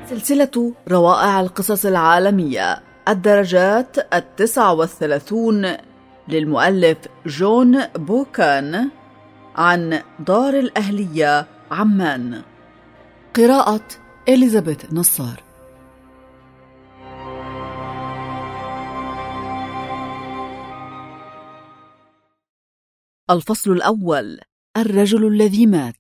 سلسلة روائع القصص العالمية الدرجات 39 للمؤلف جون بوكان عن دار الأهلية عمان. قراءة إليزابيث نصار. الفصل الأول: الرجل الذي مات.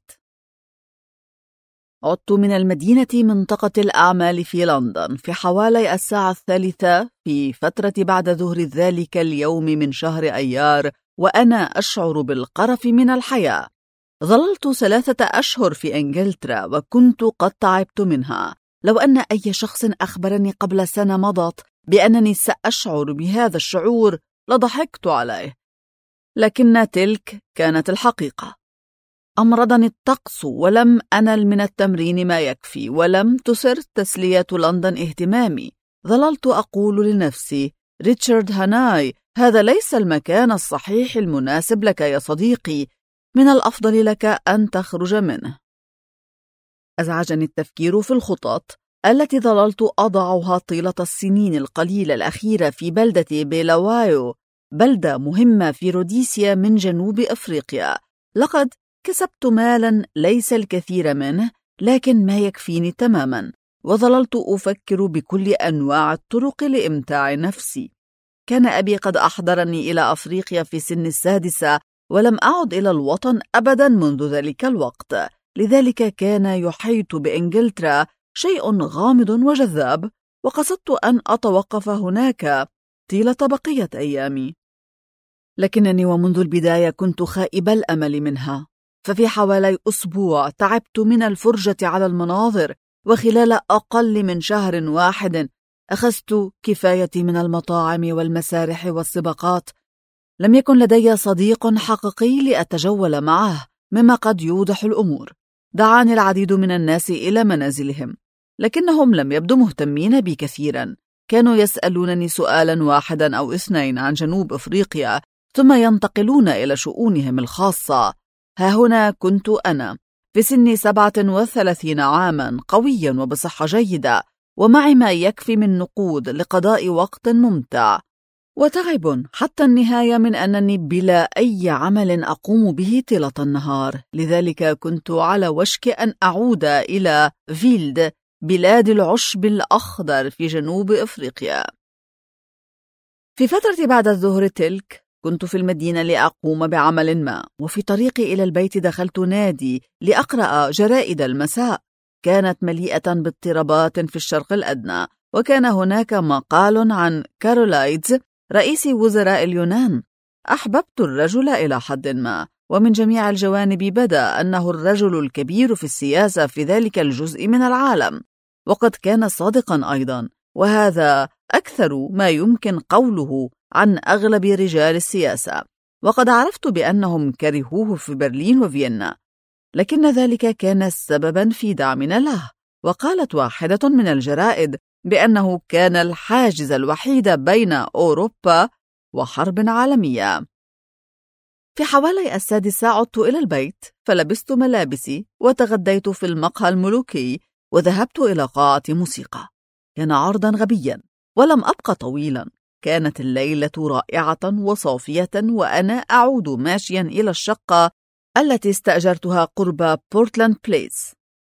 عدت من المدينة منطقة الأعمال في لندن في حوالي الساعة 3 في فترة بعد ظهر ذلك اليوم من شهر أيار، وأنا أشعر بالقرف من الحياة. ظللت 3 أشهر في إنجلترا وكنت قد تعبت منها. لو أن أي شخص أخبرني قبل سنة مضت بأنني سأشعر بهذا الشعور لضحكت عليه، لكن تلك كانت الحقيقة. أمرضني الطقس ولم أنل من التمرين ما يكفي، ولم تسر تسلية لندن اهتمامي. ظللت أقول لنفسي: ريتشارد هاناي، هذا ليس المكان الصحيح المناسب لك يا صديقي، من الأفضل لك أن تخرج منه. أزعجني التفكير في الخطط التي ظللت أضعها طيلة السنين القليلة الأخيرة في بلدة بيلاوايو، بلدة مهمة في روديسيا من جنوب أفريقيا. لقد كسبت مالا ليس الكثير منه، لكن ما يكفيني تماما، وظللت أفكر بكل أنواع الطرق لإمتاع نفسي. كان أبي قد أحضرني إلى أفريقيا في سن 6، ولم أعد إلى الوطن أبدا منذ ذلك الوقت، لذلك كان يحيط بإنجلترا شيء غامض وجذاب، وقصدت أن أتوقف هناك طيلة بقية أيامي. لكنني ومنذ البداية كنت خائب الأمل منها، ففي حوالي أسبوع تعبت من الفرجة على المناظر، وخلال أقل من شهر واحد أخذت كفايتي من المطاعم والمسارح والسباقات. لم يكن لدي صديق حقيقي لأتجول معه، مما قد يوضح الأمور. دعاني العديد من الناس إلى منازلهم، لكنهم لم يبدوا مهتمين بي كثيرا. كانوا يسألونني سؤالا واحدا أو 2 عن جنوب أفريقيا، ثم ينتقلون إلى شؤونهم الخاصة. ها هنا كنت أنا في سن 37 عاما، قويا وبصحة جيدة، ومعي ما يكفي من نقود لقضاء وقت ممتع، وتعب حتى النهاية من أنني بلا أي عمل أقوم به طيلة النهار. لذلك كنت على وشك أن أعود إلى فيلد، بلاد العشب الأخضر في جنوب أفريقيا. في فترة بعد الظهر تلك كنت في المدينة لأقوم بعمل ما، وفي طريقي إلى البيت دخلت نادي لأقرأ جرائد المساء. كانت مليئة باضطرابات في الشرق الأدنى، وكان هناك مقال عن كارولايدز رئيس وزراء اليونان. أحببت الرجل إلى حد ما، ومن جميع الجوانب بدا أنه الرجل الكبير في السياسة في ذلك الجزء من العالم، وقد كان صادقا أيضا، وهذا أكثر ما يمكن قوله عن أغلب رجال السياسة. وقد عرفت بأنهم كرهوه في برلين وفيينا، لكن ذلك كان سببا في دعمنا له. وقالت واحدة من الجرائد بأنه كان الحاجز الوحيد بين أوروبا وحرب عالمية. في حوالي 6 عدت إلى البيت، فلبست ملابسي وتغديت في المقهى الملوكي، وذهبت إلى قاعة موسيقى. كان عرضا غبيا، ولم أبقى طويلا. كانت الليلة رائعة وصافية، وأنا أعود ماشيا إلى الشقة التي استأجرتها قرب بورتلاند بليس.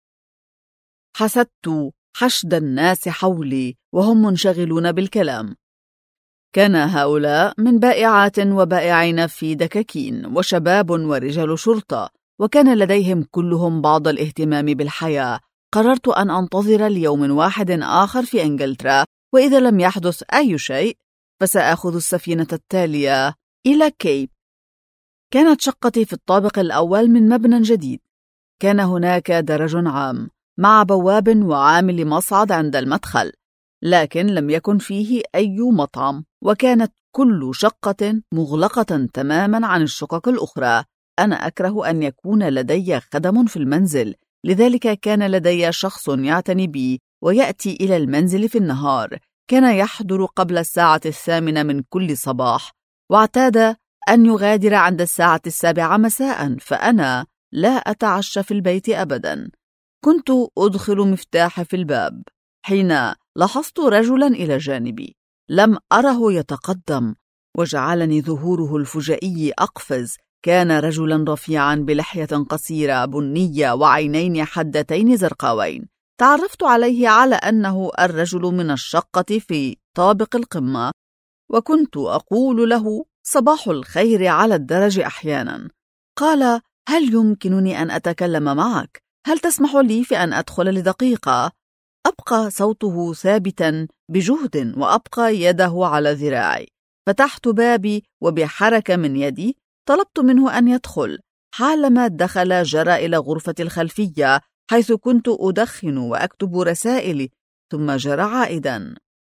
حسدت حشد الناس حولي وهم منشغلون بالكلام. كان هؤلاء من بائعات وبائعين في دكاكين، وشباب ورجال شرطة، وكان لديهم كلهم بعض الاهتمام بالحياة. قررت أن أنتظر ليوم واحد آخر في إنجلترا، وإذا لم يحدث أي شيء فسأخذ السفينة التالية إلى كيب. كانت شقتي في الطابق الأول من مبنى جديد. كان هناك درج عام مع بواب وعامل مصعد عند المدخل، لكن لم يكن فيه أي مطعم، وكانت كل شقة مغلقة تماما عن الشقق الأخرى. أنا أكره أن يكون لدي خدم في المنزل، لذلك كان لدي شخص يعتني بي ويأتي إلى المنزل في النهار. كان يحضر قبل الساعة 8 من كل صباح، واعتاد أن يغادر عند الساعة 7 مساء، فأنا لا أتعشى في البيت أبدا. كنت أدخل مفتاح في الباب حين لاحظت رجلا إلى جانبي. لم أره يتقدم، وجعلني ظهوره الفجائي أقفز. كان رجلا رفيعا بلحية قصيرة بنية وعينين حدتين زرقاوين. تعرفت عليه على أنه الرجل من الشقة في طابق القمة، وكنت أقول له صباح الخير على الدرج أحيانا. قال: هل يمكنني أن أتكلم معك؟ هل تسمح لي في أن أدخل لدقيقة؟ أبقى صوته ثابتا بجهد، وأبقى يده على ذراعي. فتحت بابي، وبحركة من يدي طلبت منه أن يدخل. حالما دخل جرى إلى غرفة الخلفية حيث كنت أدخن وأكتب رسائلي، ثم جرى عائدا.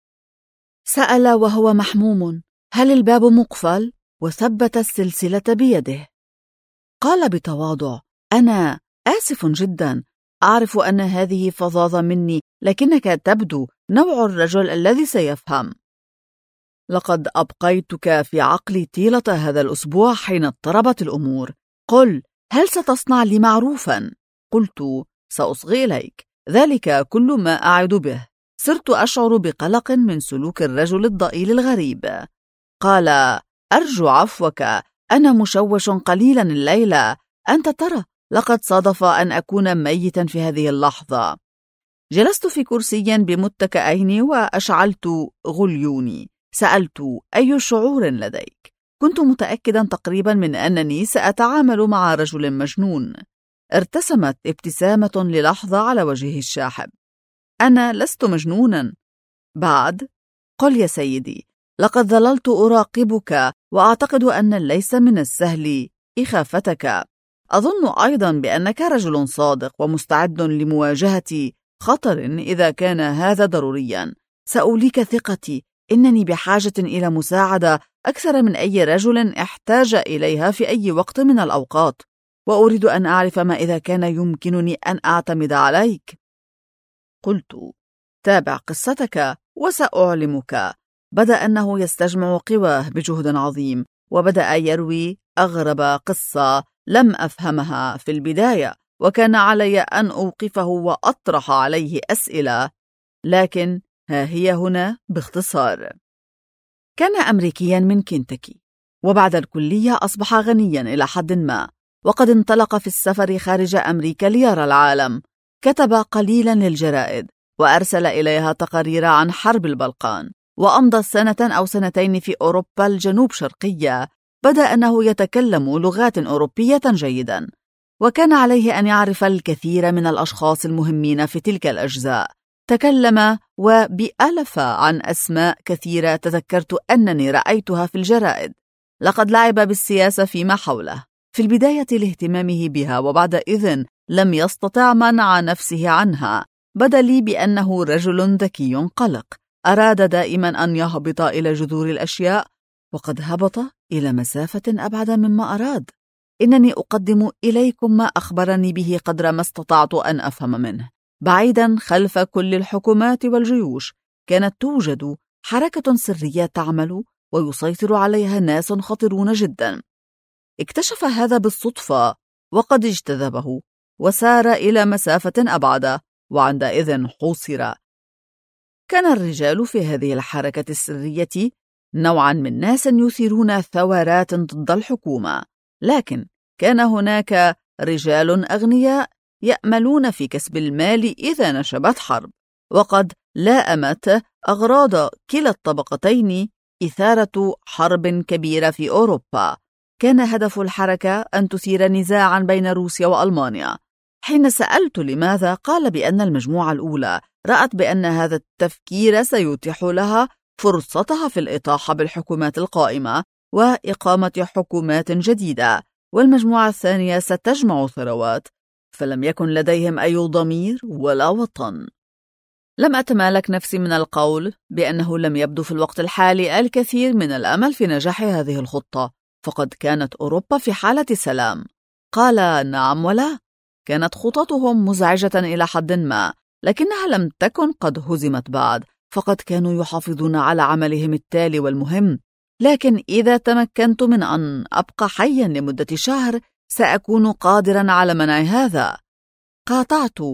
سأل وهو محموم: هل الباب مقفل؟ وثبت السلسلة بيده. قال بتواضع: أنا آسف جدا، أعرف أن هذه فظاظة مني، لكنك تبدو نوع الرجل الذي سيفهم. لقد أبقيتك في عقلي طيلة هذا الأسبوع حين اضطربت الأمور. قل، هل ستصنع لي معروفا؟ قلت: سأصغي إليك، ذلك كل ما أعد به. صرت أشعر بقلق من سلوك الرجل الضئيل الغريب. قال: أرجو عفوك، أنا مشوش قليلا الليلة. أنت ترى، لقد صادف أن أكون ميتا في هذه اللحظة. جلست في كرسي بمتكئين وأشعلت غليوني. سألت: أي شعور لديك؟ كنت متأكدا تقريبا من أنني سأتعامل مع رجل مجنون. ارتسمت ابتسامة للحظة على وجهه الشاحب. أنا لست مجنونا بعد. قل يا سيدي، لقد ظللت أراقبك، وأعتقد أن ليس من السهل إخافتك. أظن أيضا بأنك رجل صادق ومستعد لمواجهة خطر إذا كان هذا ضروريا. سأوليك ثقتي، إنني بحاجة إلى مساعدة أكثر من أي رجل احتاج إليها في أي وقت من الأوقات، وأريد أن أعرف ما إذا كان يمكنني أن أعتمد عليك. قلت: تابع قصتك وسأعلمك. بدأ أنه يستجمع قواه بجهد عظيم، وبدأ يروي أغرب قصة لم أفهمها في البداية، وكان علي أن أوقفه وأطرح عليه أسئلة، لكن ها هي هنا باختصار. كان أمريكيا من كنتاكي، وبعد الكلية أصبح غنيا إلى حد ما، وقد انطلق في السفر خارج أمريكا ليرى العالم. كتب قليلا للجرائد، وأرسل إليها تقارير عن حرب البلقان، وأمضى سنة أو سنتين في أوروبا الجنوب شرقية. بدأ أنه يتكلم لغات أوروبية جيدا، وكان عليه أن يعرف الكثير من الأشخاص المهمين في تلك الأجزاء. تكلم وبألف عن أسماء كثيرة تذكرت أنني رأيتها في الجرائد. لقد لعب بالسياسة فيما حوله، في البداية لاهتمامه بها، وبعد إذن لم يستطع منع نفسه عنها. بدا لي بأنه رجل ذكي قلق، أراد دائما أن يهبط إلى جذور الأشياء، وقد هبط إلى مسافة أبعد مما أراد. إنني أقدم إليكم ما أخبرني به قدر ما استطعت أن أفهم منه. بعيدا خلف كل الحكومات والجيوش كانت توجد حركة سرية تعمل ويسيطر عليها ناس خطرون جدا. اكتشف هذا بالصدفة، وقد اجتذبه وسار إلى مسافة أبعد، وعندئذ حوصر. كان الرجال في هذه الحركة السرية نوعا من ناس يثيرون ثورات ضد الحكومة، لكن كان هناك رجال أغنياء يأملون في كسب المال إذا نشبت حرب، وقد لائمت أغراض كلا الطبقتين إثارة حرب كبيرة في أوروبا. كان هدف الحركة أن تثير نزاعا بين روسيا وألمانيا. حين سألت لماذا، قال بأن المجموعة الأولى رأت بأن هذا التفكير سيتيح لها فرصتها في الإطاحة بالحكومات القائمة وإقامة حكومات جديدة، والمجموعة الثانية ستجمع ثروات، فلم يكن لديهم أي ضمير ولا وطن. لم أتمالك نفسي من القول بأنه لم يبدو في الوقت الحالي الكثير من الأمل في نجاح هذه الخطة، فقد كانت أوروبا في حالة سلام. قال: نعم ولا. كانت خططهم مزعجة إلى حد ما، لكنها لم تكن قد هزمت بعد، فقد كانوا يحافظون على عملهم التالي والمهم. لكن إذا تمكنت من أن أبقى حيا لمدة شهر سأكون قادرا على منع هذا. قاطعت: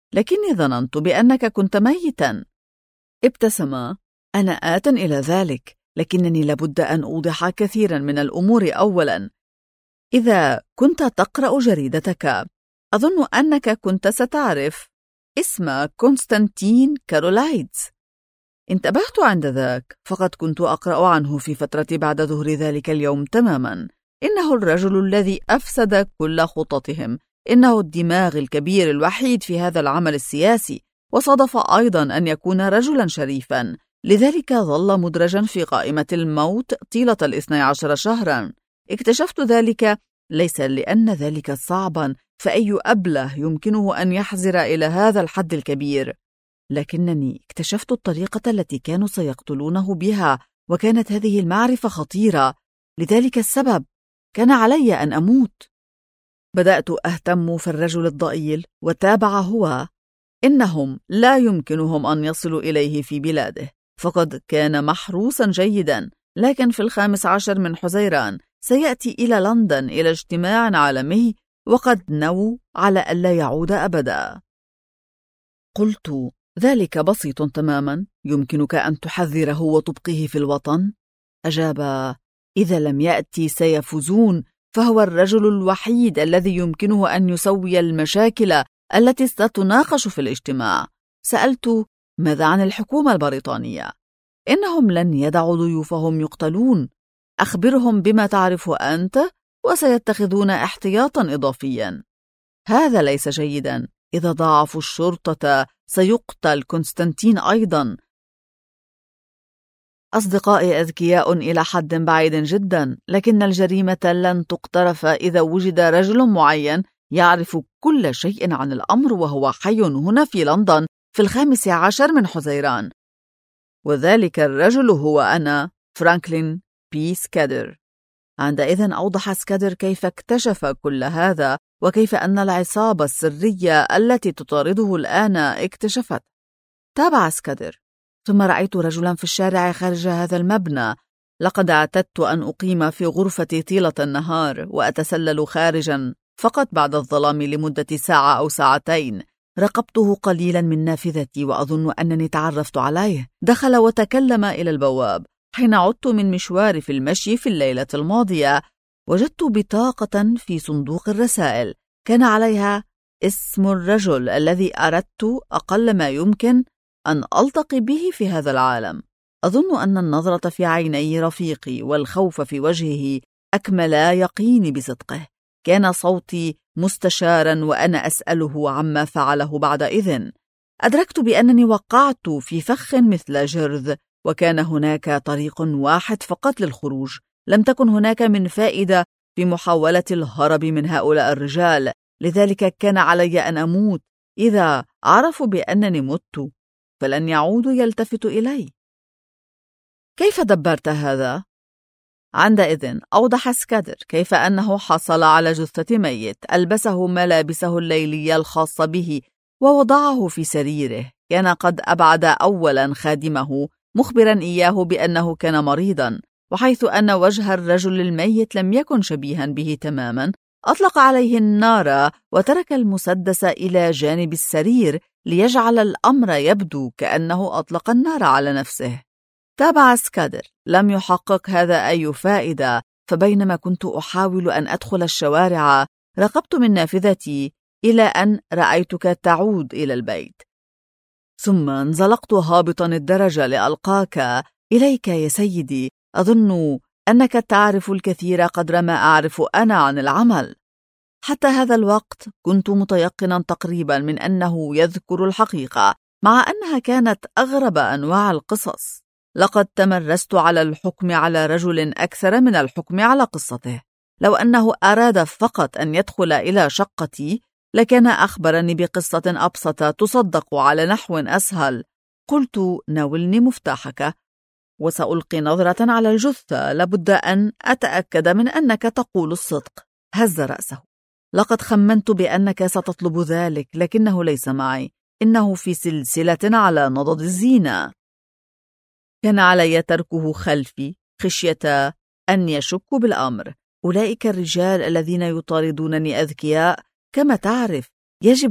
لكني ظننت بأنك كنت ميتا. ابتسم. أنا آت إلى ذلك، لكنني لابد أن أوضح كثيرا من الأمور. أولا، إذا كنت تقرأ جريدتك أظن أنك كنت ستعرف اسم كونستانتين كارولايدز. انتبهت عند ذاك، فقد كنت أقرأ عنه في فترة بعد ظهر ذلك اليوم تماما. إنه الرجل الذي أفسد كل خططهم، إنه الدماغ الكبير الوحيد في هذا العمل السياسي، وصادف أيضا أن يكون رجلا شريفا، لذلك ظل مدرجا في قائمة الموت طيلة 12 شهرا. اكتشفت ذلك ليس لأن ذلك صعبا، فأي أبله يمكنه أن يحزر إلى هذا الحد الكبير، لكنني اكتشفت الطريقة التي كانوا سيقتلونه بها، وكانت هذه المعرفة خطيرة. لذلك السبب كان علي أن أموت. بدأت أهتم في الرجل الضئيل، وتابع هو. إنهم لا يمكنهم أن يصلوا إليه في بلاده، فقد كان محروسا جيدا، لكن في 15 من حزيران سيأتي إلى لندن إلى اجتماع عالمي، وقد نووا على ألا يعود أبدا. قلت: ذلك بسيط تماما، يمكنك أن تحذره وتبقيه في الوطن. أجاب: إذا لم يأتي سيفوزون، فهو الرجل الوحيد الذي يمكنه أن يسوي المشاكل التي ستناقش في الاجتماع. سألت: ماذا عن الحكومة البريطانية؟ إنهم لن يدعوا ضيوفهم يقتلون. أخبرهم بما تعرف أنت، وسيتخذون احتياطا إضافيا. هذا ليس جيدا. إذا ضاعفوا الشرطة سيقتل كونستانتين أيضا. أصدقائي أذكياء إلى حد بعيد جدا، لكن الجريمة لن تقترف إذا وجد رجل معين يعرف كل شيء عن الأمر وهو حي هنا في لندن في 15 من حزيران، وذلك الرجل هو أنا، فرانكلين بي سكادر. عندئذ أوضح سكادر كيف اكتشف كل هذا، وكيف أن العصابة السرية التي تطارده الآن اكتشفت. تابع سكادر: ثم رأيت رجلا في الشارع خارج هذا المبنى. لقد اعتدت أن أقيم في غرفتي طيلة النهار وأتسلل خارجا فقط بعد الظلام لمدة ساعة أو ساعتين. راقبته قليلا من نافذتي وأظن أنني تعرفت عليه. دخل وتكلم إلى البواب. حين عدت من مشواري في المشي في الليلة الماضية، وجدت بطاقة في صندوق الرسائل كان عليها اسم الرجل الذي أردت أقل ما يمكن أن ألتقي به في هذا العالم. أظن أن النظرة في عيني رفيقي والخوف في وجهه أكملا يقيني بصدقه. كان صوتي مستشارا وأنا أسأله عما فعله بعد إذن. أدركت بأنني وقعت في فخ مثل جرذ، وكان هناك طريق واحد فقط للخروج. لم تكن هناك من فائدة في محاولة الهرب من هؤلاء الرجال، لذلك كان علي أن أموت. إذا عرفوا بأنني مت فلن يعودوا يلتفتوا إلي. كيف دبرت هذا؟ عندئذ أوضح سكادر كيف أنه حصل على جثة ميت، ألبسه ملابسه الليلية الخاصة به ووضعه في سريره. كان قد أبعد أولا خادمه مخبرا إياه بأنه كان مريضا، وحيث أن وجه الرجل الميت لم يكن شبيها به تماما، أطلق عليه النار وترك المسدس إلى جانب السرير ليجعل الأمر يبدو كأنه أطلق النار على نفسه. تابع سكادر: لم يحقق هذا أي فائدة، فبينما كنت أحاول أن أدخل الشوارع راقبت من نافذتي إلى أن رأيتك تعود إلى البيت، ثم انزلقت هابطا الدرجة لألقاك. إليك يا سيدي، أظن أنك تعرف الكثير قدر ما أعرف أنا عن العمل. حتى هذا الوقت كنت متيقنا تقريبا من أنه يذكر الحقيقة، مع أنها كانت أغرب أنواع القصص. لقد تمرست على الحكم على رجل أكثر من الحكم على قصته. لو أنه أراد فقط أن يدخل إلى شقتي لكان أخبرني بقصة أبسط تصدق على نحو أسهل. قلت: ناولني مفتاحك وسألقي نظرة على الجثة، لابد أن أتأكد من أنك تقول الصدق. هز رأسه: لقد خمنت بأنك ستطلب ذلك، لكنه ليس معي، إنه في سلسلة على نضد الزينة. كان علي تركه خلفي خشية أن يشكوا بالأمر. أولئك الرجال الذين يطاردونني أذكياء كما تعرف، يجب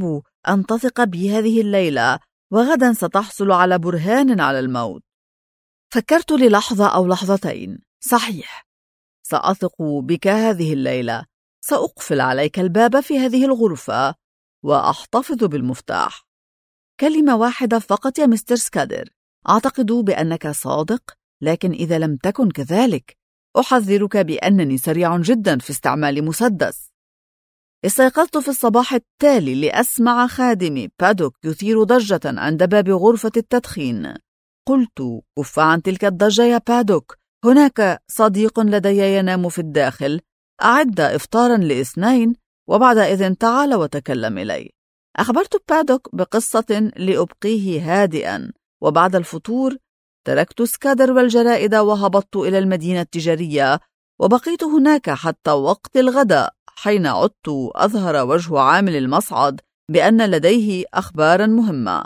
أن تثق بي هذه الليلة، وغدا ستحصل على برهان على الموت. فكرت للحظة أو لحظتين. صحيح، سأثق بك هذه الليلة. سأقفل عليك الباب في هذه الغرفة وأحتفظ بالمفتاح. كلمة واحدة فقط يا مستر سكادر. أعتقد بأنك صادق، لكن إذا لم تكن كذلك أحذرك بأنني سريع جدا في استعمال مسدس. استيقظت في الصباح التالي لأسمع خادمي بادوك يثير ضجة عند باب غرفة التدخين. قلت: كف عن تلك الضجة يا بادوك، هناك صديق لدي ينام في الداخل. أعد إفطارا ل2 وبعد إذن تعال وتكلم إلي. أخبرت بادوك بقصة لأبقيه هادئا، وبعد الفطور تركت سكادر والجرائد وهبطت إلى المدينة التجارية، وبقيت هناك حتى وقت الغداء، حين عدت أظهر وجه عامل المصعد بأن لديه أخبارا مهمة.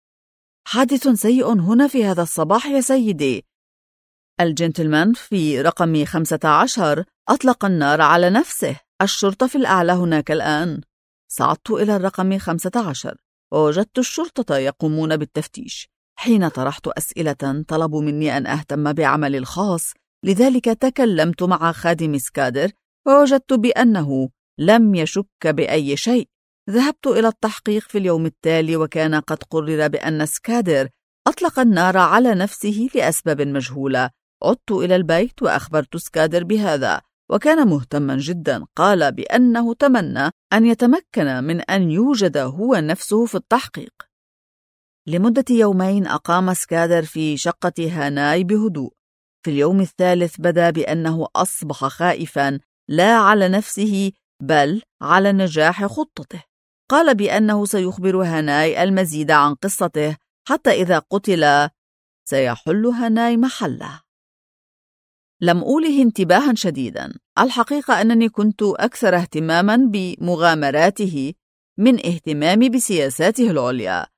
حادث سيء هنا في هذا الصباح يا سيدي. الجنتلمان في رقم 15 أطلق النار على نفسه. الشرطة في الأعلى هناك الآن. صعدت إلى الرقم 15 ووجدت الشرطة يقومون بالتفتيش. حين طرحت أسئلة طلبوا مني أن أهتم بعملي الخاص، لذلك تكلمت مع خادم سكادر ووجدت بأنه لم يشك بأي شيء. ذهبت إلى التحقيق في اليوم التالي، وكان قد قرر بأن سكادر أطلق النار على نفسه لأسباب مجهولة. عدت إلى البيت وأخبرت سكادر بهذا، وكان مهتما جدا. قال بأنه تمنى أن يتمكن من أن يوجد هو نفسه في التحقيق. لمدة 2 أقام سكادر في شقة هاناي بهدوء. في اليوم الثالث بدا بأنه أصبح خائفا، لا على نفسه بل على نجاح خطته. قال بأنه سيخبر هاناي المزيد عن قصته، حتى إذا قتل سيحل هاناي محله. لم أوله انتباها شديدا. الحقيقة أنني كنت أكثر اهتماما بمغامراته من اهتمامي بسياساته العليا.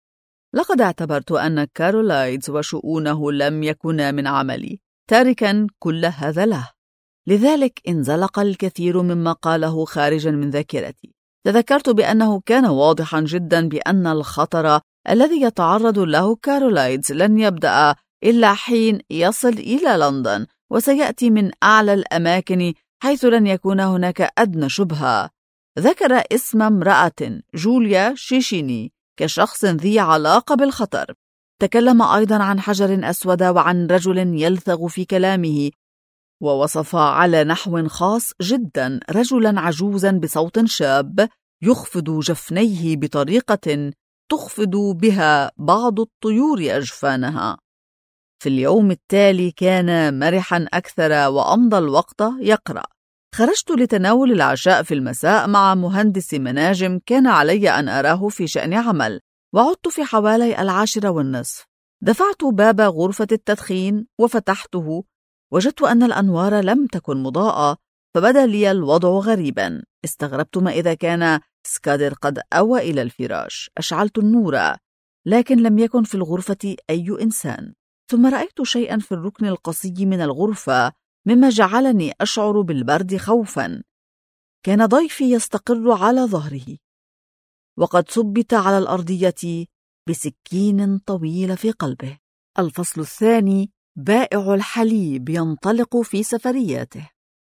لقد اعتبرت أن كارولايدز وشؤونه لم يكونا من عملي، تاركا كل هذا له. لذلك انزلق الكثير مما قاله خارجا من ذاكرتي. تذكرت بأنه كان واضحا جدا بأن الخطر الذي يتعرض له كارولايدز لن يبدأ إلا حين يصل إلى لندن، وسيأتي من أعلى الأماكن حيث لن يكون هناك أدنى شبهة. ذكر اسم امرأة جوليا شيشيني كشخص ذي علاقة بالخطر. تكلم أيضا عن حجر أسود وعن رجل يلثغ في كلامه، ووصف على نحو خاص جدا رجلا عجوزا بصوت شاب يخفض جفنيه بطريقة تخفض بها بعض الطيور أجفانها. في اليوم التالي كان مرحا أكثر وأمضى الوقت يقرأ. خرجت لتناول العشاء في المساء مع مهندس مناجم كان علي أن أراه في شأن عمل، وعدت في حوالي 10:30. دفعت باب غرفة التدخين وفتحته. وجدت أن الأنوار لم تكن مضاءة، فبدا لي الوضع غريبا. استغربت ما إذا كان سكادر قد أوى إلى الفراش. أشعلت النور، لكن لم يكن في الغرفة أي إنسان. ثم رأيت شيئا في الركن القصي من الغرفة مما جعلني أشعر بالبرد خوفا. كان ضيفي يستقر على ظهره، وقد ثبت على الأرضية بسكين طويل في قلبه. الفصل الثاني: بائع الحليب ينطلق في سفرياته.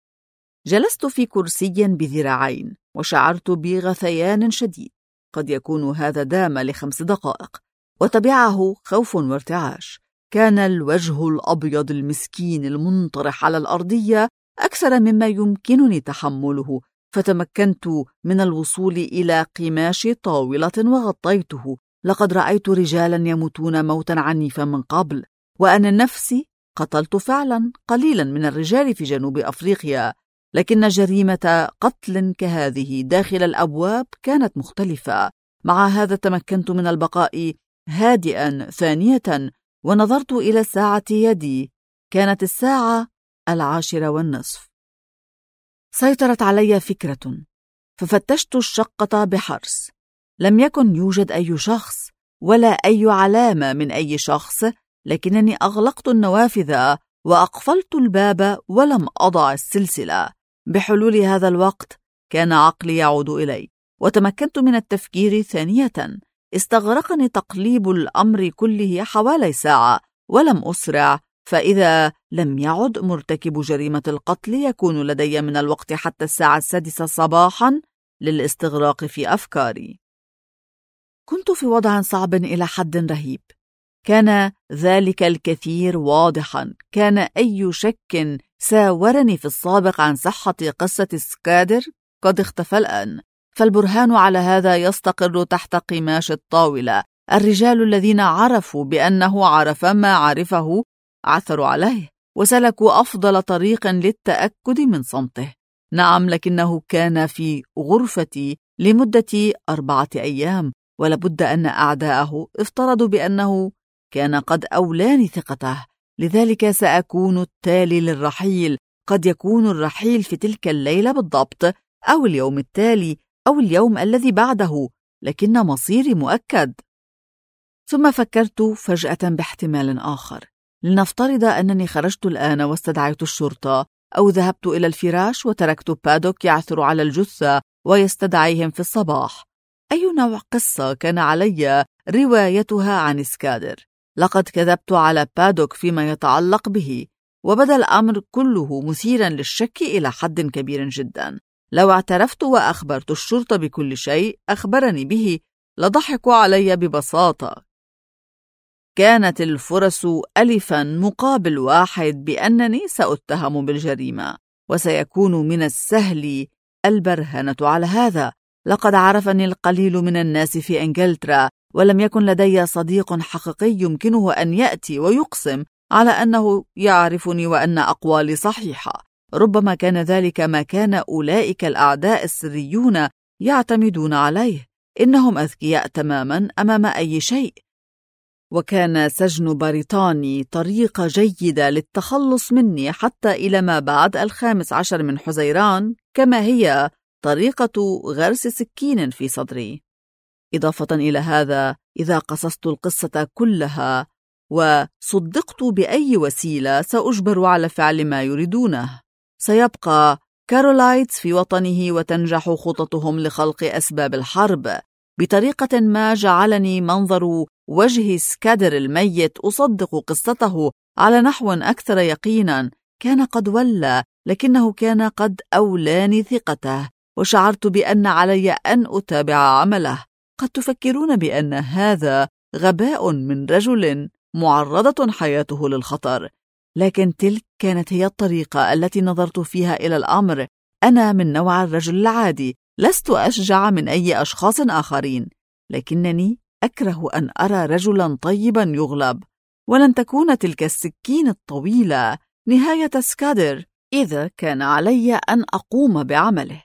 جلست في كرسي بذراعين وشعرت بغثيان شديد. قد يكون هذا دام ل5 دقائق، وتبعه خوف وارتعاش. كان الوجه الأبيض المسكين المنطرح على الأرضية أكثر مما يمكنني تحمله، فتمكنت من الوصول إلى قماش طاولة وغطيته. لقد رأيت رجالا يموتون موتا عنيفا من قبل، وأنا نفسي قتلت فعلا قليلا من الرجال في جنوب أفريقيا، لكن جريمة قتل كهذه داخل الأبواب كانت مختلفة. مع هذا تمكنت من البقاء هادئا ثانية، ونظرت إلى ساعة يدي. كانت الساعة 10:30. سيطرت علي فكرة، ففتشت الشقة بحرص. لم يكن يوجد أي شخص ولا أي علامة من أي شخص، لكنني أغلقت النوافذ وأقفلت الباب ولم أضع السلسلة. بحلول هذا الوقت كان عقلي يعود إلي. وتمكنت من التفكير ثانية. استغرقني تقليب الأمر كله حوالي ساعة، ولم أسرع، فإذا لم يعد مرتكب جريمة القتل يكون لدي من الوقت حتى الساعة 6 صباحا للاستغراق في أفكاري. كنت في وضع صعب إلى حد رهيب. كان ذلك الكثير واضحا. كان أي شك ساورني في السابق عن صحة قصة سكادر قد اختفى الآن، فالبرهان على هذا يستقر تحت قماش الطاولة. الرجال الذين عرفوا بأنه عرف ما عرفه عثروا عليه وسلكوا أفضل طريق للتأكد من صمته. نعم، لكنه كان في غرفتي لمدة 4 أيام، ولابد أن أعداءه افترضوا بأنه كان قد أولاني ثقته، لذلك سأكون التالي للرحيل. قد يكون الرحيل في تلك الليلة بالضبط، أو اليوم التالي، أو اليوم الذي بعده، لكن مصيري مؤكد. ثم فكرت فجأة باحتمال آخر. لنفترض أنني خرجت الآن واستدعيت الشرطة، أو ذهبت إلى الفراش وتركت بادوك يعثر على الجثة ويستدعيهم في الصباح. أي نوع قصة كان علي روايتها عن سكادر؟ لقد كذبت على بادوك فيما يتعلق به، وبدا الأمر كله مثيرا للشك إلى حد كبير جدا. لو اعترفت وأخبرت الشرطة بكل شيء أخبرني به لضحكوا علي ببساطة. كانت الفرص ألفا مقابل 1 بأنني سأتهم بالجريمة، وسيكون من السهل البرهنة على هذا. لقد عرفني القليل من الناس في إنجلترا، ولم يكن لدي صديق حقيقي يمكنه أن يأتي ويقسم على أنه يعرفني وأن أقوالي صحيحة. ربما كان ذلك ما كان أولئك الأعداء السريون يعتمدون عليه. إنهم أذكياء تماما أمام أي شيء، وكان سجن بريطاني طريقة جيدة للتخلص مني حتى إلى ما بعد 15 من حزيران، كما هي طريقة غرس سكين في صدري. إضافة إلى هذا، إذا قصصت القصة كلها وصدقت بأي وسيلة سأجبر على فعل ما يريدونه. سيبقى كارولايتس في وطنه وتنجح خططهم لخلق أسباب الحرب بطريقة ما جعلني منظر وجه سكادر الميت أصدق قصته على نحو أكثر يقينا. كان قد ولى، لكنه كان قد أولاني ثقته، وشعرت بأن علي أن أتابع عمله. قد تفكرون بأن هذا غباء من رجل معرضة حياته للخطر، لكن تلك كانت هي الطريقة التي نظرت فيها إلى الأمر. أنا من نوع الرجل العادي، لست أشجع من أي أشخاص آخرين، لكنني أكره أن أرى رجلا طيبا يغلب. ولن تكون تلك السكين الطويلة نهاية سكادر إذا كان علي أن أقوم بعمله.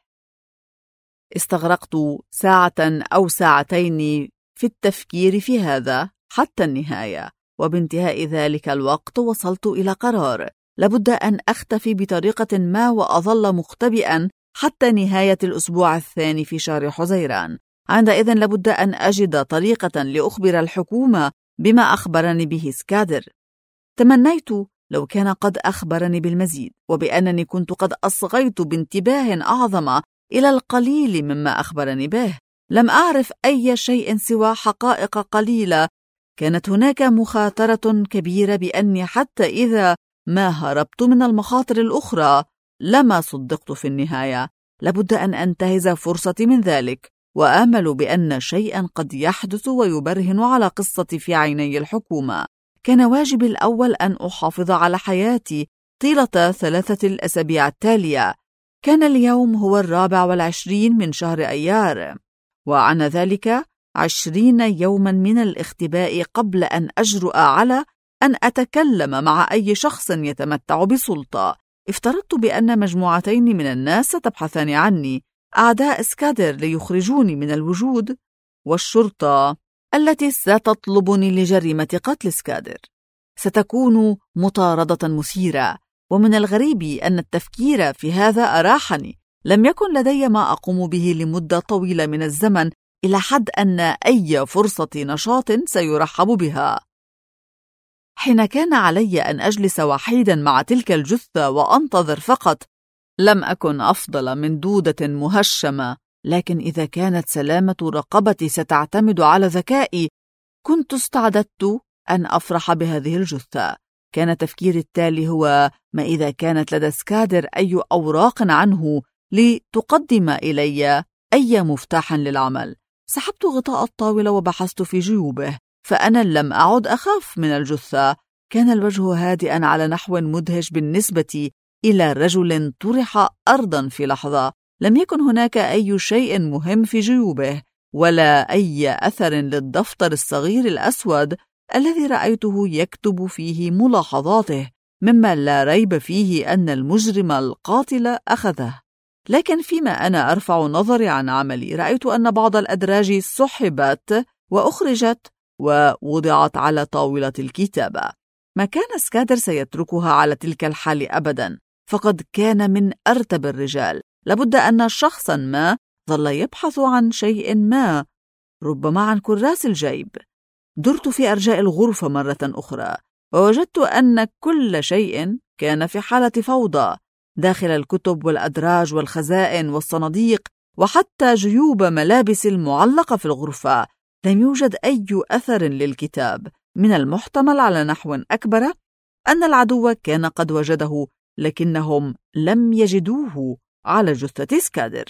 استغرقت 1 ساعة أو 2 ساعات في التفكير في هذا حتى النهاية، وبانتهاء ذلك الوقت وصلت إلى قرار: لابد أن أختفي بطريقة ما وأظل مختبئا حتى نهاية الأسبوع الثاني في شهر حزيران. عندئذ لابد أن أجد طريقة لأخبر الحكومة بما أخبرني به سكادر. تمنيت لو كان قد أخبرني بالمزيد، وبأنني كنت قد أصغيت بانتباه أعظم إلى القليل مما أخبرني به. لم أعرف أي شيء سوى حقائق قليلة. كانت هناك مخاطرة كبيرة بأني حتى إذا ما هربت من المخاطر الأخرى لما صدقت في النهاية. لابد أن أنتهز فرصتي من ذلك، وآمل بأن شيئا قد يحدث ويبرهن على قصتي في عيني الحكومة. كان واجبي الأول أن أحافظ على حياتي طيلة 3 الأسابيع التالية. كان اليوم هو 24 من شهر أيار، وعن ذلك 20 يوما من الاختباء قبل أن أجرؤ على أن أتكلم مع أي شخص يتمتع بسلطة. افترضت بأن مجموعتين من الناس ستبحثان عني: أعداء سكادر ليخرجوني من الوجود، والشرطة التي ستطلبني لجريمة قتل سكادر. ستكون مطاردة مثيرة، ومن الغريب أن التفكير في هذا أراحني. لم يكن لدي ما أقوم به لمدة طويلة من الزمن، إلى حد أن أي فرصة نشاط سيرحب بها. حين كان علي أن أجلس وحيدا مع تلك الجثة وأنتظر فقط، لم أكن أفضل من دودة مهشمة لكن إذا كانت سلامة رقبتي ستعتمد على ذكائي كنت استعددت أن أفرح بهذه الجثة. كان تفكيري التالي هو: ما إذا كانت لدى سكادر أي أوراق عنه لتقدم إلي أي مفتاح للعمل؟ سحبت غطاء الطاولة وبحثت في جيوبه، فأنا لم أعد أخاف من الجثة. كان الوجه هادئا على نحو مدهش بالنسبة إلى رجل طرح أرضا في لحظة. لم يكن هناك أي شيء مهم في جيوبه، ولا أي أثر للدفتر الصغير الأسود الذي رأيته يكتب فيه ملاحظاته، مما لا ريب فيه أن المجرم القاتل أخذه. لكن فيما أنا أرفع نظري عن عملي رأيت أن بعض الأدراج سحبت وأخرجت ووضعت على طاولة الكتابة. ما كان سكادر سيتركها على تلك الحال أبدا، فقد كان من أرتب الرجال. لابد أن شخصا ما ظل يبحث عن شيء ما، ربما عن كراس الجيب. درت في أرجاء الغرفة مرة أخرى ووجدت أن كل شيء كان في حالة فوضى، داخل الكتب والأدراج والخزائن والصناديق وحتى جيوب ملابس المعلقة في الغرفة. لم يوجد أي أثر للكتاب. من المحتمل على نحو أكبر أن العدو كان قد وجده، لكنهم لم يجدوه على جثة سكادر.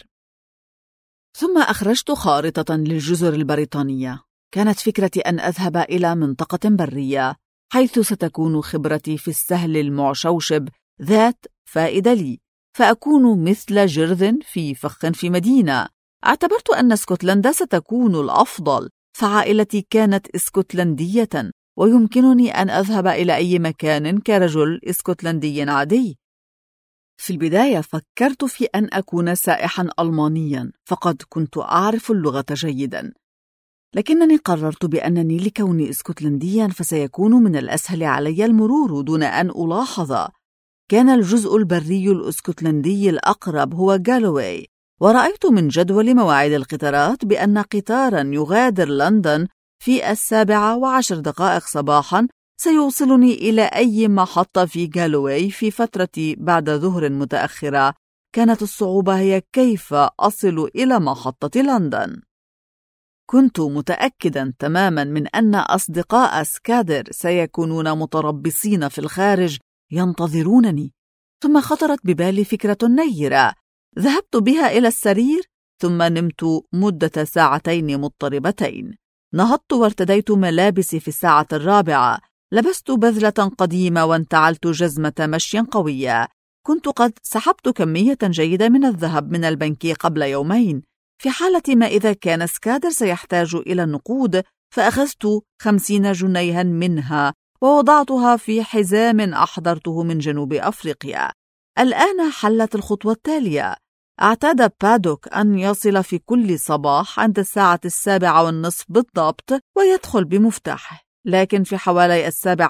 ثم أخرجت خارطة للجزر البريطانية. كانت فكرتي أن أذهب إلى منطقة برية حيث ستكون خبرتي في السهل المعشوشب ذات فائدة لي، فأكون مثل جرذ في فخ في مدينة. اعتبرت أن اسكتلندا ستكون الأفضل، فعائلتي كانت اسكتلندية ويمكنني أن أذهب إلى أي مكان كرجل اسكتلندي عادي. في البداية فكرت في أن أكون سائحا ألمانيا، فقد كنت أعرف اللغة جيدا، لكنني قررت بأنني لكوني اسكتلنديا فسيكون من الأسهل علي المرور دون أن ألاحظ. كان الجزء البري الاسكتلندي الأقرب هو غالوي، ورأيت من جدول مواعيد القطارات بأن قطارا يغادر لندن في 7:10 صباحا سيوصلني إلى أي محطة في غالوي في فترة بعد ظهر متأخرة. كانت الصعوبة هي كيف أصل إلى محطة لندن. كنت متأكدا تماما من أن أصدقاء سكادر سيكونون متربصين في الخارج ينتظرونني. ثم خطرت ببالي فكرة نيرة. ذهبت بها إلى السرير ثم نمت مدة 2 ساعات مضطربتين. نهضت وارتديت ملابسي في 4:00. لبست بذلة قديمة وانتعلت جزمة مشي قوية. كنت قد سحبت كمية جيدة من الذهب من البنك قبل يومين. في حالة ما إذا كان سكادر سيحتاج إلى النقود فأخذت 50 جنيها منها ووضعتها في حزام أحضرته من جنوب أفريقيا. الآن حلت الخطوة التالية. اعتاد بادوك أن يصل في كل صباح عند الساعة 7:15 بالضبط ويدخل بمفتاحه، لكن في حوالي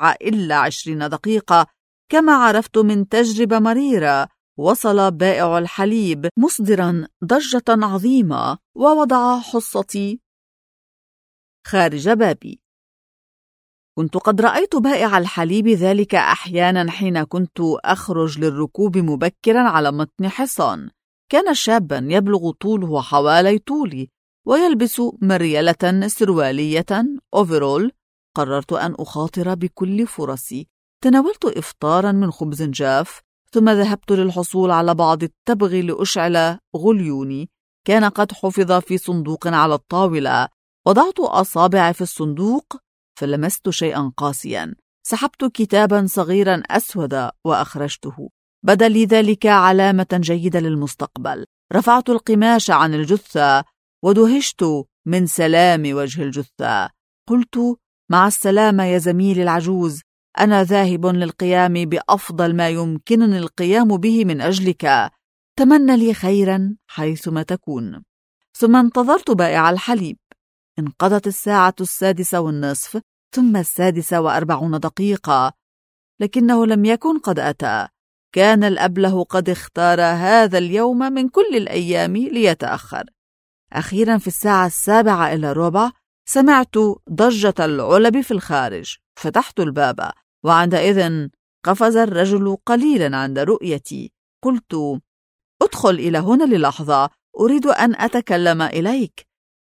7:20 كما عرفت من تجربة مريرة وصل بائع الحليب مصدرا ضجة عظيمة ووضع حصتي خارج بابي. كنت قد رأيت بائع الحليب ذلك أحيانا حين كنت أخرج للركوب مبكرا على متن حصان. كان شابا يبلغ طوله حوالي طولي ويلبس مريلة سروالية أوفرول. قررت أن أخاطر بكل فرصي. تناولت إفطارا من خبز جاف ثم ذهبت للحصول على بعض التبغ لأشعل غليوني. كان قد حفظ في صندوق على الطاولة. وضعت أصابعي في الصندوق فلمست شيئا قاسيا. سحبت كتابا صغيرا أسود وأخرجته. بدا لي ذلك علامة جيدة للمستقبل. رفعت القماش عن الجثة ودهشت من سلام وجه الجثة. قلت: مع السلامة يا زميلي العجوز، أنا ذاهب للقيام بأفضل ما يمكنني القيام به من أجلك. تمنى لي خيرا حيثما تكون. ثم انتظرت بائع الحليب. انقضت الساعة 6:30 ثم 6:40، لكنه لم يكن قد أتى. كان الأبله قد اختار هذا اليوم من كل الأيام ليتأخر. أخيرا في الساعة 7:15 سمعت ضجة العلب في الخارج. فتحت الباب وعندئذ قفز الرجل قليلا عند رؤيتي. قلت: ادخل إلى هنا للحظة أريد أن أتكلم إليك.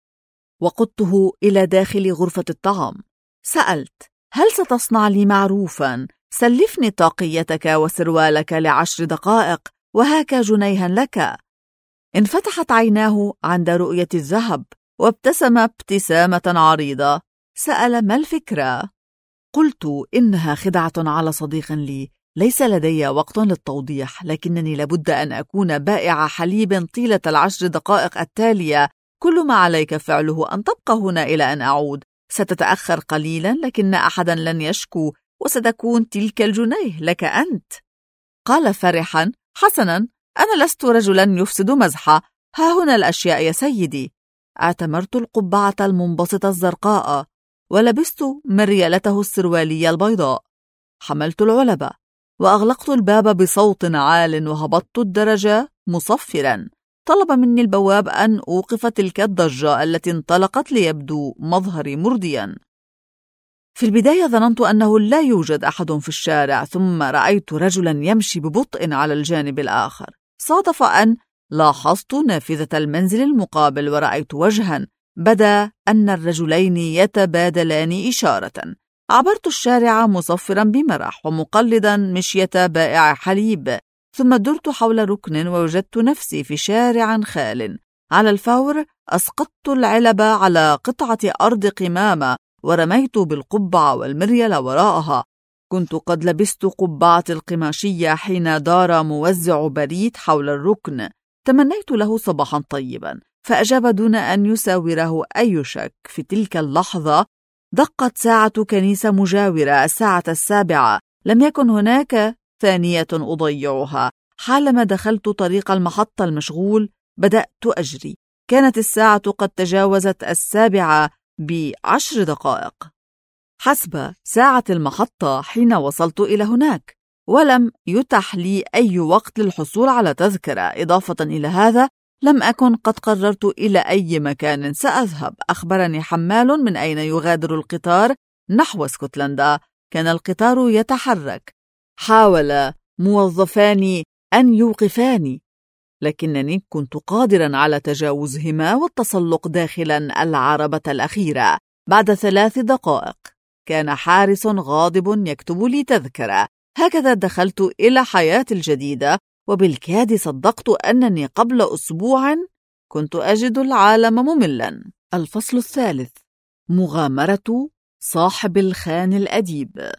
وقدته إلى داخل غرفة الطعام. سألت: هل ستصنع لي معروفا؟ سلفني طاقيتك وسروالك ل10 دقائق وهاك جنيها لك. انفتحت عيناه عند رؤية الذهب وابتسم ابتسامة عريضة. سأل: ما الفكرة؟ قلت: إنها خدعة على صديق لي، ليس لدي وقت للتوضيح، لكنني لابد أن أكون بائع حليب طيلة 10 دقائق التالية. كل ما عليك فعله أن تبقى هنا إلى أن أعود. ستتأخر قليلا لكن أحدا لن يشكو، وستكون تلك الجنيه لك أنت. قال فرحا: حسنا، أنا لست رجلا يفسد مزحة. ها هنا الأشياء يا سيدي. اعتمرت القبعة المنبسطة الزرقاء، ولبست مريالته السروالية البيضاء. حملت العلبة وأغلقت الباب بصوت عال وهبطت الدرجة مصفرا. طلب مني البواب أن أوقف تلك الضجة التي انطلقت ليبدو مظهري مرضيا. في البداية ظننت أنه لا يوجد أحد في الشارع، ثم رأيت رجلا يمشي ببطء على الجانب الآخر. صادف أن لاحظت نافذة المنزل المقابل ورأيت وجها. بدا أن الرجلين يتبادلان إشارة. عبرت الشارع مصفرا بمرح ومقلدا مشية بائع حليب، ثم درت حول ركن ووجدت نفسي في شارع خال. على الفور أسقطت العلب على قطعة أرض قمامة ورميت بالقبعة والمريلة وراءها. كنت قد لبست قبعة القماشية حين دار موزع بريد حول الركن. تمنيت له صباحا طيبا، فأجاب دون أن يساوره أي شك. في تلك اللحظة دقت ساعة كنيسة مجاورة 7:07. لم يكن هناك ثانية أضيعها. حالما دخلت طريق المحطة المشغول بدأت أجري. كانت الساعة قد تجاوزت 7 ب10 دقائق حسب ساعة المحطة حين وصلت إلى هناك، ولم يتح لي أي وقت للحصول على تذكرة. إضافة إلى هذا لم أكن قد قررت إلى أي مكان سأذهب. أخبرني حمال من أين يغادر القطار نحو اسكتلندا. كان القطار يتحرك. حاول موظفان أن يوقفاني، لكنني كنت قادرا على تجاوزهما والتسلق داخلا العربة الأخيرة. بعد 3 دقائق كان حارس غاضب يكتب لي تذكرة. هكذا دخلت إلى حياتي الجديدة، وبالكاد صدقت أنني قبل أسبوع كنت أجد العالم مملا. الفصل 3: مغامرة صاحب الخان الأديب.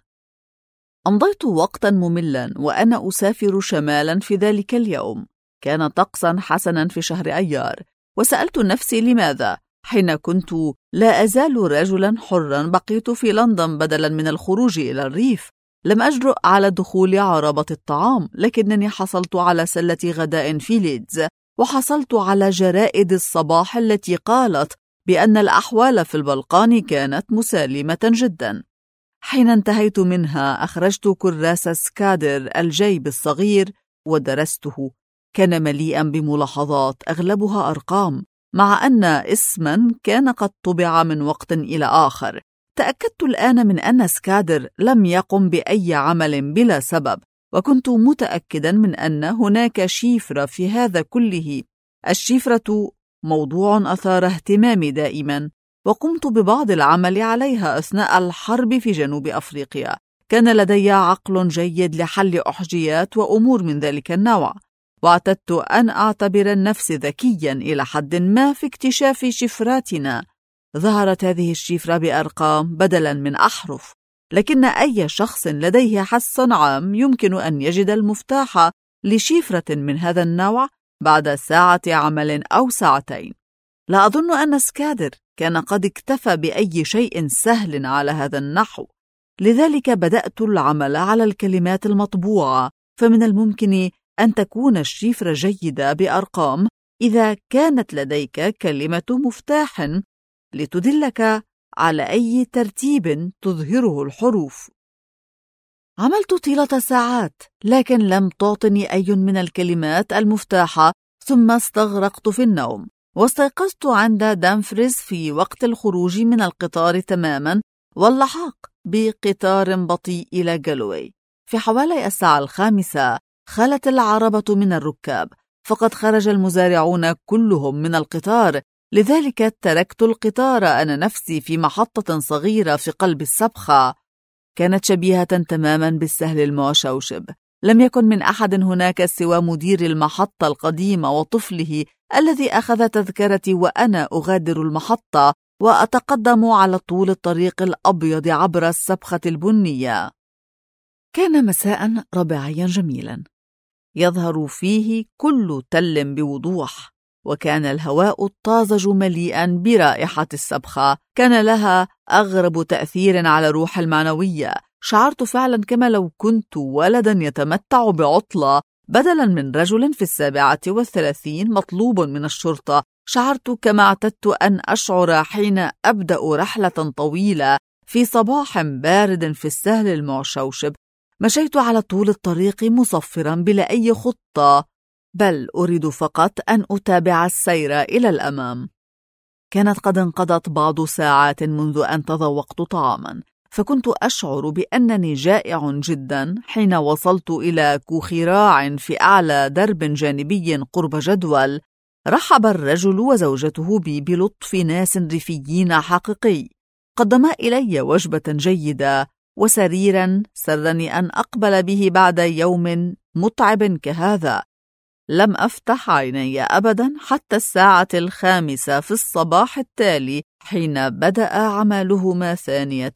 أمضيت وقتا مملا وأنا أسافر شمالا في ذلك اليوم. كان طقسا حسنا في شهر أيار، وسألت نفسي لماذا. حين كنت لا أزال رجلا حرا بقيت في لندن بدلا من الخروج إلى الريف. لم أجرؤ على دخول عربة الطعام، لكنني حصلت على سلة غداء في ليدز، وحصلت على جرائد الصباح التي قالت بأن الأحوال في البلقان كانت مسالمة جدا. حين انتهيت منها أخرجت كراس سكادر الجيب الصغير ودرسته. كان مليئا بملاحظات أغلبها أرقام، مع أن اسما كان قد طبع من وقت إلى آخر. تأكدت الآن من أن سكادر لم يقم بأي عمل بلا سبب، وكنت متأكدا من أن هناك شفرة في هذا كله. الشفرة موضوع أثار اهتمامي دائما، وقمت ببعض العمل عليها أثناء الحرب في جنوب أفريقيا. كان لدي عقل جيد لحل أحجيات وأمور من ذلك النوع، واعتدت أن أعتبر النفس ذكيا إلى حد ما في اكتشاف شفراتنا. ظهرت هذه الشفرة بأرقام بدلا من أحرف، لكن أي شخص لديه حس عام يمكن أن يجد المفتاح لشفرة من هذا النوع بعد ساعة عمل أو ساعتين. لا أظن أن سكادر كان قد اكتفى بأي شيء سهل على هذا النحو، لذلك بدأت العمل على الكلمات المطبوعة. فمن الممكن أن تكون الشفرة جيدة بأرقام إذا كانت لديك كلمة مفتاح لتدلك على أي ترتيب تظهره الحروف. عملت طيلة ساعات، لكن لم تعطني أي من الكلمات المفتاحة، ثم استغرقت في النوم، واستيقظت عند دامفريز في وقت الخروج من القطار تماما واللحاق بقطار بطيء إلى جالوي. في حوالي الساعة 5 خلت العربة من الركاب، فقد خرج المزارعون كلهم من القطار، لذلك تركت القطار أنا نفسي في محطة صغيرة في قلب السبخة. كانت شبيهة تماما بالسهل المعشوشب. لم يكن من أحد هناك سوى مدير المحطة القديمة وطفله الذي أخذ تذكرتي وأنا أغادر المحطة وأتقدم على طول الطريق الأبيض عبر السبخة البنية. كان مساء ربيعيا جميلا يظهر فيه كل تل بوضوح، وكان الهواء الطازج مليئا برائحة السبخة. كان لها أغرب تأثير على روح المعنوية. شعرت فعلا كما لو كنت ولدا يتمتع بعطلة بدلا من رجل في 37 مطلوب من الشرطة. شعرت كما اعتدت أن أشعر حين أبدأ رحلة طويلة في صباح بارد في السهل المعشوشب. مشيت على طول الطريق مصفرا بلا أي خطة، بل أريد فقط أن أتابع السير إلى الأمام. كانت قد انقضت بعض ساعات منذ أن تذوقت طعاما، فكنت أشعر بأنني جائع جدا حين وصلت إلى كوخ راع في أعلى درب جانبي قرب جدول. رحب الرجل وزوجته بي بلطف ناس ريفيين حقيقي. قدما إلي وجبة جيدة وسريرا سرني أن أقبل به بعد يوم متعب كهذا. لم أفتح عيني أبدا حتى الساعة 5 في الصباح التالي حين بدأ عملهما ثانية.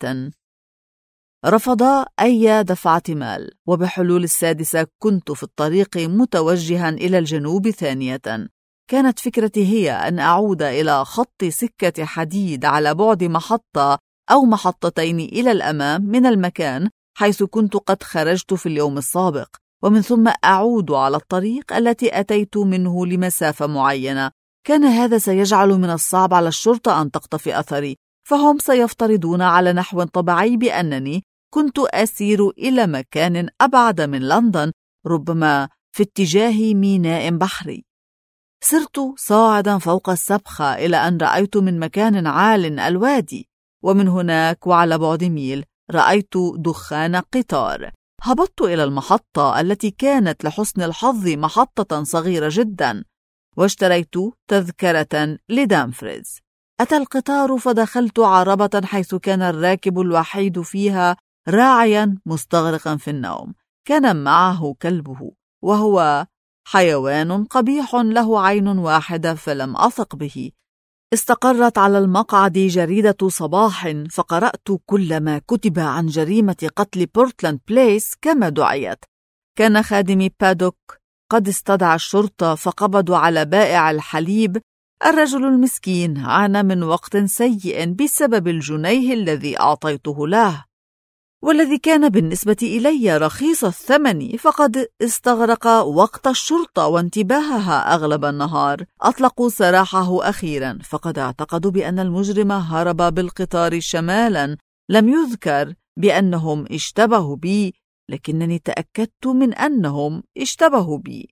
رفضا أي دفعة مال، وبحلول 6 كنت في الطريق متوجها إلى الجنوب ثانية. كانت فكرتي هي أن أعود إلى خط سكة حديد على بعد محطة أو محطتين إلى الأمام من المكان حيث كنت قد خرجت في اليوم السابق، ومن ثم أعود على الطريق التي أتيت منه لمسافة معينة. كان هذا سيجعل من الصعب على الشرطة أن تقتفي أثري، فهم سيفترضون على نحو طبيعي بأنني كنت أسير إلى مكان أبعد من لندن، ربما في اتجاه ميناء بحري. سرت صاعدا فوق السبخة إلى أن رأيت من مكان عال الوادي، ومن هناك وعلى بعد ميل رأيت دخان قطار. هبطت إلى المحطة التي كانت لحسن الحظ محطة صغيرة جدا، واشتريت تذكرة لدامفريز. أتى القطار فدخلت عربة حيث كان الراكب الوحيد فيها راعيا مستغرقا في النوم. كان معه كلبه، وهو حيوان قبيح له عين واحدة، فلم أثق به. استقرت على المقعد جريدة صباح، فقرأت كل ما كتب عن جريمة قتل بورتلاند بليس كما دعيت. كان خادم بادوك قد استدعى الشرطة فقبضوا على بائع الحليب. الرجل المسكين عانى من وقت سيء بسبب الجنيه الذي أعطيته له، والذي كان بالنسبة إلي رخيص الثمن، فقد استغرق وقت الشرطة وانتباهها أغلب النهار. أطلقوا سراحه أخيرا، فقد اعتقدوا بأن المجرم هرب بالقطار شمالا. لم يذكر بأنهم اشتبهوا بي، لكنني تأكدت من أنهم اشتبهوا بي.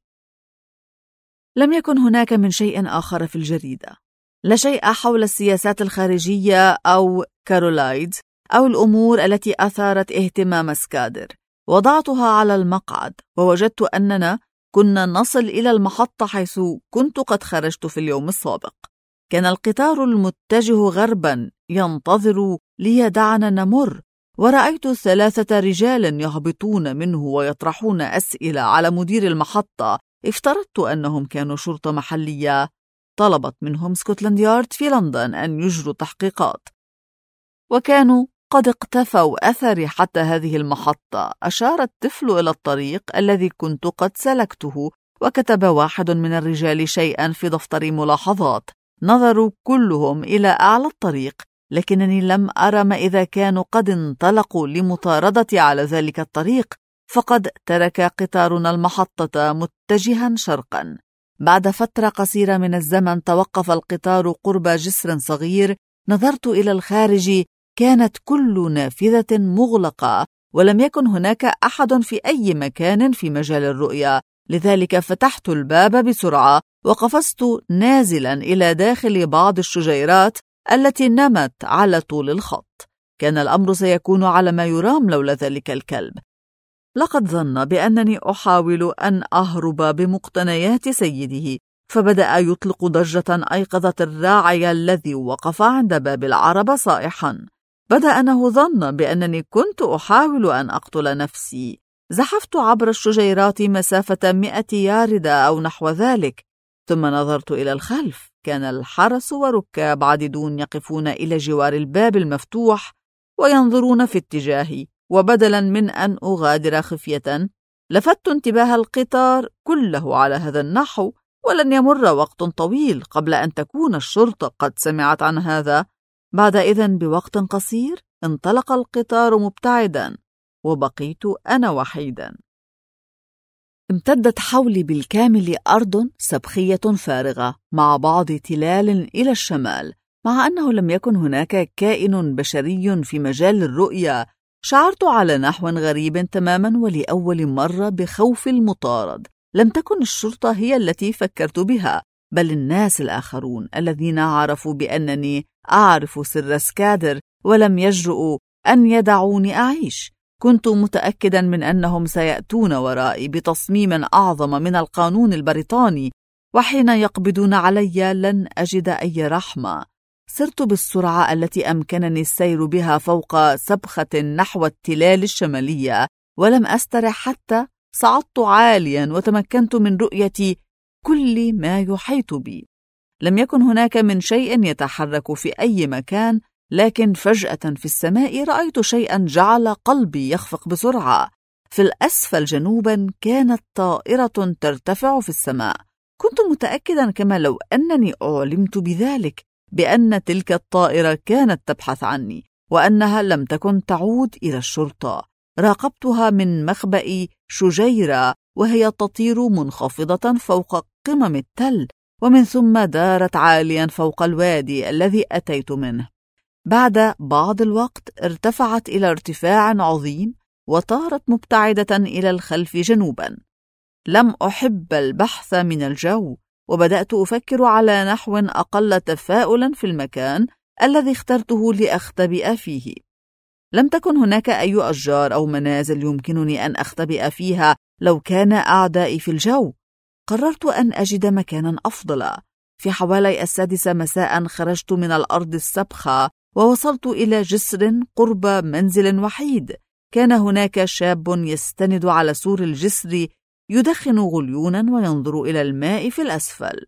لم يكن هناك من شيء آخر في الجريدة، لا شيء حول السياسات الخارجية أو كارولايدز أو الأمور التي أثارت اهتمام سكادر. وضعتها على المقعد، ووجدت أننا كنا نصل إلى المحطة حيث كنت قد خرجت في اليوم السابق. كان القطار المتجه غربا ينتظر ليدعنا نمر، ورأيت 3 رجال يهبطون منه ويطرحون أسئلة على مدير المحطة. افترضت أنهم كانوا شرطة محلية. طلبت منهم سكوتلاند يارد في لندن أن يجروا تحقيقات، وكانوا قد اقتفوا أثري حتى هذه المحطة. أشار الطفل إلى الطريق الذي كنت قد سلكته، وكتب واحد من الرجال شيئا في دفتر ملاحظات. نظروا كلهم إلى أعلى الطريق، لكنني لم أرى ما إذا كانوا قد انطلقوا لمطاردتي على ذلك الطريق، فقد ترك قطارنا المحطة متجها شرقا. بعد فترة قصيرة من الزمن توقف القطار قرب جسر صغير. نظرت إلى الخارج، كانت كل نافذة مغلقة، ولم يكن هناك أحد في أي مكان في مجال الرؤية. لذلك فتحت الباب بسرعة وقفزت نازلا إلى داخل بعض الشجيرات التي نمت على طول الخط. كان الأمر سيكون على ما يرام لولا ذلك الكلب. لقد ظن بأنني أحاول أن أهرب بمقتنيات سيده، فبدأ يطلق ضجة أيقظت الراعي الذي وقف عند باب العربة صائحا. بدا أنه ظن بأنني كنت أحاول أن أقتل نفسي. زحفت عبر الشجيرات مسافة 100 ياردة أو نحو ذلك، ثم نظرت إلى الخلف. كان الحرس وركاب عديدون يقفون إلى جوار الباب المفتوح وينظرون في اتجاهي، وبدلا من أن أغادر خفية لفت انتباه القطار كله على هذا النحو. ولن يمر وقت طويل قبل أن تكون الشرطة قد سمعت عن هذا. بعد إذن بوقت قصير انطلق القطار مبتعدا، وبقيت أنا وحيدا. امتدت حولي بالكامل أرض سبخية فارغة مع بعض تلال إلى الشمال. مع أنه لم يكن هناك كائن بشري في مجال الرؤية، شعرت على نحو غريب تماما ولأول مرة بخوف المطارد. لم تكن الشرطة هي التي فكرت بها، بل الناس الآخرون الذين عرفوا بأنني أعرف سر سكادر ولم يجرؤوا أن يدعوني أعيش. كنت متأكدا من أنهم سيأتون ورائي بتصميم أعظم من القانون البريطاني، وحين يقبضون علي لن أجد أي رحمة. سرت بالسرعة التي أمكنني السير بها فوق سبخة نحو التلال الشمالية، ولم أسترح حتى صعدت عاليا وتمكنت من رؤية كل ما يحيط بي. لم يكن هناك من شيء يتحرك في أي مكان، لكن فجأة في السماء رأيت شيئا جعل قلبي يخفق بسرعة. في الأسفل جنوبا كانت طائرة ترتفع في السماء. كنت متأكدا كما لو أنني أعلمت بذلك بأن تلك الطائرة كانت تبحث عني، وأنها لم تكن تعود إلى الشرطة. راقبتها من مخبأ شجيرة وهي تطير منخفضة فوق قمم التل، ومن ثم دارت عاليا فوق الوادي الذي أتيت منه. بعد بعض الوقت ارتفعت إلى ارتفاع عظيم وطارت مبتعدة إلى الخلف جنوبا. لم أحب البحث من الجو، وبدأت أفكر على نحو أقل تفاؤلا في المكان الذي اخترته لأختبئ فيه. لم تكن هناك أي أشجار أو منازل يمكنني أن أختبئ فيها لو كان أعدائي في الجو. قررت أن أجد مكانا أفضل. في حوالي 6 مساء خرجت من الأرض السبخة ووصلت إلى جسر قرب منزل وحيد. كان هناك شاب يستند على سور الجسر يدخن غليونا وينظر إلى الماء في الأسفل.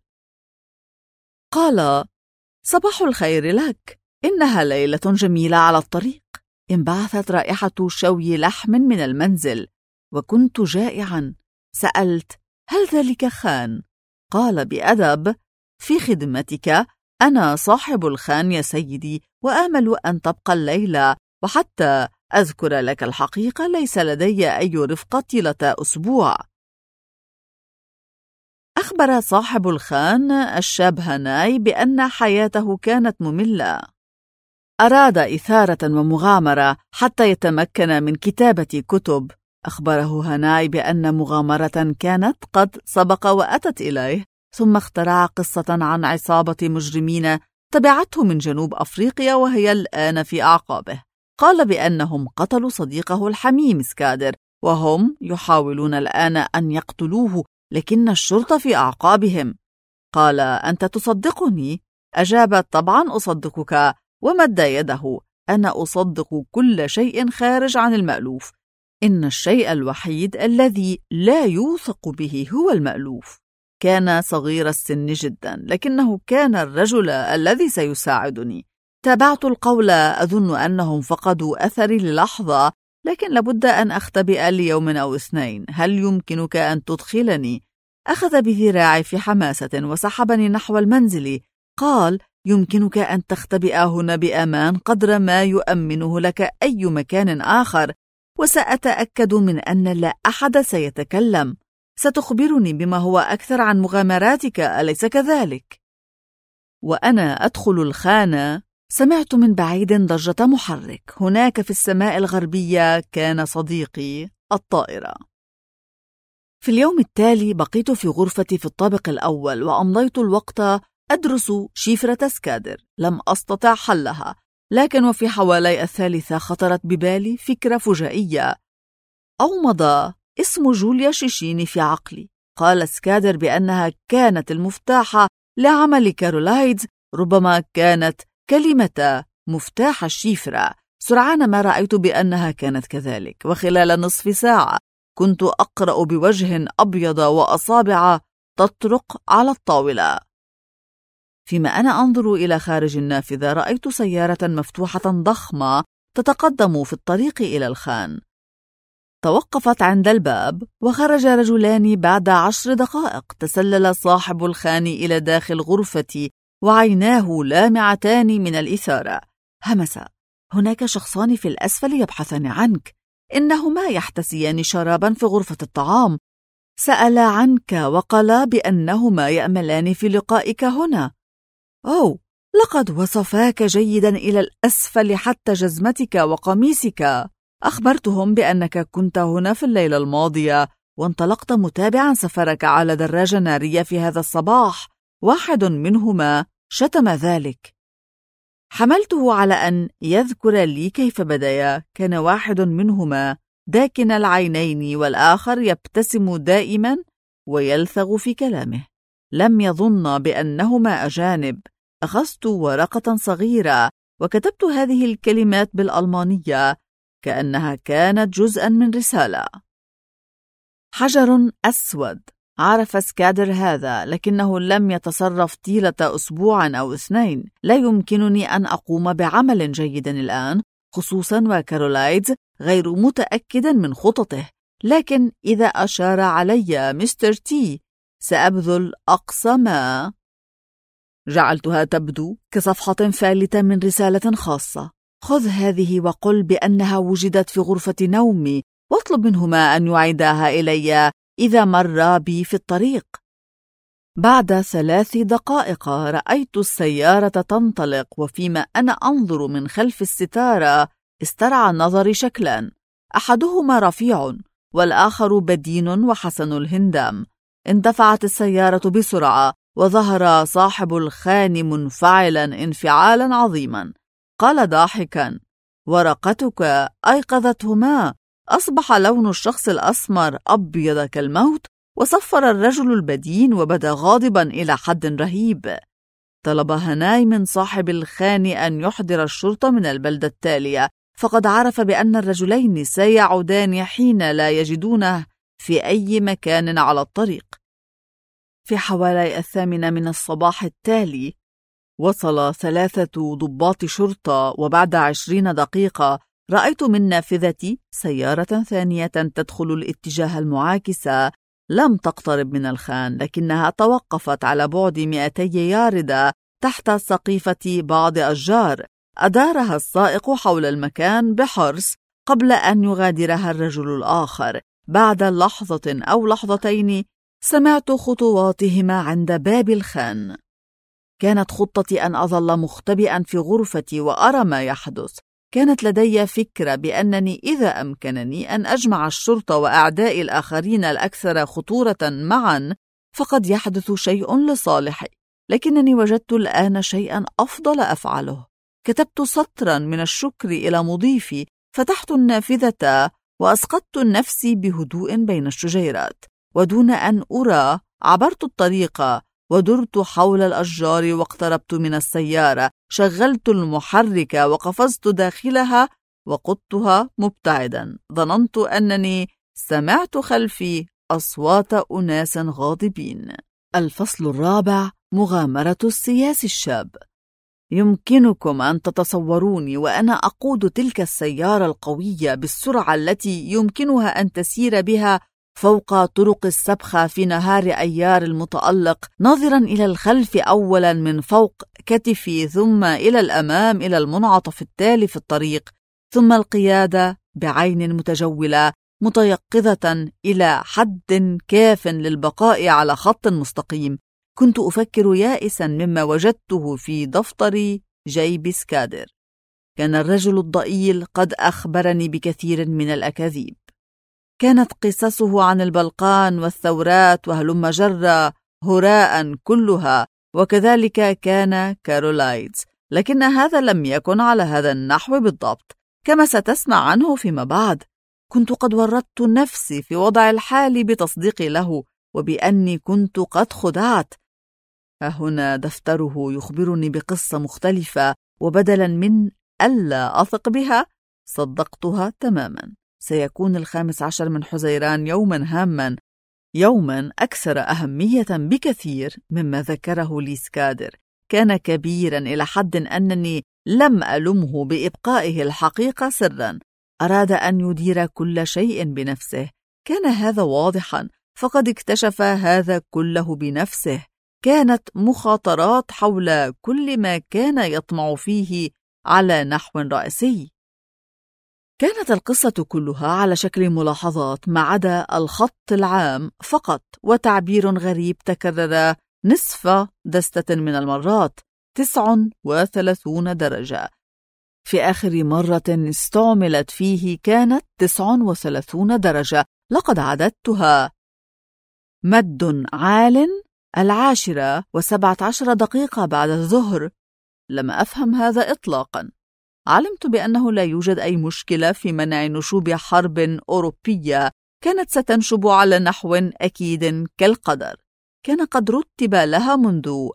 قال: صباح الخير لك، إنها ليلة جميلة على الطريق. انبعثت رائحة شوي لحم من المنزل، وكنت جائعا. سألت: هل ذلك خان؟ قال بأدب: في خدمتك، أنا صاحب الخان يا سيدي، وآمل أن تبقى الليلة. وحتى أذكر لك الحقيقة، ليس لدي أي رفقة طيلة أسبوع. أخبر صاحب الخان الشاب هناي بأن حياته كانت مملة. أراد إثارة ومغامرة حتى يتمكن من كتابة كتب. أخبره هناي بأن مغامرة كانت قد سبق وأتت إليه، ثم اخترع قصة عن عصابة مجرمين تبعته من جنوب أفريقيا وهي الآن في أعقابه. قال بأنهم قتلوا صديقه الحميم سكادر، وهم يحاولون الآن أن يقتلوه، لكن الشرطة في أعقابهم. قال: أنت تصدقني؟ أجاب: طبعا أصدقك. ومد يده: أنا أصدق كل شيء خارج عن المألوف. إن الشيء الوحيد الذي لا يوثق به هو المألوف. كان صغير السن جدا، لكنه كان الرجل الذي سيساعدني. تابعت القول، أظن أنهم فقدوا أثري للحظة، لكن لابد أن أختبئ ليوم أو 2. هل يمكنك أن تدخلني؟ أخذ بذراعي في حماسة وسحبني نحو المنزل. قال: يمكنك أن تختبئ هنا بأمان قدر ما يؤمنه لك أي مكان آخر، وسأتأكد من أن لا أحد سيتكلم. ستخبرني بما هو أكثر عن مغامراتك، أليس كذلك؟ وأنا أدخل الخانة سمعت من بعيد ضجة محرك. هناك في السماء الغربية كان صديقي الطائرة. في اليوم التالي بقيت في غرفتي في الطابق الأول، وأمضيت الوقت أدرس شفرة سكادر. لم أستطع حلها، لكن وفي حوالي 3 خطرت ببالي فكرة فجائية. أومض اسم جوليا شيشيني في عقلي. قال سكادر بأنها كانت المفتاح لعمل كارولايدز، ربما كانت كلمة مفتاح الشيفرة. سرعان ما رأيت بأنها كانت كذلك، وخلال نصف ساعة كنت أقرأ بوجه أبيض وأصابع تطرق على الطاولة. فيما أنا أنظر إلى خارج النافذة رأيت سيارة مفتوحة ضخمة تتقدم في الطريق إلى الخان. توقفت عند الباب وخرج رجلان بعد 10 دقائق. تسلل صاحب الخان إلى داخل غرفتي وعيناه لامعتان من الإثارة. همس: هناك شخصان في الأسفل يبحثان عنك، إنهما يحتسيان شرابا في غرفة الطعام. سألا عنك وقالا بأنهما يأملان في لقائك هنا. أوه، لقد وصفاك جيدا إلى الأسفل حتى جزمتك وقميصك. أخبرتهم بأنك كنت هنا في الليلة الماضية وانطلقت متابعا سفرك على دراجة نارية في هذا الصباح. واحد منهما شتم ذلك. حملته على أن يذكر لي كيف بدايا. كان واحد منهما داكن العينين والآخر يبتسم دائما ويلثغ في كلامه. لم يظن بأنهما أجانب. أخذت ورقة صغيرة وكتبت هذه الكلمات بالألمانية كأنها كانت جزءا من رسالة. حجر أسود. عرف سكادر هذا، لكنه لم يتصرف طيلة أسبوع أو 2. لا يمكنني أن أقوم بعمل جيد الآن، خصوصا وكارولايدز غير متأكد من خططه. لكن إذا أشار علي مستر تي سأبذل أقصى ما. جعلتها تبدو كصفحة فالتة من رسالة خاصة. خذ هذه وقل بأنها وجدت في غرفة نومي، واطلب منهما أن يعيداها إلي إذا مر بي في الطريق. بعد 3 دقائق رأيت السيارة تنطلق، وفيما أنا أنظر من خلف الستارة استرعى نظري شكلان، أحدهما رفيع والآخر بدين وحسن الهندام. اندفعت السيارة بسرعة وظهر صاحب الخان منفعلا انفعالا عظيما. قال ضاحكا: ورقتك أيقظتهما. أصبح لون الشخص الأسمر أبيض كالموت، وصفر الرجل البدين وبدا غاضبا إلى حد رهيب. طلب هناي من صاحب الخان أن يحضر الشرطة من البلدة التالية، فقد عرف بأن الرجلين سيعودان حين لا يجدونه في أي مكان على الطريق. في حوالي 8 من الصباح التالي وصل 3 ضباط شرطة، وبعد 20 دقيقة رأيت من نافذتي سيارة ثانية تدخل الاتجاه المعاكس. لم تقترب من الخان، لكنها توقفت على بعد 200 ياردة تحت سقيفة بعض أشجار. أدارها السائق حول المكان بحرص قبل أن يغادرها الرجل الآخر. بعد لحظة أو لحظتين سمعت خطواتهما عند باب الخان. كانت خطتي أن أظل مختبئا في غرفتي وأرى ما يحدث. كانت لدي فكرة بأنني إذا أمكنني أن أجمع الشرطة وأعدائي الآخرين الأكثر خطورة معا فقد يحدث شيء لصالحي، لكنني وجدت الآن شيئا أفضل أفعله. كتبت سطرا من الشكر إلى مضيفي، فتحت النافذة وأسقطت نفسي بهدوء بين الشجيرات، ودون أن أرى عبرت الطريق ودرت حول الأشجار واقتربت من السيارة. شغلت المحرك وقفزت داخلها وقدتها مبتعدا. ظننت أنني سمعت خلفي أصوات أناس غاضبين. الفصل 4: مغامرة السياسي الشاب. يمكنكم أن تتصوروني وأنا أقود تلك السيارة القوية بالسرعة التي يمكنها أن تسير بها فوق طرق السبخة في نهار أيار المتألق، ناظرا إلى الخلف أولا من فوق كتفي، ثم إلى الأمام إلى المنعطف التالي في الطريق، ثم القيادة بعين متجولة متيقظة إلى حد كاف للبقاء على خط مستقيم. كنت أفكر يائسا مما وجدته في دفتر جيب سكادر. كان الرجل الضئيل قد أخبرني بكثير من الأكاذيب. كانت قصصه عن البلقان والثورات وهلم جرى هراء كلها، وكذلك كان كارولايدز، لكن هذا لم يكن على هذا النحو بالضبط كما ستسمع عنه فيما بعد. كنت قد ورطت نفسي في وضع الحال بتصديقي له وبأني كنت قد خدعت. ها هنا دفتره يخبرني بقصة مختلفة، وبدلا من ألا أثق بها صدقتها تماما. سيكون 15 من حزيران يوما هاما، يوما أكثر أهمية بكثير مما ذكره لي سكادر. كان كبيرا إلى حد أنني لم ألمه بإبقائه الحقيقة سرا. أراد أن يدير كل شيء بنفسه. كان هذا واضحا، فقد اكتشف هذا كله بنفسه. كانت مخاطرات حول كل ما كان يطمع فيه على نحو رئيسي. كانت القصة كلها على شكل ملاحظات ما عدا الخط العام فقط، وتعبير غريب تكرر نصف دستة من المرات، 39 درجة. في آخر مرة استعملت فيه كانت 39 درجة، لقد عددتها. مد عال 10:17 بعد الظهر. لم أفهم هذا إطلاقا. علمت بأنه لا يوجد أي مشكلة في منع نشوب حرب أوروبية كانت ستنشب على نحو أكيد كالقدر. كان قد رتب لها منذ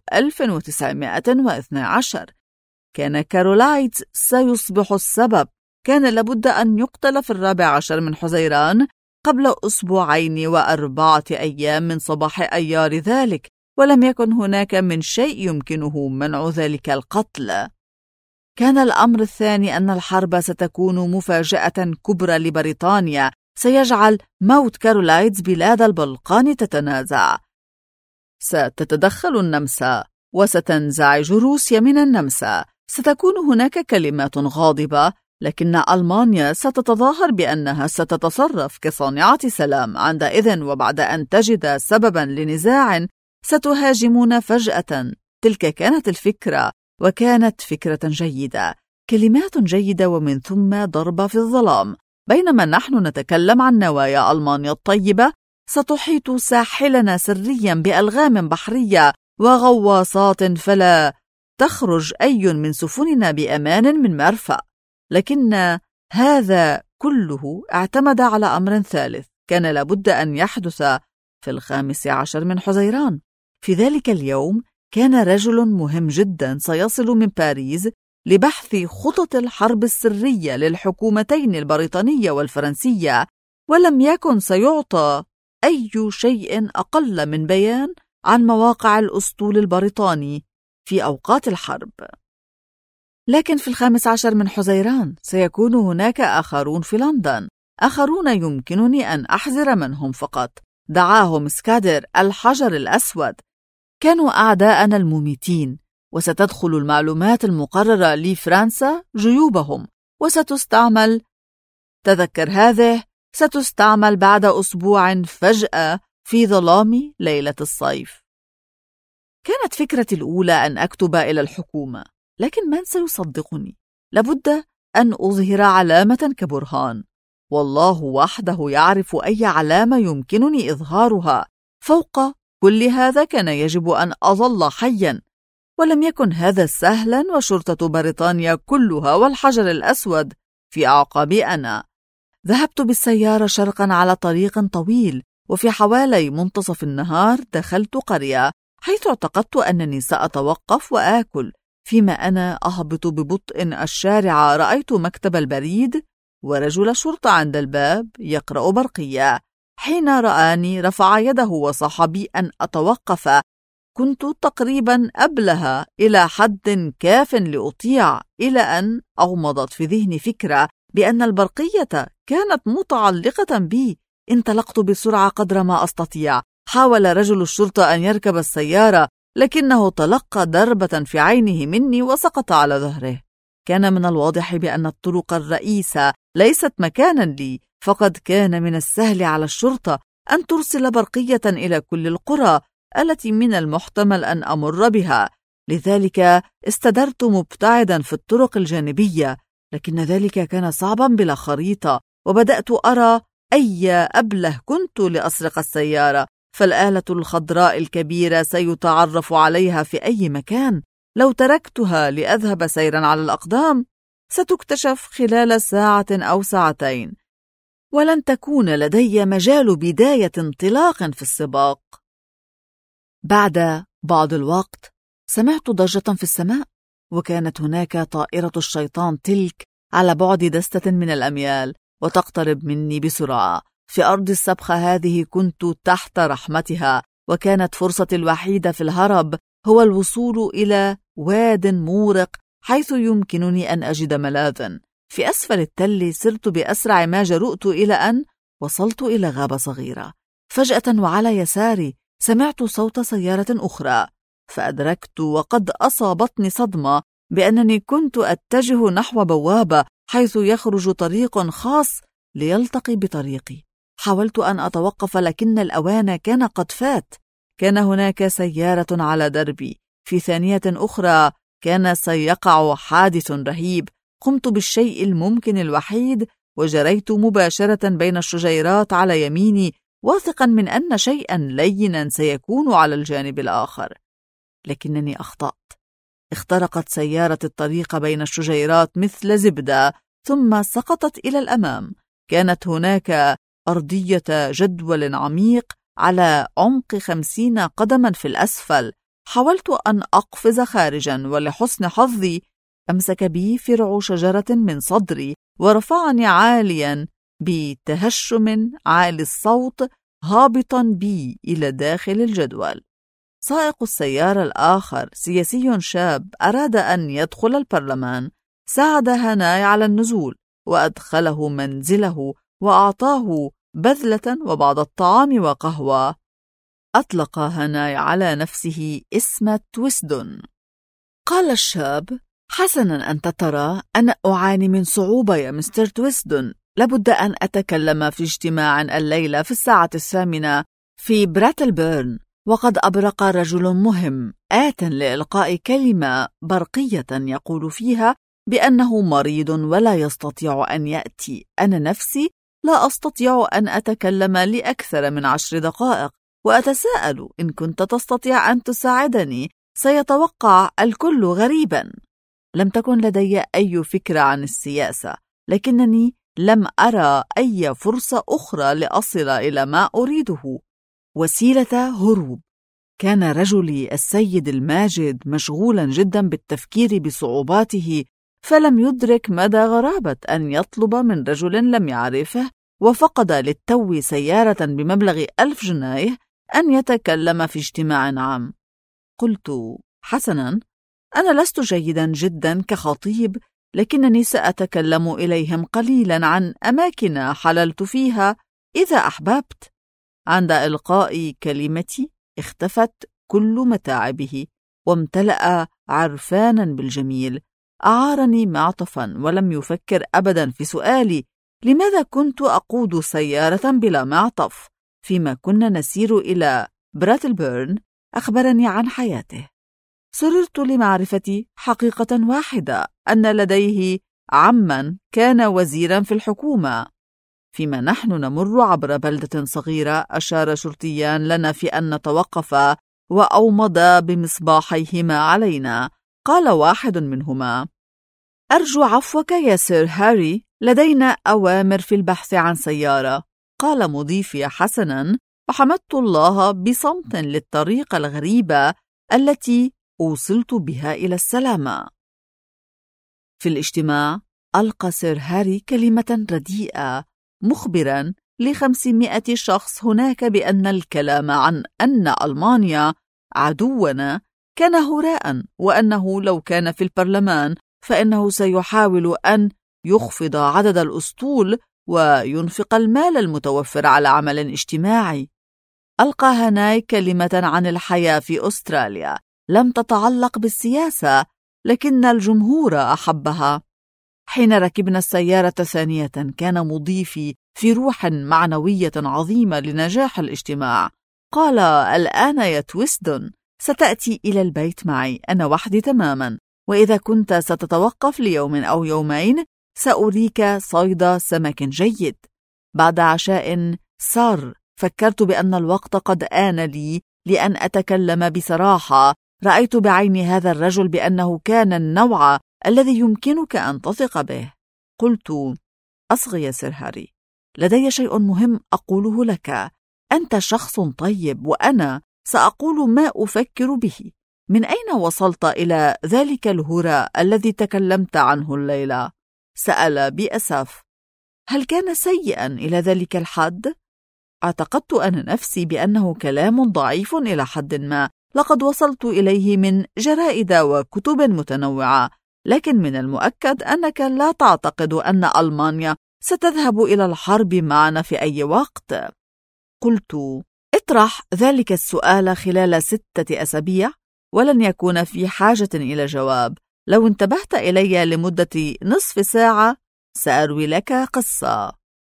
1912. كان كارولايدز سيصبح السبب. كان لابد أن يقتل في 14 من حزيران قبل 2 و4 أيام من صباح أيار ذلك، ولم يكن هناك من شيء يمكنه منع ذلك القتل. كان الأمر الثاني أن الحرب ستكون مفاجأة كبرى لبريطانيا، سيجعل موت كارولايدز بلاد البلقان تتنازع. ستتدخل النمسا وستنزعج روسيا من النمسا. ستكون هناك كلمات غاضبة، لكن ألمانيا ستتظاهر بأنها ستتصرف كصانعة سلام. عندئذ وبعد أن تجد سببا لنزاع ستهاجمون فجأة. تلك كانت الفكرة، وكانت فكرة جيدة. كلمات جيدة ومن ثم ضرب في الظلام. بينما نحن نتكلم عن نوايا ألمانيا الطيبة، ستحيط ساحلنا سريا بألغام بحرية وغواصات، فلا تخرج أي من سفننا بأمان من مرفأ. لكن هذا كله اعتمد على أمر ثالث كان لابد أن يحدث في 15 من حزيران. في ذلك اليوم كان رجل مهم جدا سيصل من باريس لبحث خطط الحرب السرية للحكومتين البريطانية والفرنسية، ولم يكن سيعطى أي شيء أقل من بيان عن مواقع الأسطول البريطاني في أوقات الحرب. لكن في 15 من حزيران سيكون هناك آخرون في لندن، آخرون يمكنني أن أحذر من هم فقط. دعاهم سكادر الحجر الأسود. كانوا أعداءنا المميتين، وستدخل المعلومات المقررة لفرنسا جيوبهم، وستستعمل، تذكر هذه، ستستعمل بعد أسبوع فجأة في ظلام ليلة الصيف. كانت فكرتي الأولى أن أكتب إلى الحكومة، لكن من سيصدقني؟ لابد أن أظهر علامة كبرهان. والله وحده يعرف أي علامة يمكنني إظهارها. فوق كل هذا كان يجب أن أظل حيا، ولم يكن هذا سهلا، وشرطة بريطانيا كلها والحجر الأسود في أعقابي أنا. ذهبت بالسيارة شرقا على طريق طويل، وفي حوالي منتصف النهار دخلت قرية حيث اعتقدت أنني سأتوقف وآكل. فيما أنا أهبط ببطء الشارع رأيت مكتب البريد ورجل شرطة عند الباب يقرأ برقية. حين رآني رفع يده وصاح بي أن أتوقف. كنت تقريبا أبله إلى حد كاف لأطيع، إلى أن أغمضت في ذهني فكرة بأن البرقية كانت متعلقة بي. انطلقت بسرعة قدر ما أستطيع. حاول رجل الشرطة أن يركب السيارة، لكنه تلقى ضربة في عينه مني وسقط على ظهره. كان من الواضح بأن الطرق الرئيسة ليست مكانا لي، فقد كان من السهل على الشرطة أن ترسل برقية إلى كل القرى التي من المحتمل أن أمر بها. لذلك استدرت مبتعدا في الطرق الجانبية، لكن ذلك كان صعبا بلا خريطة، وبدأت أرى أي أبله كنت لأسرق السيارة، فالآلة الخضراء الكبيرة سيتعرف عليها في أي مكان. لو تركتها لأذهب سيرا على الأقدام ستكتشف خلال ساعة أو ساعتين. ولن تكون لدي مجال بداية انطلاق في السباق. بعد بعض الوقت سمعت ضجة في السماء، وكانت هناك طائرة الشيطان تلك على بعد دستة من الأميال وتقترب مني بسرعة. في أرض السبخة هذه كنت تحت رحمتها، وكانت فرصتي الوحيدة في الهرب هو الوصول إلى واد مورق حيث يمكنني أن أجد ملاذا. في أسفل التل سرت بأسرع ما جرؤت إلى أن وصلت إلى غابة صغيرة. فجأة وعلى يساري سمعت صوت سيارة أخرى، فأدركت وقد أصابتني صدمة بأنني كنت أتجه نحو بوابة حيث يخرج طريق خاص ليلتقي بطريقي. حاولت أن أتوقف لكن الأوان كان قد فات. كان هناك سيارة على دربي. في ثانية أخرى كان سيقع حادث رهيب. قمت بالشيء الممكن الوحيد وجريت مباشرة بين الشجيرات على يميني، واثقا من أن شيئا لينا سيكون على الجانب الآخر. لكنني أخطأت. اخترقت سيارة الطريق بين الشجيرات مثل زبدة ثم سقطت إلى الأمام. كانت هناك أرضية جدول عميق على عمق 50 قدما في الأسفل. حاولت أن أقفز خارجا، ولحسن حظي أمسك بي فرع شجرة من صدري ورفعني عاليا بتهشم عالي الصوت، هابطا بي إلى داخل الجدول. سائق السيارة الآخر سياسي شاب أراد أن يدخل البرلمان. ساعد هناي على النزول وأدخله منزله وأعطاه بذلة وبعض الطعام وقهوة. أطلق هناي على نفسه اسم تويسدون. قال الشاب: حسنا، أنت ترى أنا أعاني من صعوبة يا مستر تويسدون. لابد أن أتكلم في اجتماع الليلة في 8:00 في براتلبيرن، وقد أبرق رجل مهم آت لإلقاء كلمة برقية يقول فيها بأنه مريض ولا يستطيع أن يأتي. أنا نفسي لا أستطيع أن أتكلم لأكثر من 10 دقائق، وأتساءل إن كنت تستطيع أن تساعدني. سيتوقع الكل غريبا. لم تكن لدي أي فكرة عن السياسة، لكنني لم أرى أي فرصة أخرى لأصل إلى ما أريده. وسيلة هروب. كان رجلي السيد الماجد مشغولا جدا بالتفكير بصعوباته، فلم يدرك مدى غرابة أن يطلب من رجل لم يعرفه وفقد للتو سيارة بمبلغ 1000 جنيه أن يتكلم في اجتماع عام. قلت: حسنا، أنا لست جيدا جدا كخطيب، لكنني سأتكلم إليهم قليلا عن أماكن حللت فيها إذا أحببت. عند إلقاء كلمتي اختفت كل متاعبه وامتلأ عرفانا بالجميل. أعارني معطفا ولم يفكر أبدا في سؤالي لماذا كنت أقود سيارة بلا معطف. فيما كنا نسير إلى براتلبيرن أخبرني عن حياته. سررت لمعرفة حقيقة واحدة، أن لديه عما كان وزيرا في الحكومة. فيما نحن نمر عبر بلدة صغيرة أشار شرطيان لنا في أن نتوقف وأومضا بمصباحيهما علينا. قال واحد منهما: أرجو عفوك يا سير هاري، لدينا أوامر في البحث عن سيارة. قال مضيفي: حسنا، وحمدت الله بصمت للطريقة الغريبة التي وصلت بها إلى السلامة. في الاجتماع ألقى سير هاري كلمة رديئة مخبرا ل500 شخص هناك بأن الكلام عن أن ألمانيا عدونا كان هراء، وأنه لو كان في البرلمان فإنه سيحاول أن يخفض عدد الأسطول وينفق المال المتوفر على عمل اجتماعي. ألقى هناي كلمة عن الحياة في أستراليا لم تتعلق بالسياسة، لكن الجمهور أحبها. حين ركبنا السيارة ثانية كان مضيفي في روح معنوية عظيمة لنجاح الاجتماع. قال: الآن يا تويسدون ستأتي إلى البيت معي، أنا وحدي تماما، وإذا كنت ستتوقف ليوم أو يومين سأريك صيد سمك جيد. بعد عشاء سار فكرت بأن الوقت قد آن لي لأن أتكلم بصراحة. رأيت بعيني هذا الرجل بأنه كان النوع الذي يمكنك أن تثق به. قلت: أصغي يا سير هاري، لدي شيء مهم أقوله لك. أنت شخص طيب وأنا سأقول ما أفكر به. من أين وصلت إلى ذلك الهراء الذي تكلمت عنه الليلة؟ سأل بأسف. هل كان سيئا إلى ذلك الحد؟ اعتقدت أنا نفسي بأنه كلام ضعيف إلى حد ما، لقد وصلت إليه من جرائد وكتب متنوعة، لكن من المؤكد أنك لا تعتقد أن ألمانيا ستذهب إلى الحرب معنا في أي وقت. قلت: اطرح ذلك السؤال خلال 6 أسابيع ولن يكون في حاجة إلى جواب. لو انتبهت إلي لمدة نصف ساعة سأروي لك قصة.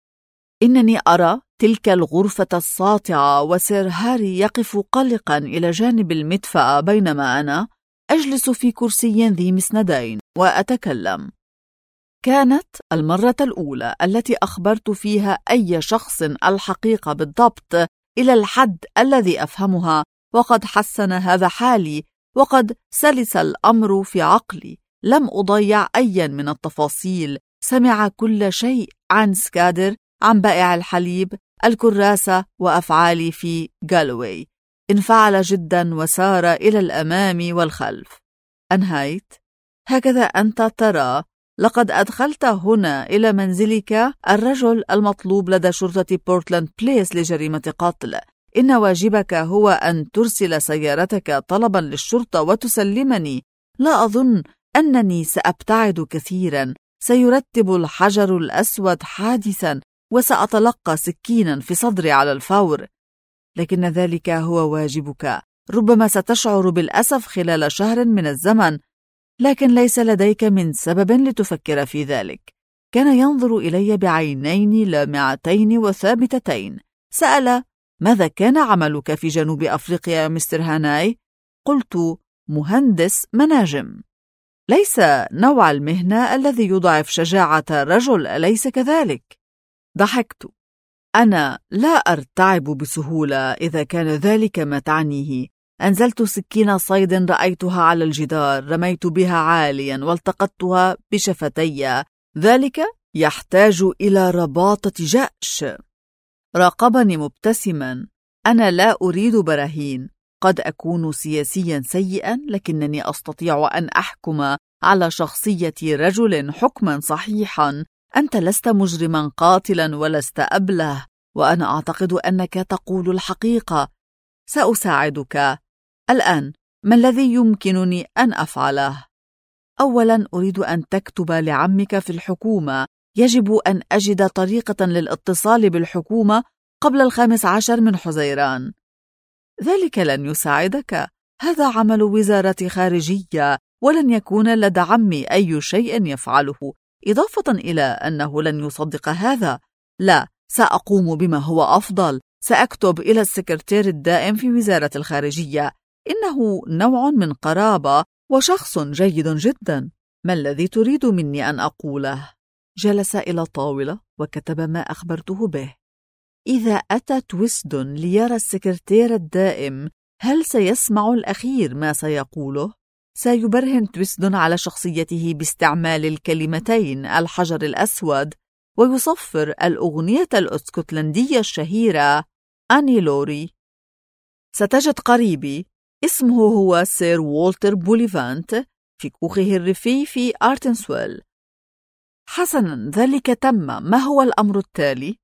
إنني أرى تلك الغرفة الساطعة وسير هاري يقف قلقا إلى جانب المدفأة بينما أنا أجلس في كرسي ذي مسندين وأتكلم. كانت المرة الأولى التي أخبرت فيها أي شخص الحقيقة بالضبط إلى الحد الذي أفهمها، وقد حسن هذا حالي وقد سلس الأمر في عقلي. لم أضيع أي من التفاصيل. سمع كل شيء عن سكادر، عن بائع الحليب، الكراسة وأفعالي في غالوي. انفعل جدا وسار إلى الأمام والخلف. أنهيت: هكذا أنت ترى، لقد أدخلت هنا إلى منزلك الرجل المطلوب لدى شرطة بورتلاند بليس لجريمة قتل. إن واجبك هو أن ترسل سيارتك طلبا للشرطة وتسلمني. لا أظن أنني سأبتعد كثيرا. سيرتب الحجر الأسود حادثا وسأتلقى سكينا في صدري على الفور، لكن ذلك هو واجبك. ربما ستشعر بالأسف خلال شهر من الزمن، لكن ليس لديك من سبب لتفكر في ذلك. كان ينظر إلي بعينين لامعتين وثابتتين. سأل: ماذا كان عملك في جنوب أفريقيا يا مستر هاناي؟ قلت: مهندس مناجم. ليس نوع المهنة الذي يضعف شجاعة الرجل، أليس كذلك؟ ضحكت. أنا لا أرتعب بسهولة إذا كان ذلك ما تعنيه. أنزلت سكين صيد رأيتها على الجدار، رميت بها عاليا والتقطتها بشفتي. ذلك يحتاج إلى رباطة جأش. راقبني مبتسما. أنا لا أريد براهين. قد أكون سياسيا سيئا، لكنني أستطيع أن أحكم على شخصية رجل حكما صحيحا. أنت لست مجرما قاتلا ولست أبله، وأنا أعتقد أنك تقول الحقيقة. سأساعدك. الآن ما الذي يمكنني أن أفعله؟ أولا أريد أن تكتب لعمك في الحكومة. يجب أن أجد طريقة للاتصال بالحكومة قبل 15 من حزيران. ذلك لن يساعدك. هذا عمل وزارة خارجية، ولن يكون لدى عمي أي شيء يفعله، إضافة إلى أنه لن يصدق هذا. لا، سأقوم بما هو أفضل. سأكتب إلى السكرتير الدائم في وزارة الخارجية. إنه نوع من قرابة وشخص جيد جدا. ما الذي تريد مني أن أقوله؟ جلس إلى الطاولة وكتب ما أخبرته به. إذا أتى تويسدون ليرى السكرتير الدائم، هل سيسمع الأخير ما سيقوله؟ سيبرهن تويسدون على شخصيته باستعمال الكلمتين الحجر الأسود، ويصفر الأغنية الأسكتلندية الشهيرة أني لوري. ستجد قريبي اسمه هو سير والتر بوليفانت في كوخه الريفي في آرتنسويل. حسنا، ذلك تم. ما هو الأمر التالي؟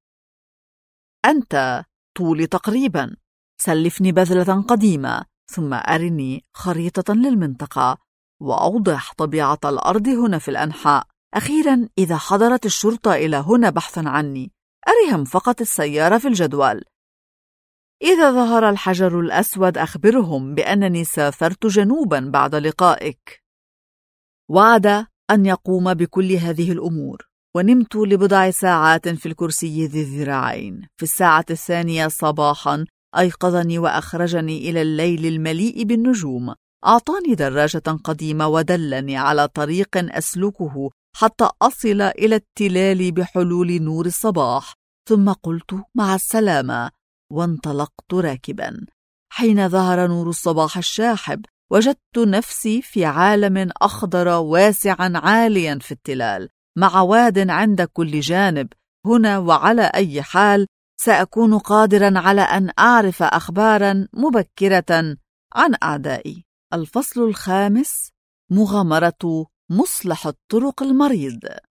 أنت طولي تقريبا. سلفني بذلة قديمة، ثم أرني خريطة للمنطقة، وأوضح طبيعة الأرض هنا في الأنحاء. أخيرا، إذا حضرت الشرطة إلى هنا بحثا عني، أرهم فقط السيارة في الجدول. إذا ظهر الحجر الأسود أخبرهم بأنني سافرت جنوبا بعد لقائك. وعد أن يقوم بكل هذه الأمور، ونمت لبضع ساعات في الكرسي ذي الذراعين. في 2:00 صباحا أيقظني وأخرجني إلى الليل المليء بالنجوم. أعطاني دراجة قديمة ودلني على طريق أسلكه حتى أصل إلى التلال بحلول نور الصباح، ثم قلت مع السلامة وانطلقت راكبا. حين ظهر نور الصباح الشاحب وجدت نفسي في عالم أخضر واسعا عاليا في التلال، مع واد عند كل جانب. هنا وعلى أي حال سأكون قادرا على أن أعرف أخبارا مبكرة عن أعدائي. الفصل الخامس: مغامرة مصلح الطرق المريض.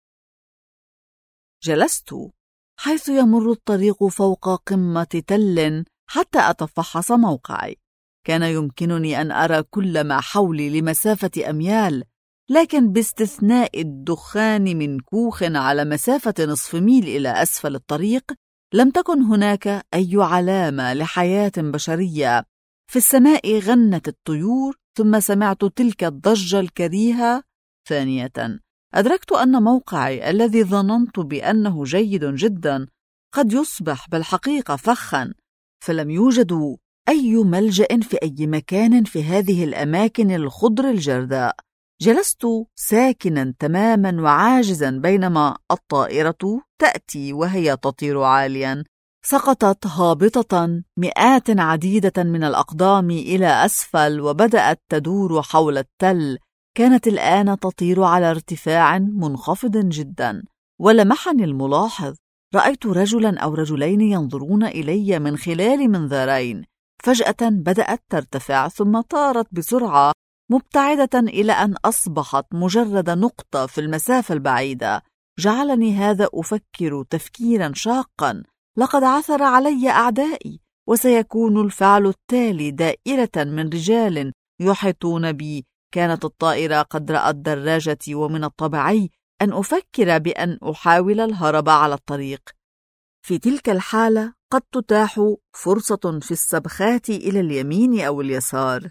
جلست حيث يمر الطريق فوق قمة تل حتى أتفحص موقعي. كان يمكنني أن أرى كل ما حولي لمسافة أميال، لكن باستثناء الدخان من كوخ على مسافة نصف ميل إلى أسفل الطريق لم تكن هناك أي علامة لحياة بشرية. في السماء غنت الطيور، ثم سمعت تلك الضجة الكريهة ثانية. أدركت أن موقعي الذي ظننت بأنه جيد جدا قد يصبح بالحقيقة فخا، فلم يوجد أي ملجأ في أي مكان في هذه الأماكن الخضر الجرداء. جلست ساكنا تماما وعاجزا بينما الطائرة تأتي وهي تطير عاليا. سقطت هابطة مئات عديدة من الأقدام إلى أسفل وبدأت تدور حول التل. كانت الآن تطير على ارتفاع منخفض جدا، ولمحني الملاحظ. رأيت رجلا أو رجلين ينظرون إلي من خلال منظارين. فجأة بدأت ترتفع ثم طارت بسرعة مبتعدة إلى أن أصبحت مجرد نقطة في المسافة البعيدة. جعلني هذا أفكر تفكيرا شاقا. لقد عثر علي أعدائي، وسيكون الفعل التالي دائرة من رجال يحيطون بي. كانت الطائرة قد رأت دراجتي، ومن الطبيعي أن أفكر بأن أحاول الهرب على الطريق. في تلك الحالة قد تتاح فرصة في السبخات إلى اليمين أو اليسار.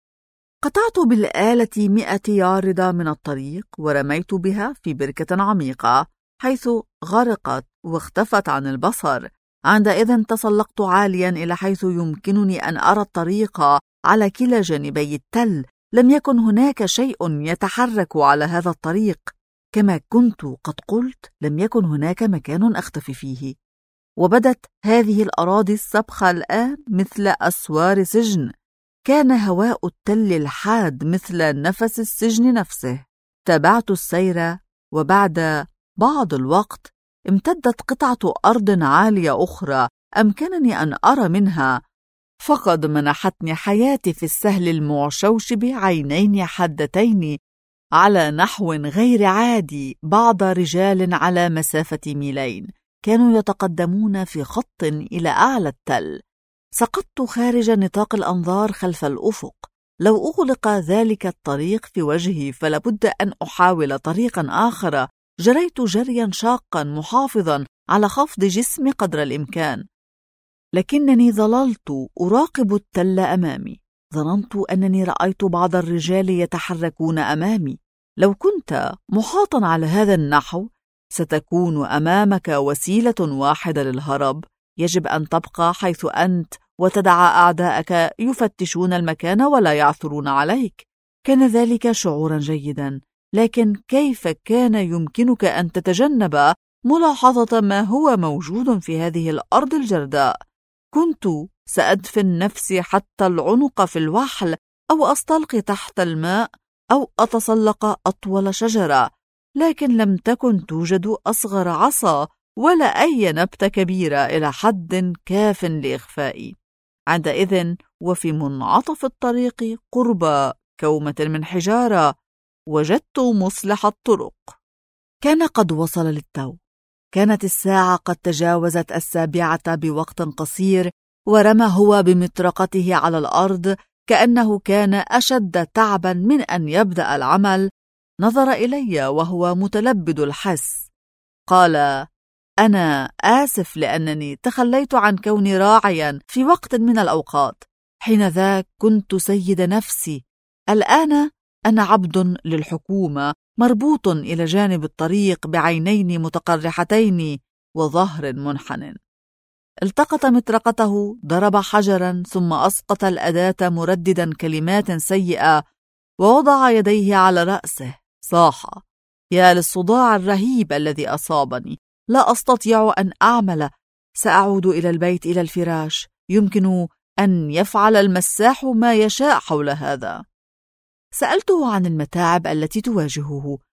قطعت بالآلة 100 ياردة من الطريق ورميت بها في بركة عميقة، حيث غرقت واختفت عن البصر. عندئذ تسلقت عاليا إلى حيث يمكنني أن أرى الطريق على كلا جانبي التل. لم يكن هناك شيء يتحرك على هذا الطريق. كما كنت قد قلت، لم يكن هناك مكان أختفي فيه. وبدت هذه الأراضي السبخة الآن مثل أسوار سجن. كان هواء التل الحاد مثل نفس السجن نفسه. تابعت السير، وبعد بعض الوقت امتدت قطعة أرض عالية أخرى أمكنني أن أرى منها. فقد منحتني حياتي في السهل المعشوش بعينين حادتين على نحو غير عادي. بعض رجال على مسافة ميلين كانوا يتقدمون في خط إلى أعلى التل. سقطت خارج نطاق الأنظار خلف الأفق. لو أغلق ذلك الطريق في وجهي فلابد أن أحاول طريقا آخر. جريت جريا شاقا محافظا على خفض جسمي قدر الإمكان، لكنني ظللت أراقب التل أمامي. ظننت أنني رأيت بعض الرجال يتحركون أمامي. لو كنت محاطا على هذا النحو ستكون أمامك وسيلة واحدة للهرب. يجب أن تبقى حيث أنت وتدع أعداءك يفتشون المكان ولا يعثرون عليك. كان ذلك شعورا جيدا، لكن كيف كان يمكنك أن تتجنب ملاحظة ما هو موجود في هذه الأرض الجرداء؟ كنت سأدفن نفسي حتى العنق في الوحل، أو أستلقي تحت الماء، أو أتسلق أطول شجرة، لكن لم تكن توجد أصغر عصا ولا أي نبتة كبيرة إلى حد كاف لإخفائي. عندئذ وفي منعطف الطريق قرب كومة من حجارة وجدت مصلح الطرق. كان قد وصل للتو. كانت الساعة قد تجاوزت 7 بوقت قصير، ورمى هو بمطرقته على الأرض كأنه كان أشد تعبا من أن يبدأ العمل. نظر إلي وهو متلبد الحس. قال: أنا آسف لأنني تخليت عن كوني راعيا في وقت من الأوقات. حينذاك كنت سيد نفسي. الآن أنا عبد للحكومة، مربوط إلى جانب الطريق بعينين متقرحتين وظهر منحن. التقط مطرقته، ضرب حجرا، ثم أسقط الأداة مرددا كلمات سيئة، ووضع يديه على رأسه. صاح: يا للصداع الرهيب الذي أصابني، لا أستطيع أن أعمل. سأعود إلى البيت، إلى الفراش. يمكن أن يفعل المساح ما يشاء حول هذا. سألته عن المتاعب التي تواجهه.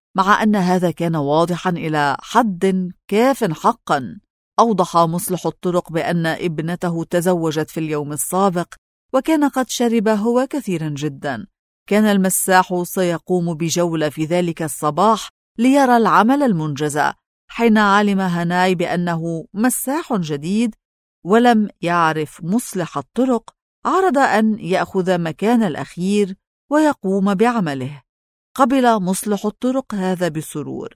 مع أن هذا كان واضحا إلى حد كاف حقا. أوضح مصلح الطرق بأن ابنته تزوجت في اليوم السابق، وكان قد شرب هو كثيرا جدا. كان المساح سيقوم بجولة في ذلك الصباح ليرى العمل المنجز. حين علم هناي بأنه مساح جديد ولم يعرف مصلح الطرق، عرض أن يأخذ مكان الأخير ويقوم بعمله. قبل مصلح الطرق هذا بسرور.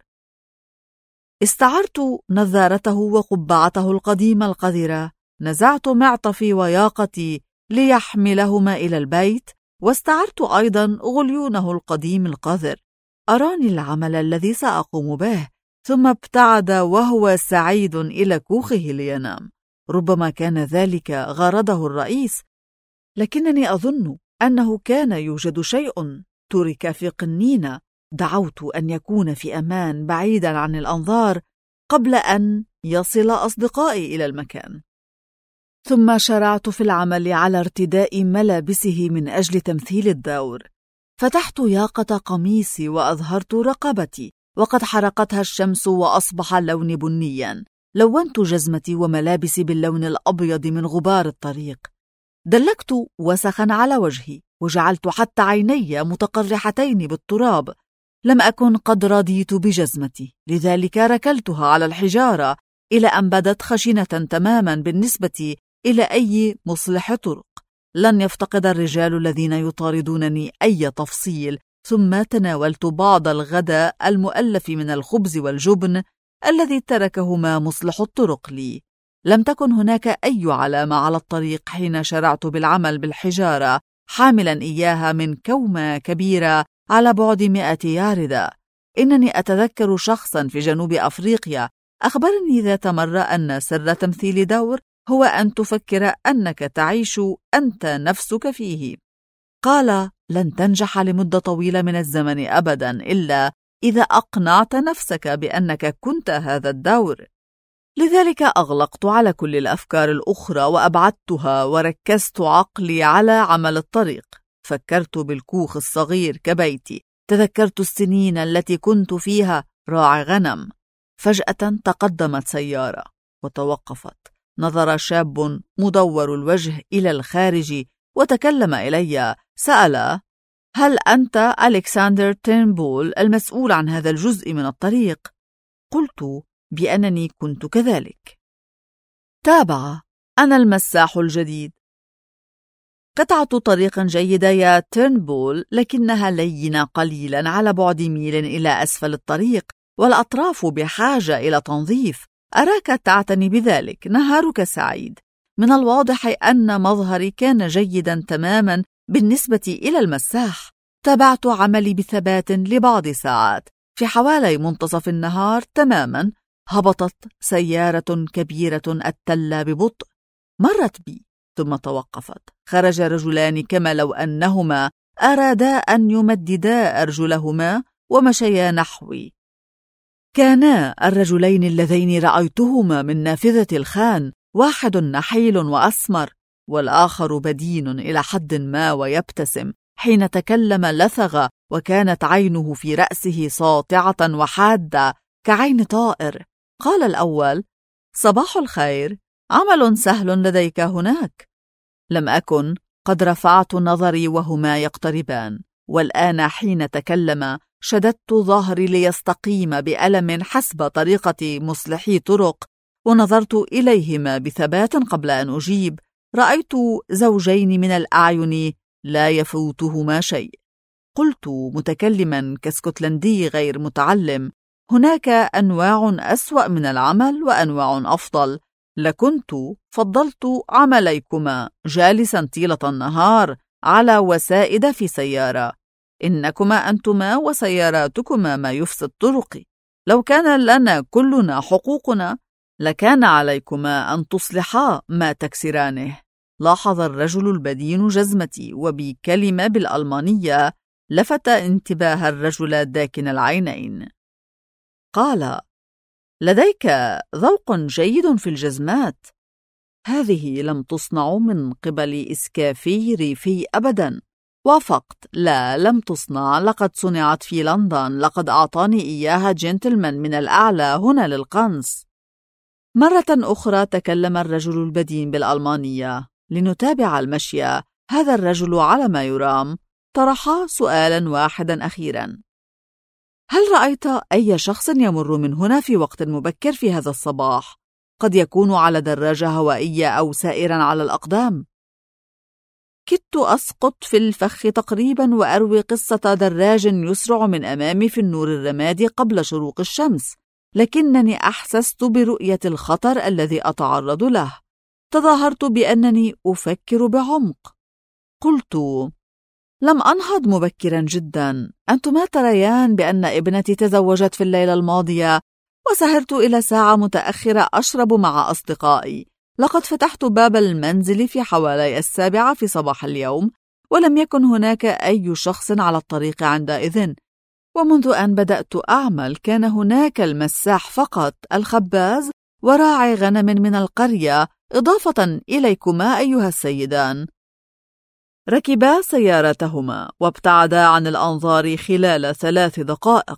استعرت نظارته وقبعته القديمة القذرة، نزعت معطفي وياقتي ليحملهما إلى البيت، واستعرت أيضا غليونه القديم القذر. أراني العمل الذي سأقوم به، ثم ابتعد وهو سعيد إلى كوخه لينام. ربما كان ذلك غرضه الرئيس، لكنني أظن أنه كان يوجد شيء ترك في قنينة. دعوت أن يكون في أمان بعيدا عن الأنظار قبل أن يصل أصدقائي إلى المكان. ثم شرعت في العمل على ارتداء ملابسه من أجل تمثيل الدور. فتحت ياقة قميصي وأظهرت رقبتي، وقد حرقتها الشمس وأصبح اللون بنيا. لونت جزمتي وملابسي باللون الأبيض من غبار الطريق. دلكت وسخا على وجهي، وجعلت حتى عيني متقرحتين بالتراب. لم أكن قد رضيت بجزمتي، لذلك ركلتها على الحجارة إلى أن بدت خشنة تماما بالنسبة إلى أي مصلح طرق. لن يفتقد الرجال الذين يطاردونني أي تفصيل. ثم تناولت بعض الغداء المؤلف من الخبز والجبن الذي تركهما مصلح الطرق لي. لم تكن هناك أي علامة على الطريق حين شرعت بالعمل بالحجارة، حاملا إياها من كومة كبيرة على بعد 100 ياردة. إنني أتذكر شخصا في جنوب أفريقيا أخبرني ذات مرة أن سر تمثيل دور هو أن تفكر أنك تعيش أنت نفسك فيه. قال: لن تنجح لمدة طويلة من الزمن أبدا إلا إذا أقنعت نفسك بأنك كنت هذا الدور. لذلك أغلقت على كل الأفكار الأخرى وأبعدتها، وركزت عقلي على عمل الطريق. فكرت بالكوخ الصغير كبيتي. تذكرت السنين التي كنت فيها راعي غنم. فجأة تقدمت سيارة وتوقفت. نظر شاب مدور الوجه إلى الخارج وتكلم إلي. سأل: هل أنت ألكسندر تيرنبول المسؤول عن هذا الجزء من الطريق؟ قلت بأنني كنت كذلك. تابع: أنا المساح الجديد. قطعة طريق جيدة يا تيرنبول، لكنها لينة قليلا على بعد ميل إلى أسفل الطريق، والأطراف بحاجة إلى تنظيف. أراك تعتني بذلك. نهارك سعيد. من الواضح أن مظهري كان جيدا تماما بالنسبة إلى المساح. تابعت عملي بثبات لبعض ساعات. في حوالي منتصف النهار تماما هبطت سيارة كبيرة التل ببطء. مرت بي ثم توقفت. خرج رجلان كما لو أنهما أرادا أن يمددا أرجلهما ومشيا نحوي. كانا الرجلين اللذين رأيتهما من نافذة الخان، واحد نحيل وأسمر، والآخر بدين إلى حد ما ويبتسم. حين تكلم لثغ، وكانت عينه في رأسه ساطعة وحادة كعين طائر. قال الأول: صباح الخير، عمل سهل لديك هناك. لم أكن قد رفعت نظري وهما يقتربان، والآن حين تكلم شددت ظهري ليستقيم بألم حسب طريقة مصلحي طرق، ونظرت إليهما بثبات قبل أن أجيب. رأيت زوجين من الأعين لا يفوتهما شيء. قلت متكلما كاسكتلندي غير متعلم: هناك أنواع أسوأ من العمل وأنواع أفضل. لكنت فضلت عمليكما جالسا طيلة النهار على وسائد في سيارة. إنكما أنتما وسياراتكما ما يفسد طرقي. لو كان لنا كلنا حقوقنا لكان عليكما أن تصلحا ما تكسرانه. لاحظ الرجل البدين جزمتي، وبكلمة بالألمانية لفت انتباه الرجل داكن العينين. قال: لديك ذوق جيد في الجزمات. هذه لم تصنع من قبل إسكافي ريفي أبدا. وافقت. لا، لم تصنع، لقد صنعت في لندن، لقد أعطاني إياها جنتلمان من الأعلى هنا للقنص. مرة أخرى تكلم الرجل البدين بالألمانية. لنتابع المشي. هذا الرجل على ما يرام طرح سؤالا واحدا أخيرا: هل رأيت أي شخص يمر من هنا في وقت مبكر في هذا الصباح؟ قد يكون على دراجة هوائية أو سائرا على الأقدام. كدت أسقط في الفخ تقريبا وأروي قصة دراج يسرع من أمامي في النور الرمادي قبل شروق الشمس، لكنني أحسست برؤية الخطر الذي أتعرض له. تظاهرت بأنني أفكر بعمق. قلت: لم أنهض مبكرا جدا. أنتما تريان بأن ابنتي تزوجت في الليلة الماضية، وسهرت إلى ساعة متأخرة أشرب مع أصدقائي. لقد فتحت باب المنزل في حوالي 7 في صباح اليوم، ولم يكن هناك أي شخص على الطريق عندئذ. ومنذ أن بدأت أعمل كان هناك المساح فقط، الخباز، وراعي غنم من القرية، إضافة إليكما أيها السيدان. ركبا سيارتهما وابتعدا عن الأنظار خلال 3 دقائق.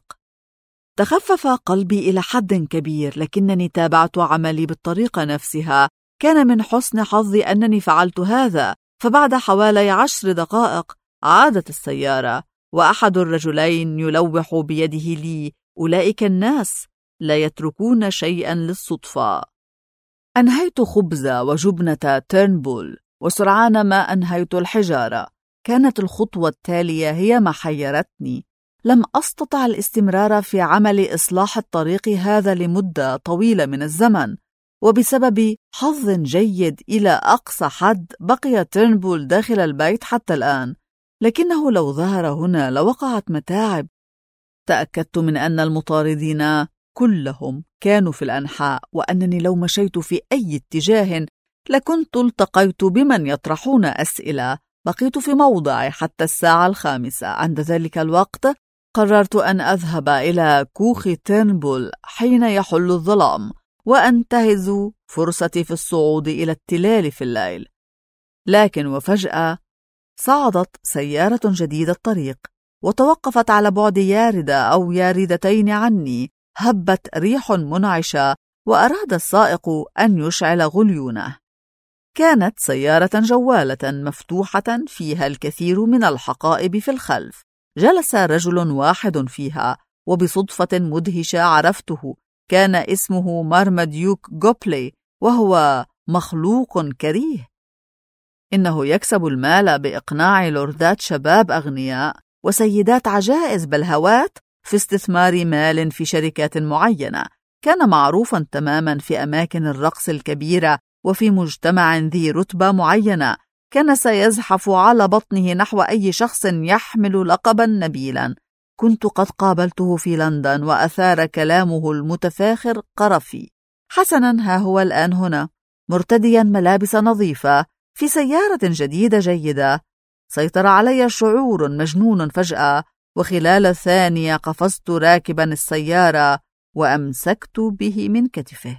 تخفف قلبي إلى حد كبير، لكنني تابعت عملي بالطريقة نفسها. كان من حسن حظي أنني فعلت هذا، فبعد حوالي 10 دقائق عادت السيارة، وأحد الرجلين يلوح بيده لي: أولئك الناس لا يتركون شيئا للصدفة. أنهيت خبز وجبنة تيرنبول، وسرعان ما أنهيت الحجارة. كانت الخطوة التالية هي ما حيرتني. لم أستطع الاستمرار في عمل إصلاح الطريق هذا لمدة طويلة من الزمن، وبسبب حظ جيد إلى أقصى حد بقي تيرنبول داخل البيت حتى الآن، لكنه لو ظهر هنا لوقعت متاعب. تأكدت من أن المطاردين كلهم كانوا في الأنحاء، وأنني لو مشيت في أي اتجاه لكنت التقيت بمن يطرحون أسئلة. بقيت في موضعي حتى الساعة 5. عند ذلك الوقت قررت أن أذهب إلى كوخ تيرنبول حين يحل الظلام، وأنتهز فرصتي في الصعود إلى التلال في الليل. لكن وفجأة صعدت سيارة جديدة الطريق، وتوقفت على بعد ياردة أو ياردتين عني. هبت ريح منعشة، وأراد السائق أن يشعل غليونه. كانت سيارة جوالة مفتوحة فيها الكثير من الحقائب في الخلف. جلس رجل واحد فيها، وبصدفة مدهشة عرفته. كان اسمه مارماديوك جوبلي، وهو مخلوق كريه. إنه يكسب المال بإقناع لوردات شباب أغنياء وسيدات عجائز بالهوات في استثمار مال في شركات معينة. كان معروفا تماما في أماكن الرقص الكبيرة وفي مجتمع ذي رتبة معينة. كان سيزحف على بطنه نحو أي شخص يحمل لقبا نبيلا. كنت قد قابلته في لندن، وأثار كلامه المتفاخر قرفي. حسنا، ها هو الآن هنا، مرتديا ملابس نظيفة، في سيارة جديدة جيدة. سيطر علي شعور مجنون فجأة، وخلال ثانية قفزت راكبا السيارة وأمسكت به من كتفه.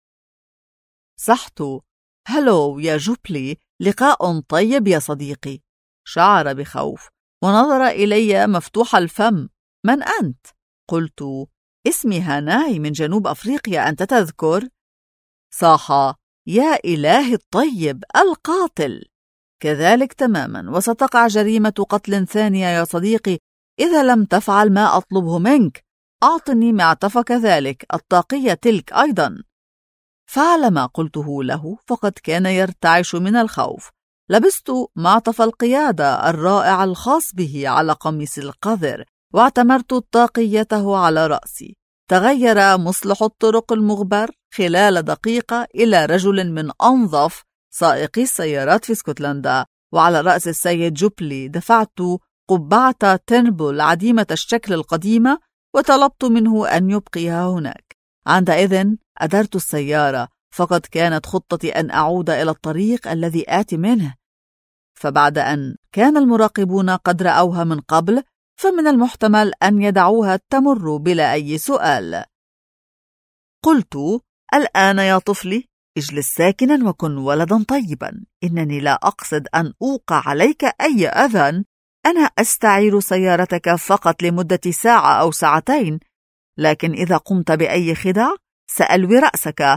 صحت: هلو يا جوبلي، لقاء طيب يا صديقي. شعر بخوف ونظر إلي مفتوح الفم. من أنت؟ قلت: اسمي هاناي من جنوب أفريقيا، أنت تذكر؟ صاح: يا إلهي الطيب، القاتل. كذلك تماما، وستقع جريمة قتل ثانية يا صديقي إذا لم تفعل ما أطلبه منك. أعطني معطفك ذلك، الطاقية تلك أيضا. فعل ما قلته له، فقد كان يرتعش من الخوف. لبست معطف القيادة الرائع الخاص به على قميص القذر، واعتمرت طاقيته على رأسي. تغير مصلح الطرق المغبر خلال دقيقة إلى رجل من أنظف سائقي السيارات في اسكتلندا، وعلى رأس السيد جوبلي دفعت قبعة تيرنبول عديمة الشكل القديمة، وطلبت منه أن يبقيها هناك. عندئذ أدرت السيارة، فقد كانت خطتي أن أعود إلى الطريق الذي آتي منه. فبعد أن كان المراقبون قد رأوها من قبل، فمن المحتمل أن يدعوها تمر بلا أي سؤال. قلت: الآن يا طفلي، اجلس ساكنا وكن ولدا طيبا. إنني لا أقصد أن أوقع عليك أي أذى. أنا أستعير سيارتك فقط لمدة ساعة أو ساعتين، لكن إذا قمت بأي خدع سألوي رأسك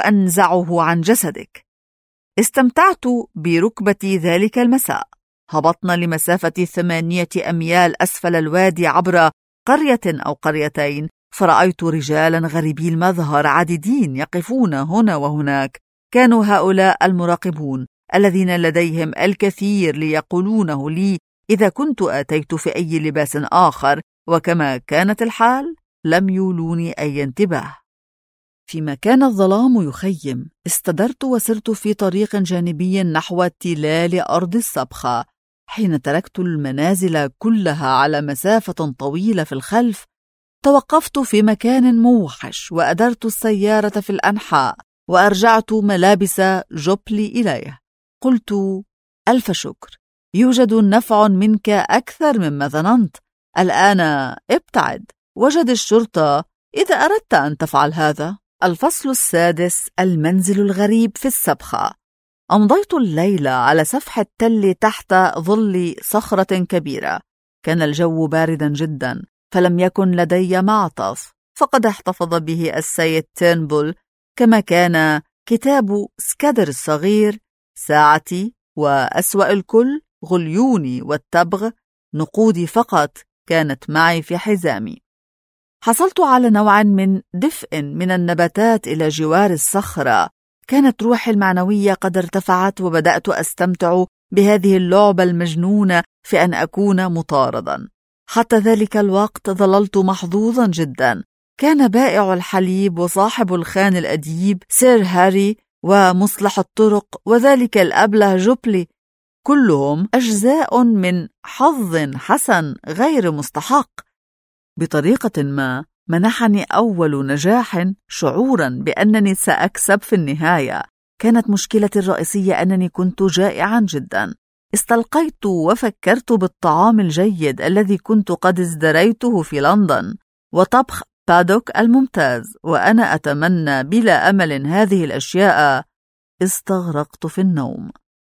وأنزعه عن جسدك. استمتعت بركبتي ذلك المساء. هبطنا لمسافة 8 أميال أسفل الوادي عبر قرية أو قريتين، فرأيت رجالا غريبي المظهر عديدين يقفون هنا وهناك. كانوا هؤلاء المراقبون الذين لديهم الكثير ليقولونه لي إذا كنت آتيت في أي لباس آخر، وكما كانت الحال لم يولوني أي انتباه. فيما كان الظلام يخيم، استدرت وسرت في طريق جانبي نحو تلال أرض الصبخة. حين تركت المنازل كلها على مسافة طويلة في الخلف، توقفت في مكان موحش وأدرت السيارة في الأنحاء وأرجعت ملابس جوبلي إليه. قلت: ألف شكر، يوجد نفع منك أكثر مما ظننت. الآن ابتعد، وجد الشرطة إذا أردت أن تفعل هذا. الفصل 6: المنزل الغريب في السبخة. أمضيت الليلة على سفح التل تحت ظل صخرة كبيرة. كان الجو باردا جدا، فلم يكن لدي معطف، فقد احتفظ به السيد تيرنبول، كما كان كتاب سكادر الصغير، ساعتي، وأسوأ الكل غليوني والتبغ. نقودي فقط كانت معي في حزامي. حصلت على نوع من دفء من النباتات إلى جوار الصخرة. كانت روحي المعنوية قد ارتفعت، وبدأت أستمتع بهذه اللعبة المجنونة في أن أكون مطاردا. حتى ذلك الوقت ظللت محظوظا جدا. كان بائع الحليب وصاحب الخان الأديب سير هاري ومصلح الطرق وذلك الأبله جوبلي، كلهم أجزاء من حظ حسن غير مستحق. بطريقة ما منحني أول نجاح شعورا بأنني سأكسب في النهاية. كانت مشكلتي الرئيسية أنني كنت جائعا جدا. استلقيت وفكرت بالطعام الجيد الذي كنت قد ازدريته في لندن، وطبخ بادوك الممتاز، وأنا أتمنى بلا أمل هذه الأشياء. استغرقت في النوم.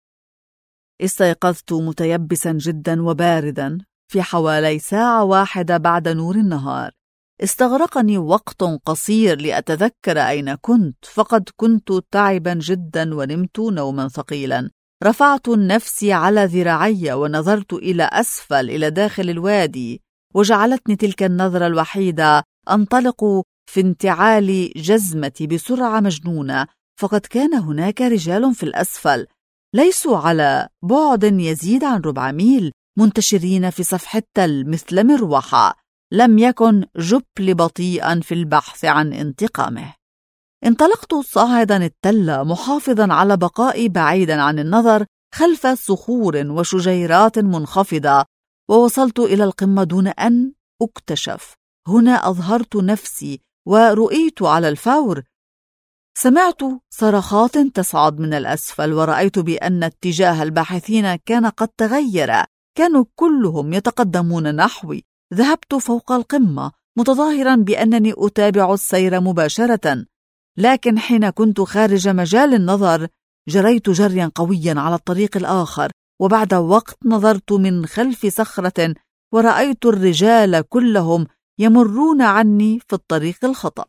استيقظت متيبسا جدا وباردا في حوالي ساعة واحدة بعد نور النهار. استغرقني وقت قصير لأتذكر أين كنت، فقد كنت تعبا جدا ونمت نوما ثقيلا. رفعت نفسي على ذراعي ونظرت إلى أسفل إلى داخل الوادي، وجعلتني تلك النظرة الوحيدة أنطلق في انتعال جزمتي بسرعة مجنونة، فقد كان هناك رجال في الأسفل ليسوا على بعد يزيد عن 4 ميل، منتشرين في سفح التل مثل مروحة. لم يكن جوبلي بطيئا في البحث عن انتقامه. انطلقت صاعدا التل محافظا على بقائي بعيدا عن النظر خلف صخور وشجيرات منخفضة، ووصلت إلى القمة دون أن أكتشف. هنا أظهرت نفسي ورؤيت على الفور. سمعت صرخات تصعد من الأسفل، ورأيت بأن اتجاه الباحثين كان قد تغير. كانوا كلهم يتقدمون نحوي. ذهبت فوق القمة متظاهرا بأنني أتابع السير مباشرة، لكن حين كنت خارج مجال النظر جريت جريا قويا على الطريق الآخر، وبعد وقت نظرت من خلف صخرة ورأيت الرجال كلهم يمرون عني في الطريق الخطأ.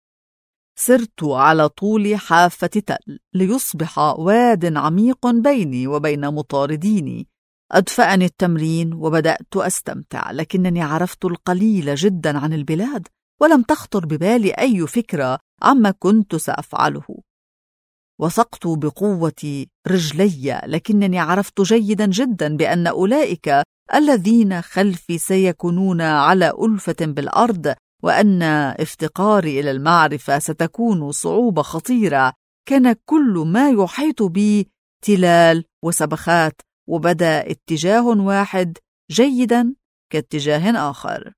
سرت على طول حافة تل ليصبح واد عميق بيني وبين مطارديني. أدفأني التمرين وبدأت أستمتع، لكنني عرفت القليل جدا عن البلاد، ولم تخطر ببالي أي فكرة عما كنت سأفعله. وثقت بقوة رجلي، لكنني عرفت جيدا جدا بأن أولئك الذين خلفي سيكونون على ألفة بالأرض، وأن افتقاري إلى المعرفة ستكون صعوبة خطيرة. كان كل ما يحيط بي تلال وسبخات، وبدا اتجاه واحد جيدا كاتجاه آخر.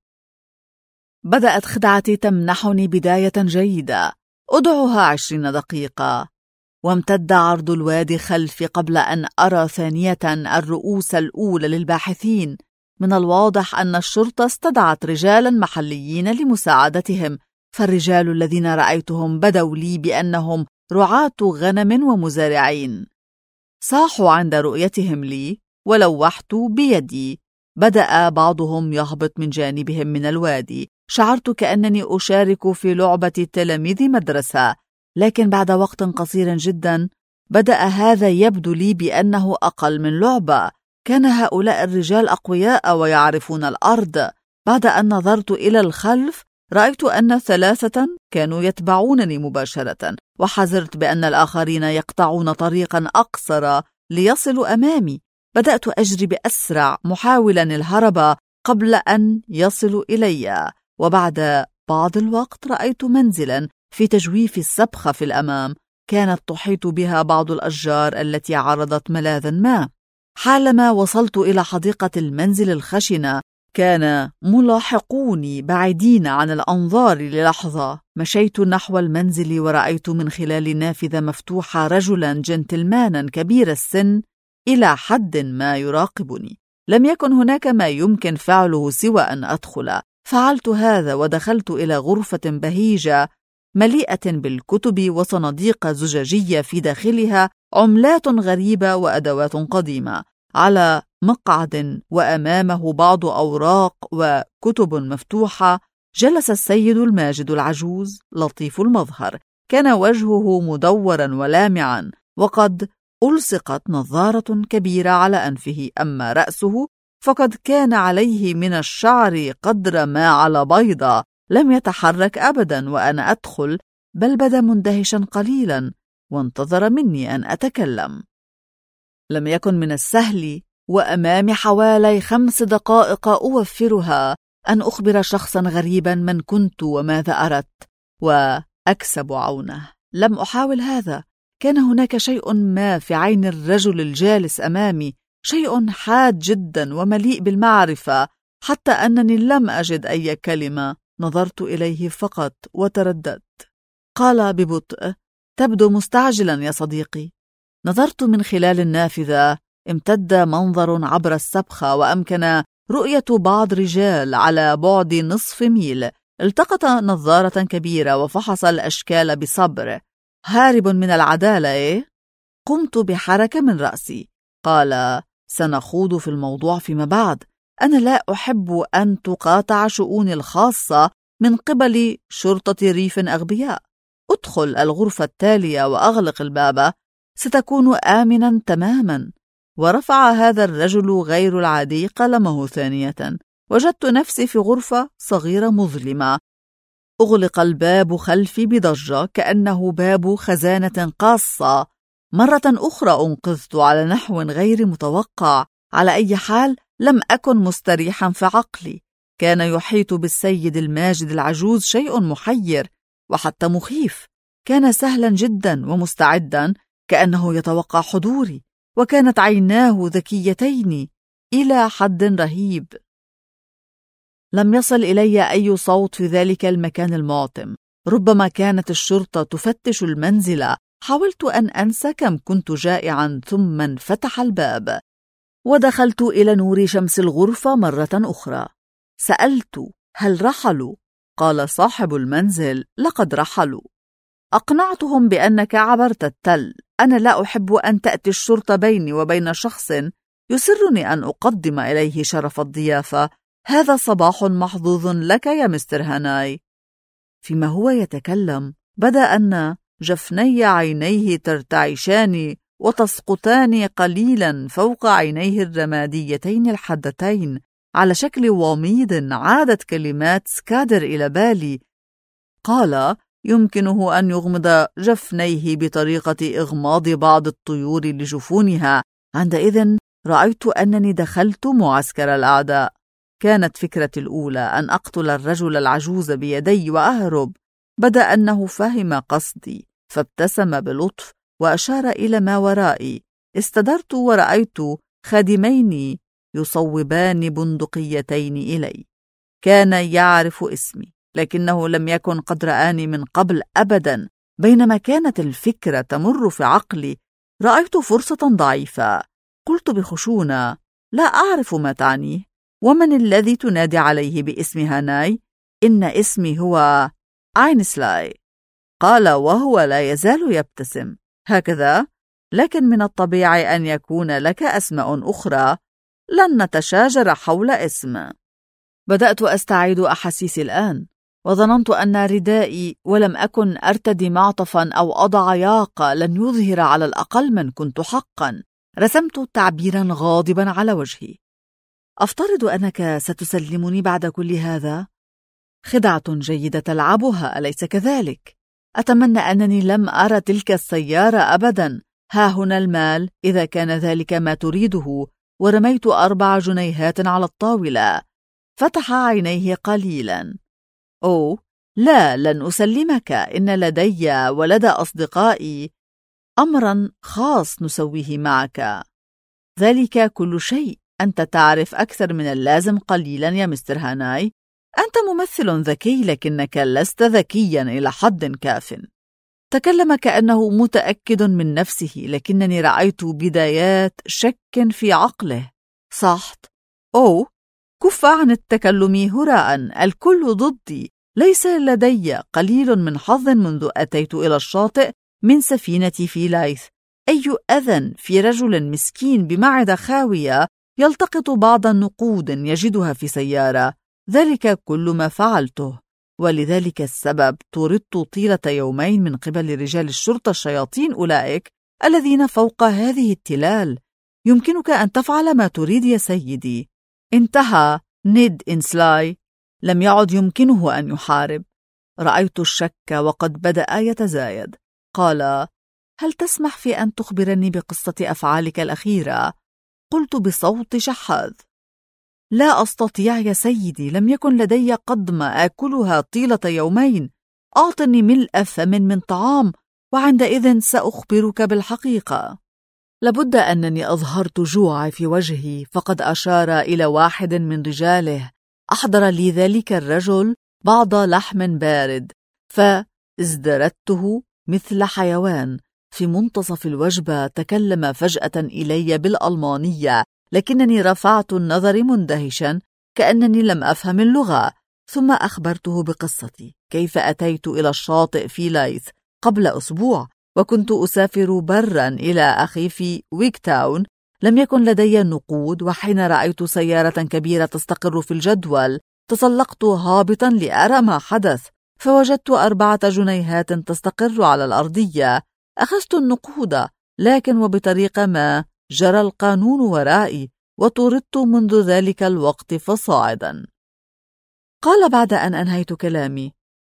بدأت خدعتي تمنحني بداية جيدة، أدعها 20 دقيقة، وامتد عرض الوادي خلفي قبل أن أرى ثانية الرؤوس الأولى للباحثين. من الواضح أن الشرطة استدعت رجالا محليين لمساعدتهم، فالرجال الذين رأيتهم بدوا لي بأنهم رعاة غنم ومزارعين. صاحوا عند رؤيتهم لي ولوحت بيدي بدأ بعضهم يهبط من جانبهم من الوادي. شعرت كأنني أشارك في لعبة تلاميذ مدرسة، لكن بعد وقت قصير جدا بدأ هذا يبدو لي بأنه أقل من لعبة. كان هؤلاء الرجال أقوياء ويعرفون الأرض. بعد أن نظرت إلى الخلف رأيت أن 3 كانوا يتبعونني مباشرة، وحذرت بأن الآخرين يقطعون طريقا أقصر ليصلوا أمامي. بدأت أجري بأسرع محاولا الهرب قبل أن يصلوا إلي، وبعد بعض الوقت رأيت منزلا في تجويف السبخة في الأمام. كانت تحيط بها بعض الأشجار التي عرضت ملاذا ما. حالما وصلت إلى حديقة المنزل الخشنة كان ملاحقوني بعيدين عن الأنظار للحظة. مشيت نحو المنزل ورأيت من خلال النافذة مفتوحة رجلا جنتلمانا كبير السن إلى حد ما يراقبني. لم يكن هناك ما يمكن فعله سوى أن أدخل. فعلت هذا ودخلت إلى غرفة بهيجة مليئة بالكتب وصناديق زجاجية في داخلها عملات غريبة وأدوات قديمة. على مقعد وأمامه بعض أوراق وكتب مفتوحة جلس السيد الماجد العجوز لطيف المظهر. كان وجهه مدورا ولامعا، وقد ألصقت نظارة كبيرة على أنفه. أما رأسه فقد كان عليه من الشعر قدر ما على بيضة. لم يتحرك أبدا وأنا أدخل، بل بدا مندهشا قليلا وانتظر مني أن أتكلم. لم يكن من السهل وأمامي حوالي 5 دقائق أوفرها أن أخبر شخصا غريبا من كنت وماذا أردت وأكسب عونه. لم أحاول هذا. كان هناك شيء ما في عين الرجل الجالس أمامي، شيء حاد جدا ومليء بالمعرفة، حتى أنني لم أجد أي كلمة. نظرت إليه فقط وترددت. قال ببطء: تبدو مستعجلا يا صديقي. نظرت من خلال النافذة. امتد منظر عبر السبخة وأمكن رؤية بعض رجال على بعد نصف ميل. التقط نظارة كبيرة وفحص الأشكال بصبر. هارب من العدالة إيه؟ قمت بحركة من رأسي. قال: سنخوض في الموضوع فيما بعد. أنا لا أحب أن تقاطع شؤوني الخاصة من قبل شرطة ريف أغبياء. أدخل الغرفة التالية وأغلق الباب، ستكون آمنا تماما. ورفع هذا الرجل غير العادي قلمه ثانية. وجدت نفسي في غرفة صغيرة مظلمة. أغلق الباب خلفي بضجة كأنه باب خزانة قاصة. مرة أخرى أنقذت على نحو غير متوقع. على أي حال لم أكن مستريحا في عقلي. كان يحيط بالسيد الماجد العجوز شيء محير وحتى مخيف. كان سهلا جدا ومستعدا، كأنه يتوقع حضوري، وكانت عيناه ذكيتين إلى حد رهيب. لم يصل إلي أي صوت في ذلك المكان المعتم. ربما كانت الشرطة تفتش المنزل. حاولت أن أنسى كم كنت جائعا، ثم انفتح الباب ودخلت إلى نور شمس الغرفة مرة أخرى. سألت: هل رحلوا؟ قال صاحب المنزل: لقد رحلوا. أقنعتهم بأنك عبرت التل. أنا لا أحب أن تأتي الشرطة بيني وبين شخص يسرني أن أقدم إليه شرف الضيافة. هذا صباح محظوظ لك يا مستر هاناي. فيما هو يتكلم بدا أن جفني عينيه ترتعشان وتسقطان قليلا فوق عينيه الرماديتين الحادتين على شكل وميض. عادت كلمات سكادر إلى بالي. قال: يمكنه أن يغمض جفنيه بطريقة إغماض بعض الطيور لجفونها. عندئذ رأيت أنني دخلت معسكر الأعداء. كانت فكرتي الأولى أن أقتل الرجل العجوز بيدي وأهرب. بدا أنه فهم قصدي، فابتسم بلطف وأشار إلى ما ورائي. استدرت ورأيت خادمين يصوبان بندقيتين إلي. كان يعرف اسمي، لكنه لم يكن قد رآني من قبل أبدا. بينما كانت الفكرة تمر في عقلي، رأيت فرصة ضعيفة. قلت بخشونة: لا أعرف ما تعنيه. ومن الذي تنادي عليه باسم هاناي؟ إن اسمي هو أينسلاي. قال وهو لا يزال يبتسم. هكذا؟ لكن من الطبيعي أن يكون لك أسماء أخرى. لن نتشاجر حول اسم. بدأت أستعيد أحاسيسي الآن، وظننت أن ردائي، ولم أكن أرتدي معطفا أو أضع ياقة، لن يظهر على الأقل من كنت حقا. رسمت تعبيرا غاضبا على وجهي. أفترض أنك ستسلمني بعد كل هذا؟ خدعة جيدة تلعبها، أليس كذلك؟ أتمنى أنني لم أرى تلك السيارة أبدا. ها هنا المال إذا كان ذلك ما تريده. ورميت 4 جنيهات على الطاولة. فتح عينيه قليلا. أوه لا، لن أسلمك. إن لدي ولدى أصدقائي أمرا خاص نسويه معك. ذلك كل شيء. أنت تعرف أكثر من اللازم قليلا يا مستر هاناي. أنت ممثل ذكي، لكنك لست ذكيا إلى حد كاف. تكلم كأنه متأكد من نفسه، لكنني رأيت بدايات شك في عقله. صحت. أوه، كف عن التكلم هراء. الكل ضدي. ليس لدي قليل من حظ منذ أتيت إلى الشاطئ من سفينتي في لايث. أي أذى في رجل مسكين بمعدة خاوية يلتقط بعض النقود يجدها في سيارة. ذلك كل ما فعلته، ولذلك السبب طردت طيلة يومين من قبل رجال الشرطة الشياطين أولئك الذين فوق هذه التلال. يمكنك أن تفعل ما تريد يا سيدي. انتهى نيد إنسلاي. لم يعد يمكنه أن يحارب. رأيت الشك وقد بدأ يتزايد. قال: هل تسمح في أن تخبرني بقصة أفعالك الأخيرة؟ قلت بصوت شحاذ: لا أستطيع يا سيدي. لم يكن لدي قدمة آكلها طيلة يومين. أعطني ملء فم من طعام، وعندئذ سأخبرك بالحقيقة. لابد أنني أظهرت جوعي في وجهي، فقد أشار إلى واحد من رجاله. أحضر لي ذلك الرجل بعض لحم بارد، فازدردته مثل حيوان. في منتصف الوجبة تكلم فجأة إلي بالألمانية، لكنني رفعت النظر مندهشا كأنني لم أفهم اللغة. ثم أخبرته بقصتي، كيف أتيت إلى الشاطئ في لايث قبل أسبوع، وكنت أسافر برا إلى أخي في ويكتاون. لم يكن لدي النقود، وحين رأيت سيارة كبيرة تستقر في الجدول تسلقت هابطا لأرى ما حدث، فوجدت 4 جنيهات تستقر على الأرضية. أخذت النقود، لكن وبطريقة ما جرى القانون ورائي، وطردت منذ ذلك الوقت فصاعدا. قال بعد أن أنهيت كلامي: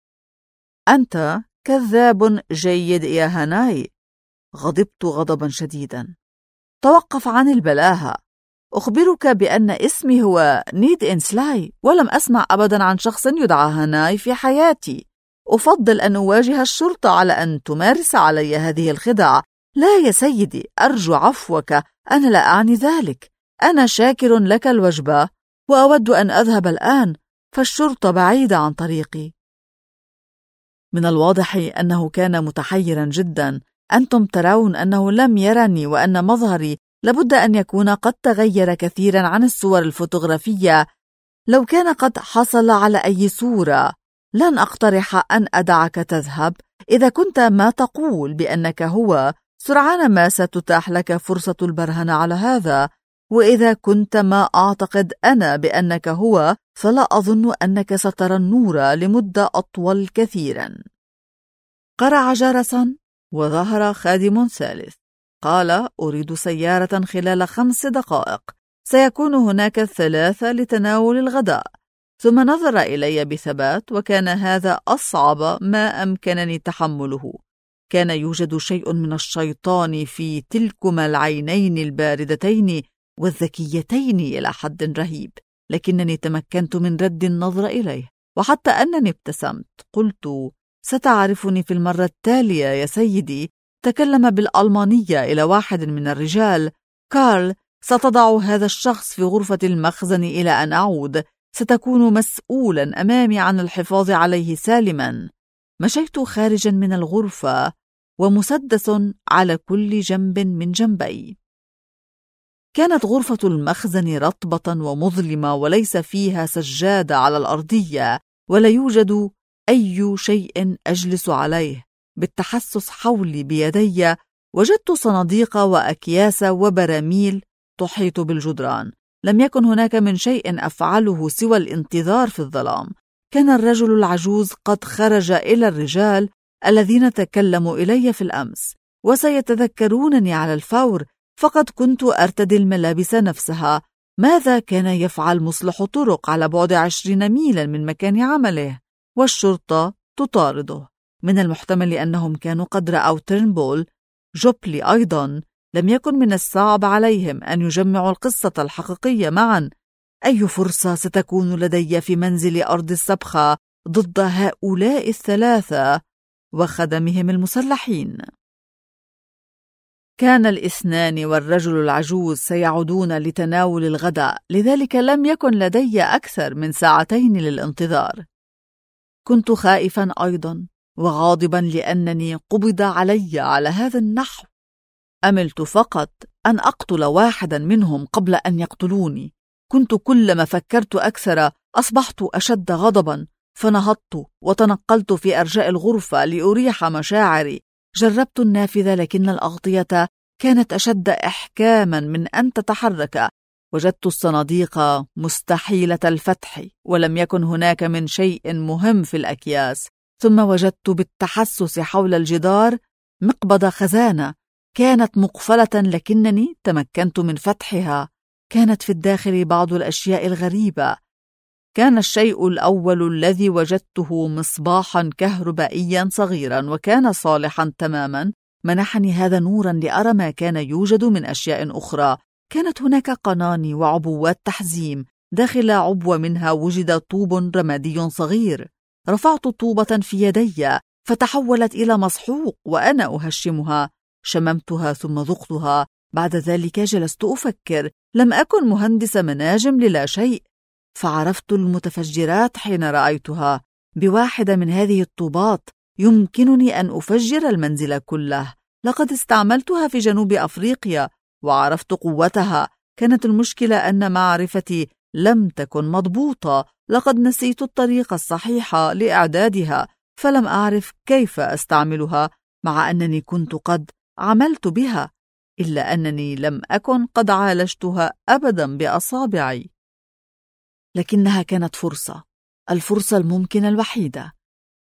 أنت كذاب جيد يا هاناي. غضبت غضبا شديدا. توقف عن البلاهة. أخبرك بأن اسمي هو نيد إنسلاي، ولم أسمع أبدا عن شخص يدعى هاناي في حياتي. أفضل أن أواجه الشرطة على أن تمارس علي هذه الخدع. لا يا سيدي، أرجو عفوك. أنا لا أعني ذلك. أنا شاكر لك الوجبة، وأود أن أذهب الآن، فالشرطة بعيدة عن طريقي. من الواضح أنه كان متحيرا جدا. أنتم ترون أنه لم يرني، وأن مظهري لابد أن يكون قد تغير كثيرا عن الصور الفوتوغرافية. لو كان قد حصل على أي صورة، لن أقترح أن أدعك تذهب. إذا كنت ما تقول بأنك هو، سرعان ما ستتاح لك فرصة البرهنة على هذا، وإذا كنت ما أعتقد أنا بأنك هو، فلا أظن أنك سترى النور لمدة أطول كثيرا. قرع جرسا وظهر خادم ثالث. قال: أريد سيارة خلال 5 دقائق. سيكون هناك 3 لتناول الغداء. ثم نظر إلي بثبات، وكان هذا أصعب ما أمكنني تحمله. كان يوجد شيء من الشيطان في تلكما العينين الباردتين والذكيتين إلى حد رهيب، لكنني تمكنت من رد النظر إليه، وحتى أنني ابتسمت. قلت: ستعرفني في المرة التالية يا سيدي. تكلم بالألمانية إلى واحد من الرجال: كارل، ستضع هذا الشخص في غرفة المخزن إلى أن أعود. ستكون مسؤولا أمامي عن الحفاظ عليه سالما. مشيت خارجا من الغرفة ومسدس على كل جنب من جنبي. كانت غرفة المخزن رطبة ومظلمة، وليس فيها سجادة على الأرضية، ولا يوجد أي شيء أجلس عليه. بالتحسس حولي بيدي وجدت صناديق وأكياس وبراميل تحيط بالجدران. لم يكن هناك من شيء أفعله سوى الانتظار في الظلام. كان الرجل العجوز قد خرج إلى الرجال الذين تكلموا إلي في الأمس، وسيتذكرونني على الفور، فقد كنت أرتدي الملابس نفسها. ماذا كان يفعل مصلح طرق على بعد 20 ميلا من مكان عمله؟ والشرطة تطارده. من المحتمل أنهم كانوا قد رأوا تيرنبول. جوبلي أيضا لم يكن من الصعب عليهم أن يجمعوا القصة الحقيقية معا. أي فرصة ستكون لدي في منزل أرض السبخة ضد هؤلاء الثلاثة وخدمهم المسلحين؟ كان الاثنان والرجل العجوز سيعودون لتناول الغداء، لذلك لم يكن لدي أكثر من 2 ساعات للانتظار. كنت خائفا أيضا وغاضبا لأنني قبض علي على هذا النحو. أملت فقط أن أقتل واحدا منهم قبل أن يقتلوني. كنت كلما فكرت أكثر أصبحت أشد غضبا، فنهضت وتنقلت في أرجاء الغرفة لأريح مشاعري. جربت النافذة، لكن الأغطية كانت أشد إحكاما من أن تتحرك. وجدت الصناديق مستحيلة الفتح، ولم يكن هناك من شيء مهم في الأكياس. ثم وجدت بالتحسس حول الجدار مقبض خزانة كانت مقفلة، لكنني تمكنت من فتحها. كانت في الداخل بعض الأشياء الغريبة. كان الشيء الأول الذي وجدته مصباحا كهربائيا صغيرا، وكان صالحا تماما. منحني هذا نورا لأرى ما كان يوجد من أشياء أخرى. كانت هناك قناني وعبوات تحزيم. داخل عبوة منها وجد طوب رمادي صغير. رفعت طوبة في يدي فتحولت إلى مسحوق وأنا أهشمها. شممتها ثم ذقتها. بعد ذلك جلست أفكر. لم أكن مهندس مناجم للا شيء، فعرفت المتفجرات حين رأيتها. بواحدة من هذه الطوبات يمكنني أن أفجر المنزل كله. لقد استعملتها في جنوب أفريقيا وعرفت قوتها. كانت المشكلة أن معرفتي لم تكن مضبوطة. لقد نسيت الطريقة الصحيحة لإعدادها، فلم أعرف كيف أستعملها، مع أنني كنت قد عملت بها، إلا أنني لم أكن قد عالجتها أبدا بأصابعي. لكنها كانت فرصة، الفرصة الممكنة الوحيدة.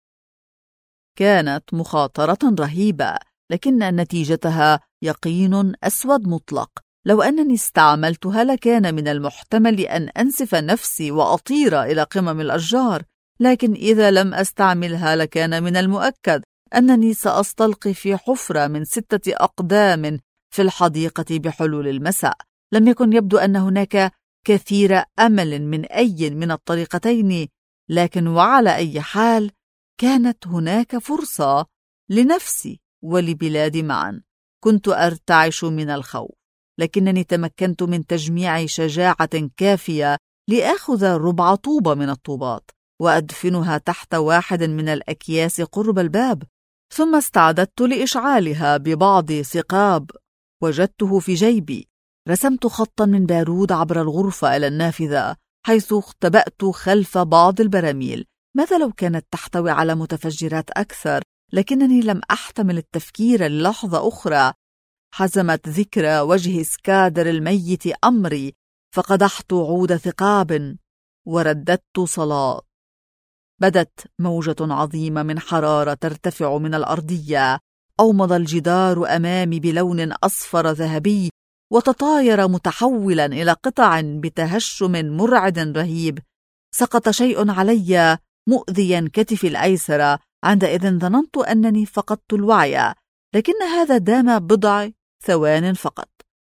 كانت مخاطرة رهيبة، لكن نتيجتها يقين أسود مطلق. لو أنني استعملتها لكان من المحتمل أن أنسف نفسي وأطير إلى قمم الأشجار، لكن إذا لم أستعملها لكان من المؤكد أنني سأستلقي في حفرة من 6 أقدام في الحديقة بحلول المساء. لم يكن يبدو أن هناك كثير أمل من أي من الطريقتين، لكن وعلى أي حال كانت هناك فرصة لنفسي ولبلادي معا. كنت أرتعش من الخوف، لكنني تمكنت من تجميع شجاعة كافية لآخذ ربع طوبة من الطوبات وأدفنها تحت واحد من الأكياس قرب الباب. ثم استعددت لإشعالها ببعض ثقاب وجدته في جيبي. رسمت خطا من بارود عبر الغرفة إلى النافذة، حيث اختبأت خلف بعض البراميل. ماذا لو كانت تحتوي على متفجرات أكثر؟ لكنني لم أحتمل التفكير للحظة أخرى. حزمت ذكرى وجه سكادر الميت أمري، فقدحت عود ثقاب ورددت صلاة. بدت موجة عظيمة من حرارة ترتفع من الأرضية. أومض الجدار أمامي بلون أصفر ذهبي وتطاير متحولا إلى قطع بتهشم مرعد رهيب. سقط شيء علي مؤذيا كتفي الأيسر. عندئذ ظننت أنني فقدت الوعي، لكن هذا دام بضع ثوان فقط.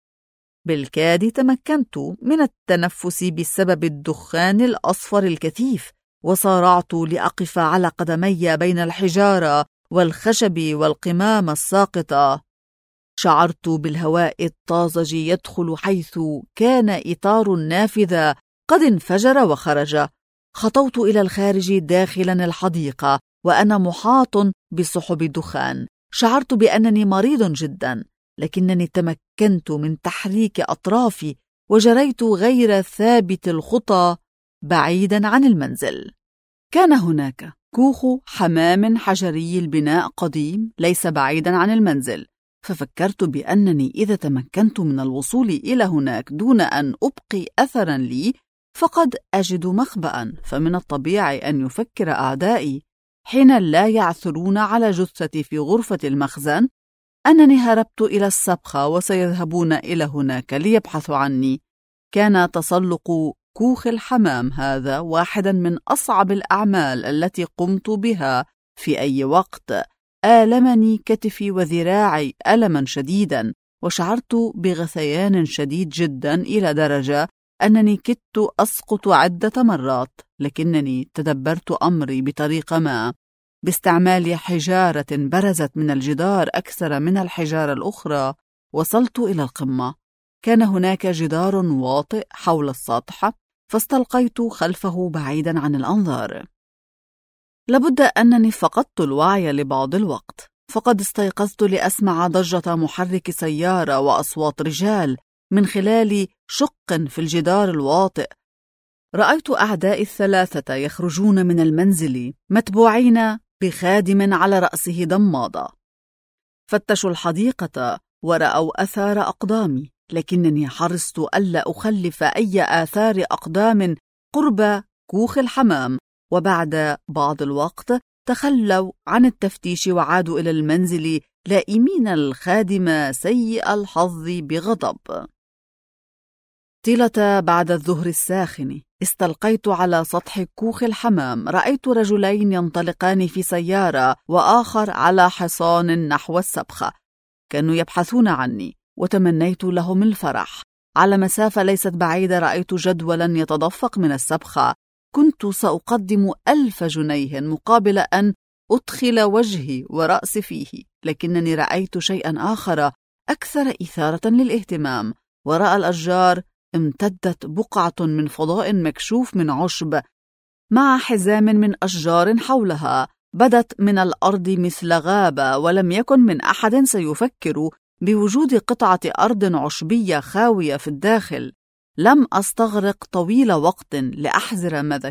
بالكاد تمكنت من التنفس بسبب الدخان الأصفر الكثيف، وصارعت لأقف على قدمي بين الحجارة والخشب والقمام الساقطة. شعرت بالهواء الطازج يدخل حيث كان إطار النافذة قد انفجر وخرج. خطوت إلى الخارج داخلا الحديقة وأنا محاط بسحب الدخان. شعرت بأنني مريض جدا، لكنني تمكنت من تحريك أطرافي وجريت غير ثابت الخطى بعيدا عن المنزل. كان هناك كوخ حمام حجري البناء قديم ليس بعيدا عن المنزل، ففكرت بأنني إذا تمكنت من الوصول إلى هناك دون أن أبقي أثرا لي فقد أجد مخبأ، فمن الطبيعي أن يفكر أعدائي حين لا يعثرون على جثتي في غرفة المخزن أنني هربت إلى السبخة وسيذهبون إلى هناك ليبحثوا عني. كان تسلق كوخ الحمام هذا واحدا من أصعب الأعمال التي قمت بها في أي وقت. آلمني كتفي وذراعي ألما شديدا، وشعرت بغثيان شديد جدا إلى درجة أنني كدت أسقط عدة مرات، لكنني تدبرت أمري بطريقة ما. باستعمال حجارة برزت من الجدار أكثر من الحجارة الأخرى وصلت إلى القمة. كان هناك جدار واطئ حول السطح، فاستلقيت خلفه بعيدا عن الأنظار. لابد أنني فقدت الوعي لبعض الوقت، فقد استيقظت لأسمع ضجة محرك سيارة وأصوات رجال من خلال شق في الجدار الواطئ. رأيت أعدائي الثلاثة يخرجون من المنزل متبوعين بخادم على رأسه ضمادة. فتشوا الحديقة ورأوا أثار أقدامي، لكنني حرصت ألا أخلف أي آثار أقدام قرب كوخ الحمام. وبعد بعض الوقت تخلوا عن التفتيش وعادوا إلى المنزل لائمين الخادم سيء الحظ بغضب. طيلة بعد الظهر الساخن استلقيت على سطح كوخ الحمام. رأيت رجلين ينطلقان في سيارة وآخر على حصان نحو السبخة. كانوا يبحثون عني وتمنيت لهم الفرح. على مسافة ليست بعيدة رأيت جدولا يتدفق من السبخة. كنت سأقدم 1000 جنيه مقابل أن أدخل وجهي ورأسي فيه، لكنني رأيت شيئا آخر أكثر إثارة للاهتمام. وراء الأشجار امتدت بقعة من فضاء مكشوف من عشب مع حزام من أشجار حولها. بدت من الأرض مثل غابة، ولم يكن من أحد سيفكر بوجود قطعة أرض عشبية خاوية في الداخل. لم أستغرق طويل وقت لأحذر ماذا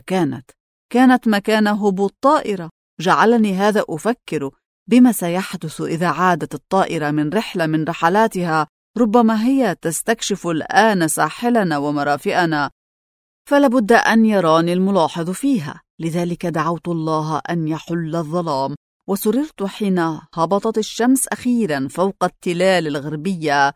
كانت مكان هبوط طائرة. جعلني هذا أفكر بما سيحدث إذا عادت الطائرة من رحلة من رحلاتها. ربما هي تستكشف الآن ساحلنا ومرافئنا، فلابد أن يراني الملاحظ فيها. لذلك دعوت الله أن يحل الظلام، وسررت حين هبطت الشمس أخيرا فوق التلال الغربية،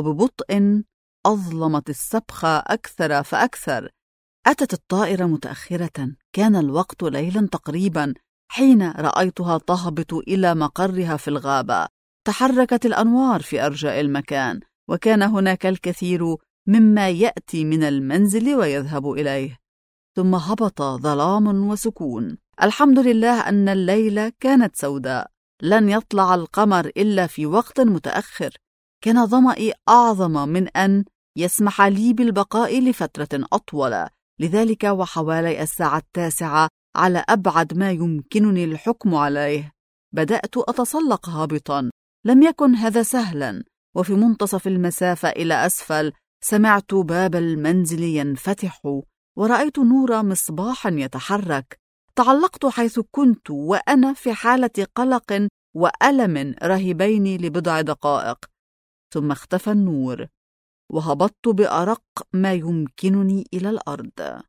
وببطء أظلمت السبخة أكثر فأكثر. أتت الطائرة متأخرة. كان الوقت ليلا تقريبا حين رأيتها تهبط إلى مقرها في الغابة. تحركت الأنوار في أرجاء المكان، وكان هناك الكثير مما يأتي من المنزل ويذهب إليه. ثم هبط ظلام وسكون. الحمد لله أن الليلة كانت سوداء. لن يطلع القمر إلا في وقت متأخر. كان ظمئي أعظم من أن يسمح لي بالبقاء لفترة أطول. لذلك وحوالي الساعة 9 على أبعد ما يمكنني الحكم عليه بدأت أتسلق هابطا. لم يكن هذا سهلا، وفي منتصف المسافة إلى أسفل سمعت باب المنزل ينفتح، ورأيت نور مصباح يتحرك. تعلقت حيث كنت وأنا في حالة قلق وألم رهيبين لبضع دقائق، ثم اختفى النور، وهبطت بأرق ما يمكنني إلى الأرض.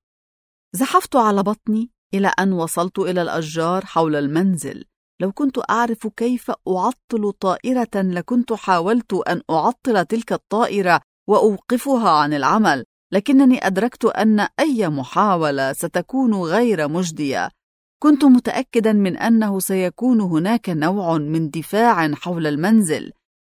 زحفت على بطني إلى أن وصلت إلى الأشجار حول المنزل. لو كنت أعرف كيف أعطل طائرة لكنت حاولت أن أعطل تلك الطائرة وأوقفها عن العمل، لكنني أدركت أن أي محاولة ستكون غير مجدية. كنت متأكدا من أنه سيكون هناك نوع من دفاع حول المنزل.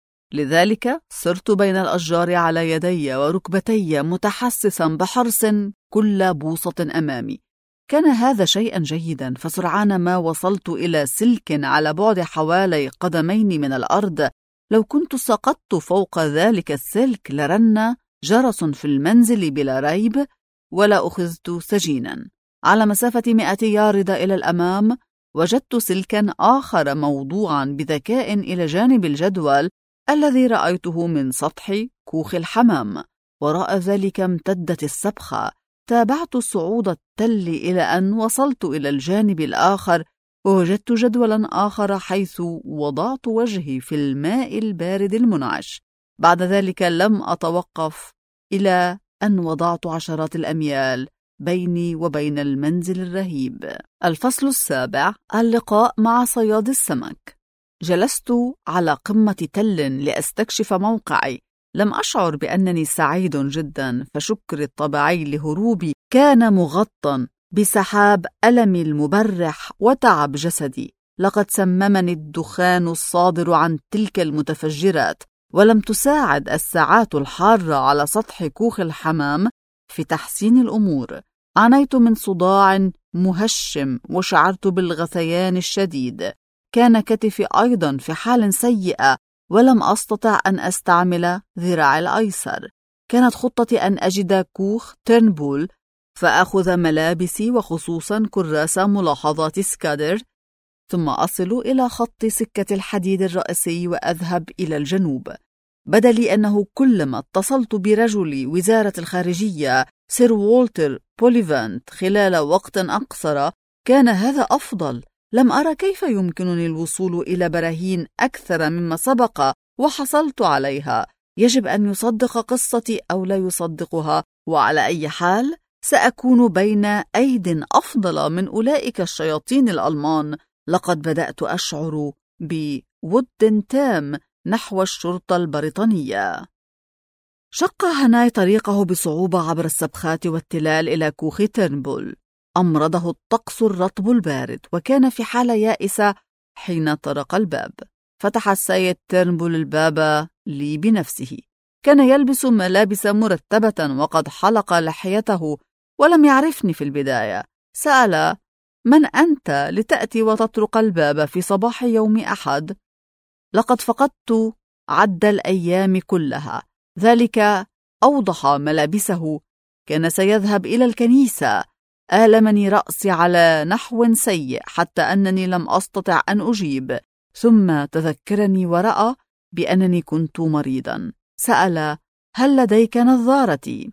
لذلك سرت بين الأشجار على يدي وركبتي متحسسا بحرص كل بوصة أمامي. كان هذا شيئا جيدا، فسرعان ما وصلت إلى سلك على بعد حوالي قدمين من الأرض. لو كنت سقطت فوق ذلك السلك لرن جرس في المنزل بلا ريب، ولا أخذت سجينا. على مسافة 100 يارد إلى الأمام وجدت سلكا آخر موضوعا بذكاء إلى جانب الجدول الذي رأيته من سطح كوخ الحمام. وراء ذلك امتدت السبخة. تابعت صعود التل إلى أن وصلت إلى الجانب الآخر ووجدت جدولا آخر حيث وضعت وجهي في الماء البارد المنعش. بعد ذلك لم أتوقف إلى أن وضعت عشرات الأميال بيني وبين المنزل الرهيب. الفصل 7. اللقاء مع صياد السمك. جلست على قمة تل لأستكشف موقعي. لم أشعر بأنني سعيد جدا، فشكري الطبيعي لهروبي كان مغطى بسحاب ألمي المبرح وتعب جسدي. لقد سممني الدخان الصادر عن تلك المتفجرات، ولم تساعد الساعات الحارة على سطح كوخ الحمام في تحسين الأمور. عانيت من صداع مهشم وشعرت بالغثيان الشديد. كان كتفي أيضا في حال سيئة، ولم أستطع أن أستعمل ذراعي الأيسر. كانت خطتي أن أجد كوخ تيرنبول فأخذ ملابسي وخصوصا كراس ملاحظات سكادر، ثم أصل إلى خط سكة الحديد الرئيسي وأذهب إلى الجنوب. بدا لي أنه كلما اتصلت برجل وزارة الخارجية سير والتر بوليفانت خلال وقت أقصر كان هذا أفضل. لم أرى كيف يمكنني الوصول إلى براهين أكثر مما سبق وحصلت عليها. يجب أن يصدق قصتي أو لا يصدقها، وعلى أي حال سأكون بين أيد أفضل من أولئك الشياطين الألمان. لقد بدأت أشعر بود تام نحو الشرطة البريطانية. شق هناي طريقه بصعوبة عبر السبخات والتلال إلى كوخ تيرنبول. أمرضه الطقس الرطب البارد، وكان في حالة يائسة حين طرق الباب. فتح السيد تيرنبول الباب لي بنفسه. كان يلبس ملابس مرتبة وقد حلق لحيته، ولم يعرفني في البداية. سأل: من أنت لتأتي وتطرق الباب في صباح يوم أحد؟ لقد فقدت عد الأيام كلها. ذلك أوضح ملابسه. كان سيذهب إلى الكنيسة. آلمني رأسي على نحو سيء حتى أنني لم أستطع أن أجيب. ثم تذكرني ورأى بأنني كنت مريضا. سأل: هل لديك نظارتي؟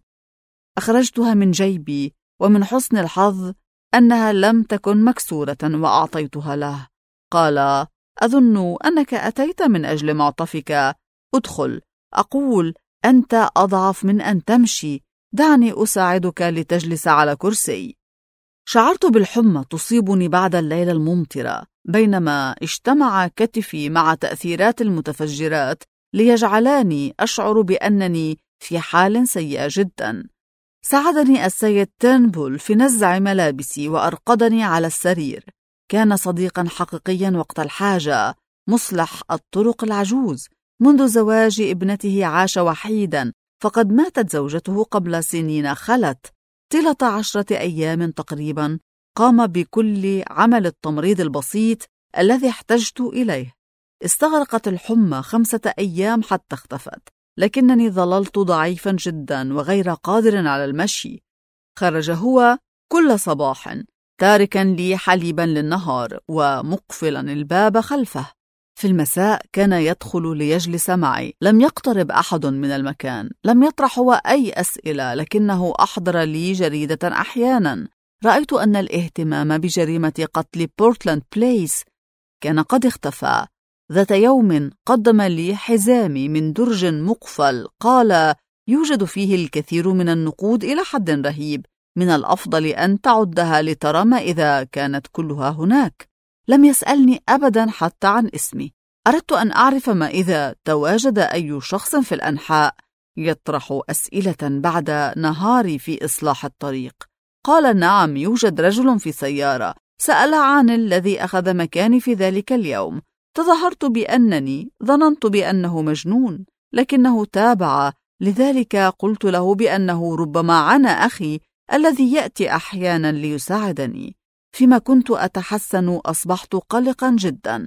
أخرجتها من جيبي، ومن حسن الحظ أنها لم تكن مكسورة وأعطيتها له. قال: أظن أنك أتيت من أجل معطفك. ادخل. أقول أنت أضعف من أن تمشي. دعني أساعدك لتجلس على كرسي. شعرت بالحمى تصيبني بعد الليلة الممطرة، بينما اجتمع كتفي مع تأثيرات المتفجرات ليجعلاني أشعر بأنني في حال سيئة جدا. ساعدني السيد تيرنبول في نزع ملابسي وأرقدني على السرير. كان صديقا حقيقيا وقت الحاجة. مصلح الطرق العجوز. منذ زواج ابنته عاش وحيدا، فقد ماتت زوجته قبل سنين خلت. طيلة 10 أيام تقريبا قام بكل عمل التمريض البسيط الذي احتجت إليه. استغرقت الحمى 5 أيام حتى اختفت، لكنني ظللت ضعيفا جدا وغير قادر على المشي. خرج هو كل صباح تاركا لي حليبا للنهار ومقفلا الباب خلفه. في المساء كان يدخل ليجلس معي. لم يقترب أحد من المكان. لم يطرح هو أي أسئلة، لكنه أحضر لي جريدة أحيانا. رأيت أن الاهتمام بجريمة قتل بورتلاند بليس كان قد اختفى. ذات يوم قدم لي حزامي من درج مقفل. قال: يوجد فيه الكثير من النقود إلى حد رهيب. من الأفضل أن تعدها لترى ما إذا كانت كلها هناك. لم يسألني أبدا حتى عن اسمي. أردت أن أعرف ما إذا تواجد أي شخص في الأنحاء يطرح أسئلة بعد نهاري في إصلاح الطريق. قال: نعم، يوجد رجل في سيارة. سأل عن الذي أخذ مكاني في ذلك اليوم. تظاهرت بأنني ظننت بأنه مجنون، لكنه تابع. لذلك قلت له بأنه ربما عنا أخي الذي يأتي أحيانا ليساعدني. فيما كنت أتحسن أصبحت قلقا جدا،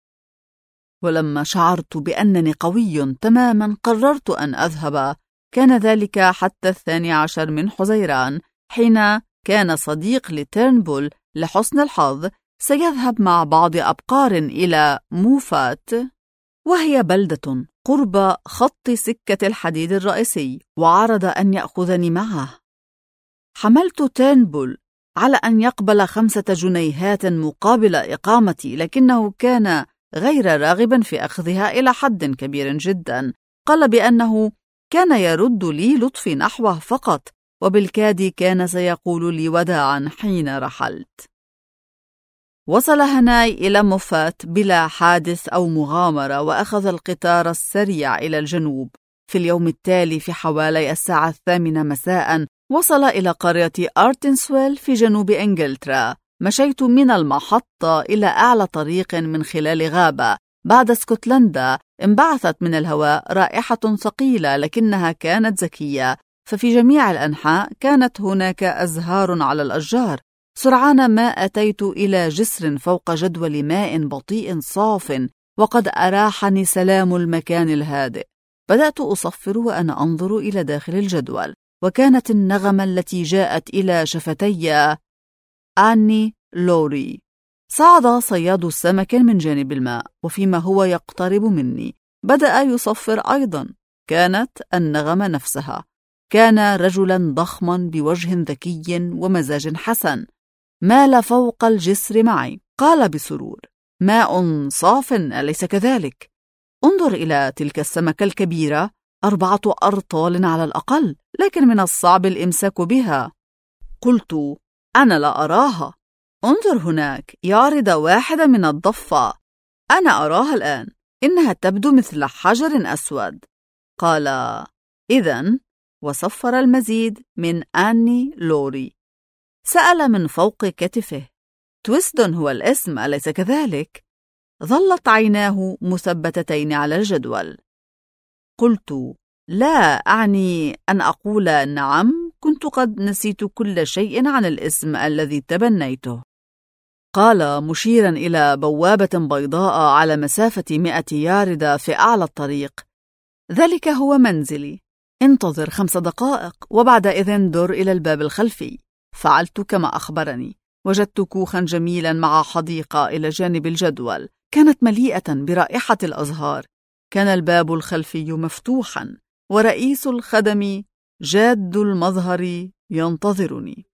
ولما شعرت بأنني قوي تماما قررت أن أذهب. كان ذلك حتى 12 من حزيران، حين كان صديق لتيرنبول لحسن الحظ سيذهب مع بعض أبقار إلى موفات، وهي بلدة قرب خط سكة الحديد الرئيسي، وعرض أن يأخذني معه. حملت تيرنبول على أن يقبل 5 جنيهات مقابل إقامتي، لكنه كان غير راغبا في أخذها إلى حد كبير جدا. قال بأنه كان يرد لي لطفي نحوه فقط، وبالكاد كان سيقول لي وداعا حين رحلت. وصل هناي إلى موفات بلا حادث أو مغامرة، وأخذ القطار السريع إلى الجنوب. في اليوم التالي في حوالي 8:00 مساء وصل إلى قرية أرتنسويل في جنوب إنجلترا. مشيت من المحطة إلى أعلى طريق من خلال غابة. بعد اسكتلندا انبعثت من الهواء رائحة ثقيلة، لكنها كانت زكية، ففي جميع الأنحاء كانت هناك أزهار على الأشجار. سرعان ما أتيت إلى جسر فوق جدول ماء بطيء صاف، وقد أراحني سلام المكان الهادئ. بدأت أصفر وأنا أنظر إلى داخل الجدول، وكانت النغمة التي جاءت إلى شفتي آني لوري. صعد صياد السمك من جانب الماء، وفيما هو يقترب مني بدأ يصفر أيضا. كانت النغمة نفسها. كان رجلا ضخما بوجه ذكي ومزاج حسن. مال فوق الجسر معي. قال بسرور: ماء صاف، أليس كذلك؟ انظر إلى تلك السمكة الكبيرة، 4 أرطال على الأقل، لكن من الصعب الإمساك بها. قلت: أنا لا أراها. انظر هناك يا عارضة واحدة من الضفة. أنا أراها الآن، إنها تبدو مثل حجر أسود. قال: إذن؟ وصفر المزيد من آني لوري. سأل من فوق كتفه: تويسدون هو الاسم، أليس كذلك؟ ظلت عيناه مثبتتين على الجدول. قلت: لا أعني أن أقول نعم، كنت قد نسيت كل شيء عن الاسم الذي تبنيته. قال مشيرا إلى بوابة بيضاء على مسافة 100 ياردة في أعلى الطريق: ذلك هو منزلي، انتظر 5 دقائق وبعد إذن در إلى الباب الخلفي. فعلت كما أخبرني. وجدت كوخا جميلا مع حديقة إلى جانب الجدول، كانت مليئة برائحة الأزهار. كان الباب الخلفي مفتوحا، ورئيس الخدم جاد المظهر ينتظرني.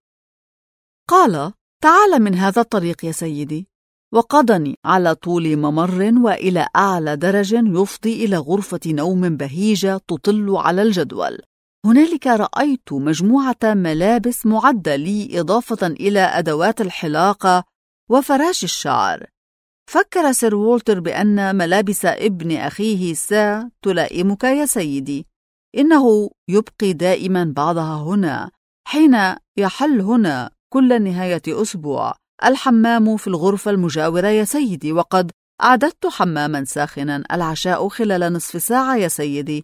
قال: تعال من هذا الطريق يا سيدي. وقادني على طول ممر وإلى أعلى درج يفضي إلى غرفة نوم بهيجة تطل على الجدول. هنالك رأيت مجموعة ملابس معدة لي، إضافة إلى أدوات الحلاقة وفراش الشعر. فكر سير وولتر بأن ملابس ابن أخيه تلائمك يا سيدي. إنه يبقي دائما بعضها هنا حين يحل هنا كل نهاية أسبوع. الحمام في الغرفة المجاورة يا سيدي، وقد أعددت حماما ساخنا. العشاء خلال نصف ساعة يا سيدي.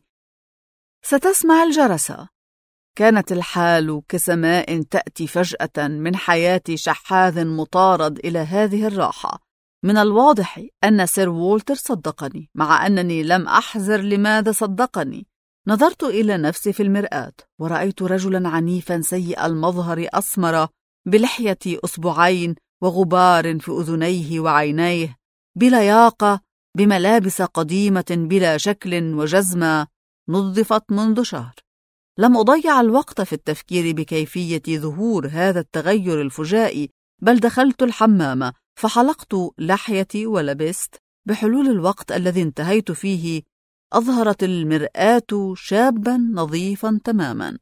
ستسمع الجرس. كانت الحال كسماء تأتي فجأة من حياة شحاذ مطارد إلى هذه الراحة. من الواضح أن سير وولتر صدقني، مع أنني لم أحذر لماذا صدقني. نظرت إلى نفسي في المرآة ورأيت رجلا عنيفا سيء المظهر، أسمر، بلحية أصبعين وغبار في أذنيه وعينيه، بلياقة، بملابس قديمة بلا شكل وجزمة نظفت منذ شهر. لم أضيع الوقت في التفكير بكيفية ظهور هذا التغير الفجائي، بل دخلت الحمام فحلقت لحيتي ولبست. بحلول الوقت الذي انتهيت فيه أظهرت المرآة شابا نظيفا تماما.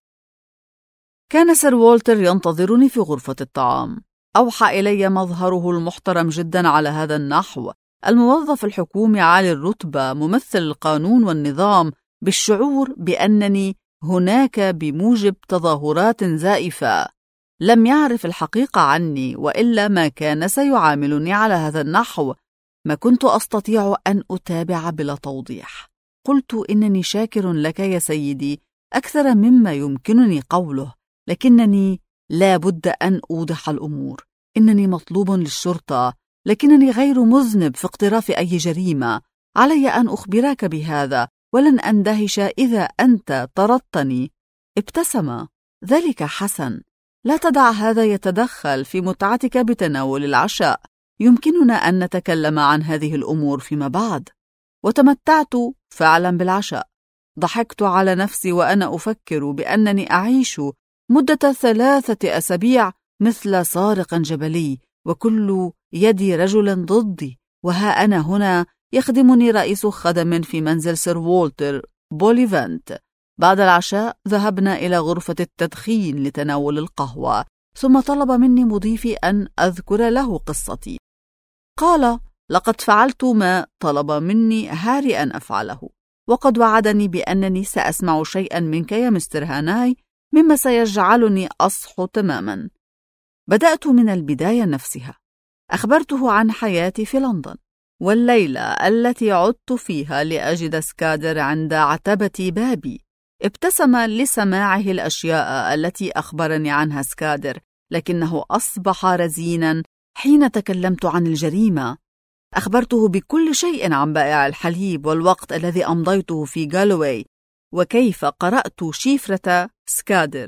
كان سير وولتر ينتظرني في غرفة الطعام. أوحى إلي مظهره المحترم جدا على هذا النحو: الموظف الحكومي عالي الرتبة، ممثل القانون والنظام، بالشعور بأنني هناك بموجب تظاهرات زائفة. لم يعرف الحقيقة عني، وإلا ما كان سيعاملني على هذا النحو. ما كنت أستطيع أن أتابع بلا توضيح. قلت: إنني شاكر لك يا سيدي أكثر مما يمكنني قوله، لكنني لا بد أن أوضح الأمور. إنني مطلوب للشرطة، لكنني غير مذنب في اقتراف أي جريمة. علي أن أخبرك بهذا، ولن أندهش إذا أنت طردتني. ابتسم: ذلك حسن، لا تدع هذا يتدخل في متعتك بتناول العشاء. يمكننا أن نتكلم عن هذه الأمور فيما بعد. وتمتعت فعلا بالعشاء. ضحكت على نفسي وأنا أفكر بأنني أعيش مدة 3 أسابيع مثل سارق جبلي، وكل يدي رجل ضدي، وها أنا هنا يخدمني رئيس خدم في منزل سير والتر بوليفانت. بعد العشاء ذهبنا إلى غرفة التدخين لتناول القهوة، ثم طلب مني مضيفي أن أذكر له قصتي. قال: لقد فعلت ما طلب مني هاري أن أفعله، وقد وعدني بأنني سأسمع شيئا منك يا مستر هاناي مما سيجعلني أصحو تماما. بدأت من البداية نفسها. أخبرته عن حياتي في لندن، والليلة التي عدت فيها لأجد سكادر عند عتبة بابي. ابتسم لسماعه الأشياء التي أخبرني عنها سكادر، لكنه أصبح رزينا حين تكلمت عن الجريمة. أخبرته بكل شيء عن بائع الحليب والوقت الذي أمضيته في غالوي، وكيف قرأت شفرة سكادر.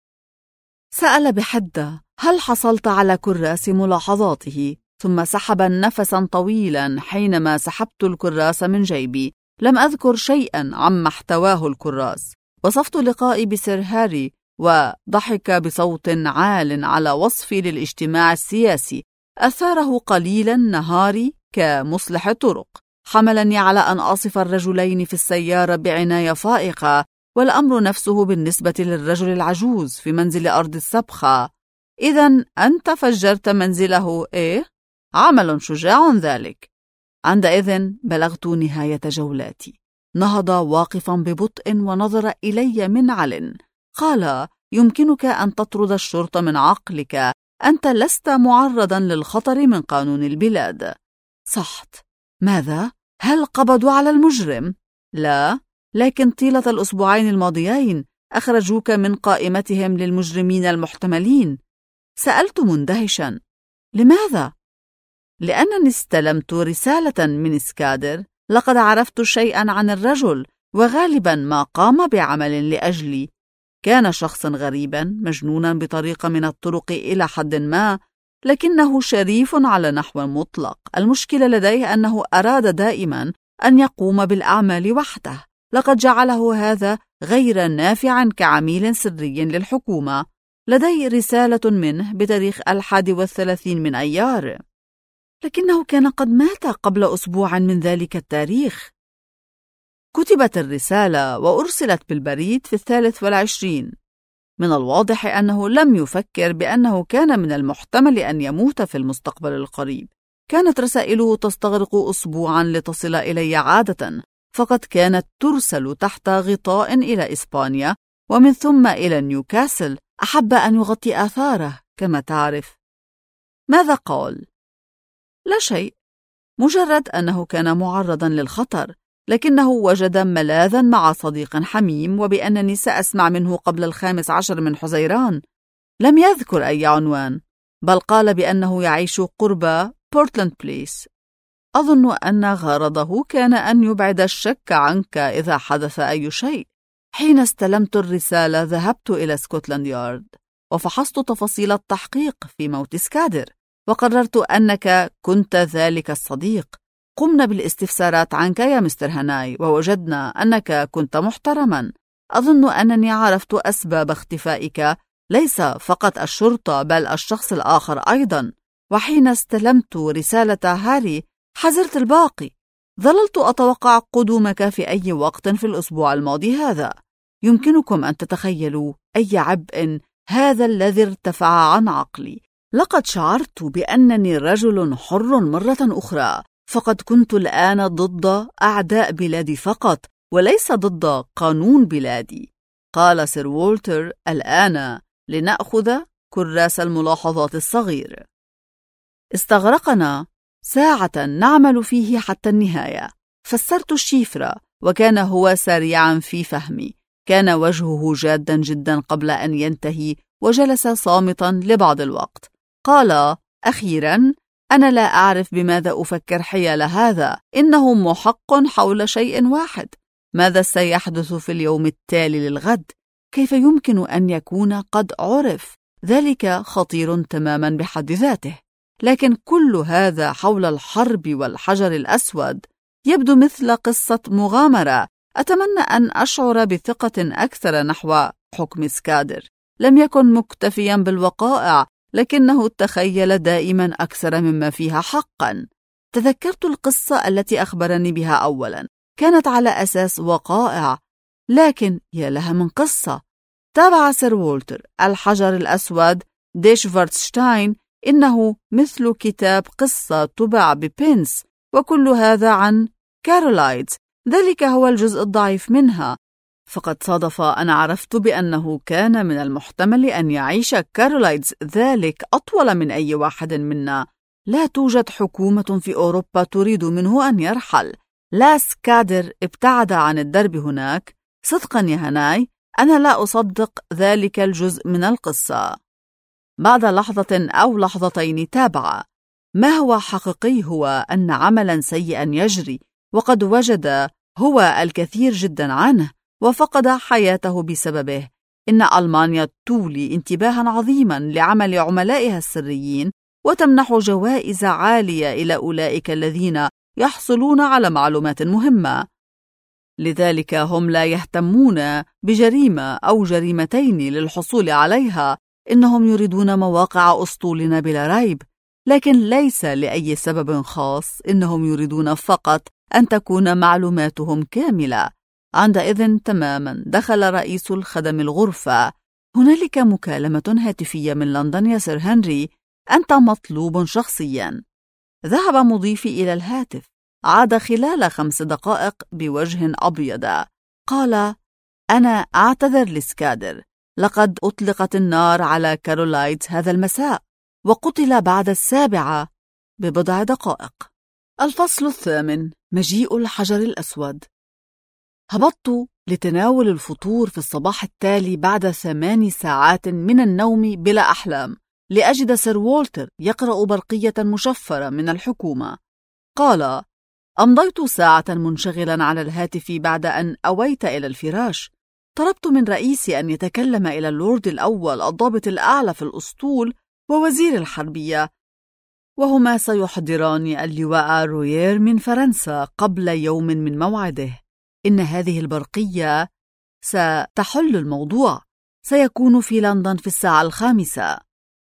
سأل بحدة: هل حصلت على كراس ملاحظاته؟ ثم سحب نفسا طويلا حينما سحبت الكراس من جيبي. لم أذكر شيئا عما احتواه الكراس. وصفت لقائي بسير هاري، وضحك بصوت عال على وصفي للاجتماع السياسي. أثاره قليلا نهاري كمصلح طرق. حملني على أن أصف الرجلين في السيارة بعناية فائقة، والأمر نفسه بالنسبة للرجل العجوز في منزل أرض السبخة. إذن أنت فجرت منزله، إيه؟ عمل شجاع ذلك. عندئذ بلغت نهاية جولاتي. نهض واقفا ببطء ونظر إلي من علٍ. قال: يمكنك أن تطرد الشرطة من عقلك، أنت لست معرضا للخطر من قانون البلاد. صحت. ماذا؟ هل قبضوا على المجرم؟ لا، لكن طيلة الأسبوعين الماضيين أخرجوك من قائمتهم للمجرمين المحتملين. سألت مندهشا: لماذا؟ لأنني استلمت رسالة من سكادر. لقد عرفت شيئا عن الرجل، وغالبا ما قام بعمل لأجلي. كان شخصا غريبا مجنونا بطريقة من الطرق إلى حد ما، لكنه شريف على نحو مطلق. المشكلة لديه أنه أراد دائما أن يقوم بالأعمال وحده. لقد جعله هذا غير نافع كعميل سري للحكومة. لدي رسالة منه بتاريخ 31 من أيار، لكنه كان قد مات قبل أسبوع من ذلك التاريخ. كتبت الرسالة وأرسلت بالبريد في 23. من الواضح أنه لم يفكر بأنه كان من المحتمل أن يموت في المستقبل القريب. كانت رسائله تستغرق أسبوعا لتصل إلي عادة، فقد كانت ترسل تحت غطاء إلى إسبانيا ومن ثم إلى نيوكاسل. أحب أن يغطي آثاره كما تعرف. ماذا قال؟ لا شيء، مجرد أنه كان معرضا للخطر، لكنه وجد ملاذا مع صديق حميم، وبأنني سأسمع منه قبل 15 من حزيران. لم يذكر أي عنوان، بل قال بأنه يعيش قرب بورتلاند بليس. أظن أن غرضه كان أن يبعد الشك عنك إذا حدث أي شيء. حين استلمت الرسالة ذهبت إلى سكوتلاند يارد وفحصت تفاصيل التحقيق في موت سكادر، وقررت أنك كنت ذلك الصديق. قمنا بالاستفسارات عنك يا مستر هاناي، ووجدنا أنك كنت محترما. أظن أنني عرفت أسباب اختفائك، ليس فقط الشرطة بل الشخص الآخر أيضا. وحين استلمت رسالة هاري حذرت الباقي. ظللت أتوقع قدومك في أي وقت في الأسبوع الماضي هذا. يمكنكم أن تتخيلوا أي عبء هذا الذي ارتفع عن عقلي. لقد شعرت بأنني رجل حر مرة أخرى، فقد كنت الآن ضد أعداء بلادي فقط، وليس ضد قانون بلادي. قال سير والتر: الآن لنأخذ كراس الملاحظات الصغير. استغرقنا ساعة نعمل فيه حتى النهاية. فسرت الشفرة، وكان هو سريعا في فهمي. كان وجهه جادا جدا قبل أن ينتهي، وجلس صامتا لبعض الوقت. قال أخيرا: أنا لا أعرف بماذا أفكر حيال هذا. إنه محق حول شيء واحد: ماذا سيحدث في اليوم التالي للغد؟ كيف يمكن أن يكون قد عرف؟ ذلك خطير تماما بحد ذاته. لكن كل هذا حول الحرب والحجر الأسود يبدو مثل قصة مغامرة. أتمنى أن أشعر بثقة أكثر نحو حكم سكادر. لم يكن مكتفيا بالوقائع، لكنه تخيل دائما أكثر مما فيها حقا. تذكرت القصة التي أخبرني بها أولا، كانت على أساس وقائع، لكن يا لها من قصة. تابع سير وولتر: الحجر الأسود ديشفارتشتاين إنه مثل كتاب قصة تباع ببنس، وكل هذا عن كارولايدز، ذلك هو الجزء الضعيف منها. فقد صادف أن عرفت بأنه كان من المحتمل أن يعيش كارولايدز ذلك أطول من أي واحد منا. لا توجد حكومة في أوروبا تريد منه أن يرحل. لا سكادر ابتعد عن الدرب هناك. صدقا يا هناي، أنا لا أصدق ذلك الجزء من القصة. بعد لحظة أو لحظتين تابع: ما هو حقيقي هو أن عملا سيئا يجري، وقد وجد هو الكثير جدا عنه وفقد حياته بسببه. إن ألمانيا تولي انتباها عظيما لعمل عملائها السريين، وتمنح جوائز عالية إلى أولئك الذين يحصلون على معلومات مهمة. لذلك هم لا يهتمون بجريمة أو جريمتين للحصول عليها. إنهم يريدون مواقع أسطولنا بلا ريب، لكن ليس لأي سبب خاص. إنهم يريدون فقط أن تكون معلوماتهم كاملة. عندئذ تماما دخل رئيس الخدم الغرفة. هنالك مكالمة هاتفية من لندن يا سير هنري، أنت مطلوب شخصيا. ذهب مضيفي إلى الهاتف. عاد خلال 5 دقائق بوجه أبيض. قال: أنا أعتذر لسكادر، لقد أطلقت النار على كارولايدز هذا المساء، وقتل بعد 7 ببضع دقائق. الفصل 8: مجيء الحجر الأسود. هبطت لتناول الفطور في الصباح التالي بعد 8 ساعات من النوم بلا أحلام، لأجد سير وولتر يقرأ برقية مشفرة من الحكومة. قال: أمضيت ساعة منشغلا على الهاتف بعد أن أويت إلى الفراش. طلبت من رئيسي أن يتكلم إلى اللورد الأول الضابط الأعلى في الأسطول ووزير الحربية، وهما سيحضران اللواء رويير من فرنسا قبل يوم من موعده. إن هذه البرقية ستحل الموضوع. سيكون في لندن في 5:00.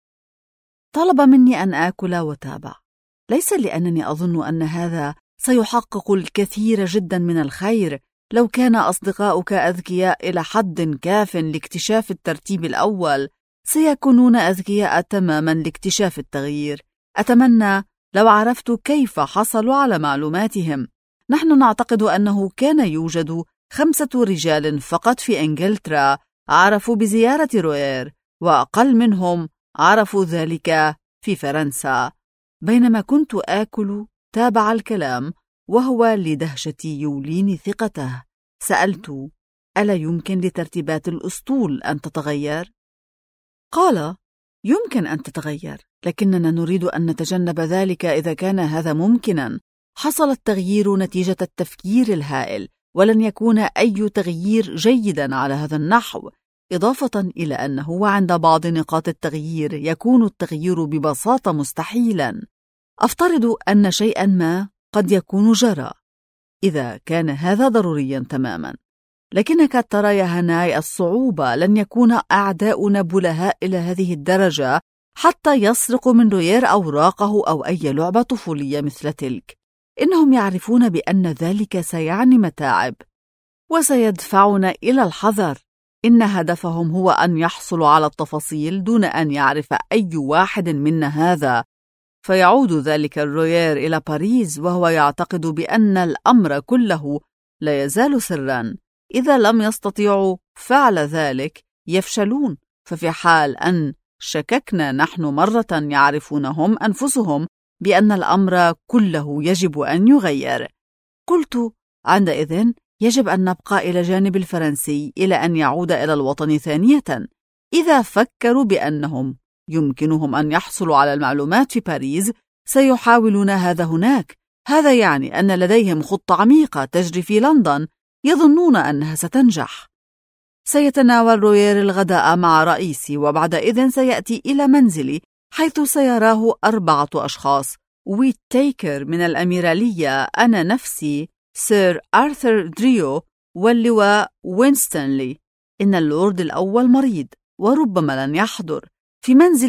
طلب مني أن آكل وتابع، ليس لأنني أظن أن هذا سيحقق الكثير جدا من الخير. لو كان أصدقاؤك أذكياء إلى حد كاف لاكتشاف الترتيب الأول، سيكونون أذكياء تماما لاكتشاف التغيير. أتمنى لو عرفت كيف حصلوا على معلوماتهم. نحن نعتقد أنه كان يوجد 5 رجال فقط في إنجلترا عرفوا بزيارة رويير، وأقل منهم عرفوا ذلك في فرنسا. بينما كنت آكل تابع الكلام، وهو لدهشتي يوليني ثقته. سألت: ألا يمكن لترتيبات الأسطول أن تتغير؟ قال: يمكن أن تتغير، لكننا نريد أن نتجنب ذلك إذا كان هذا ممكنا. حصل التغيير نتيجة التفكير الهائل، ولن يكون أي تغيير جيدا على هذا النحو، إضافة إلى أنه وعند بعض نقاط التغيير يكون التغيير ببساطة مستحيلا. أفترض أن شيئا ما قد يكون جرى، إذا كان هذا ضروريا تماما. لكنك ترى يا هناي الصعوبة. لن يكون أعداؤنا بلهاء إلى هذه الدرجة حتى يسرقوا من رويير أوراقه أو أي لعبة طفولية مثل تلك. إنهم يعرفون بأن ذلك سيعني متاعب وسيدفعنا إلى الحذر. إن هدفهم هو أن يحصلوا على التفاصيل دون أن يعرف أي واحد منا هذا، فيعود ذلك الرويير إلى باريس وهو يعتقد بأن الأمر كله لا يزال سرا. إذا لم يستطيعوا فعل ذلك يفشلون، ففي حال أن شككنا نحن مرة يعرفونهم أنفسهم بأن الأمر كله يجب أن يغير. قلت: عندئذ يجب أن نبقى إلى جانب الفرنسي إلى أن يعود إلى الوطن ثانية. إذا فكروا بأنهم يمكنهم أن يحصلوا على المعلومات في باريس، سيحاولون هذا هناك. هذا يعني أن لديهم خطة عميقة تجري في لندن، يظنون أنها ستنجح. سيتناول رويير الغداء مع رئيسي، وبعدئذ سيأتي إلى منزلي حيث سيراه 4 أشخاص: ويتيكر من الأميرالية، أنا نفسي، سير آرثر دريو، واللواء وينستونلي. إن اللورد الأول مريض وربما لن يحضر. في منزلي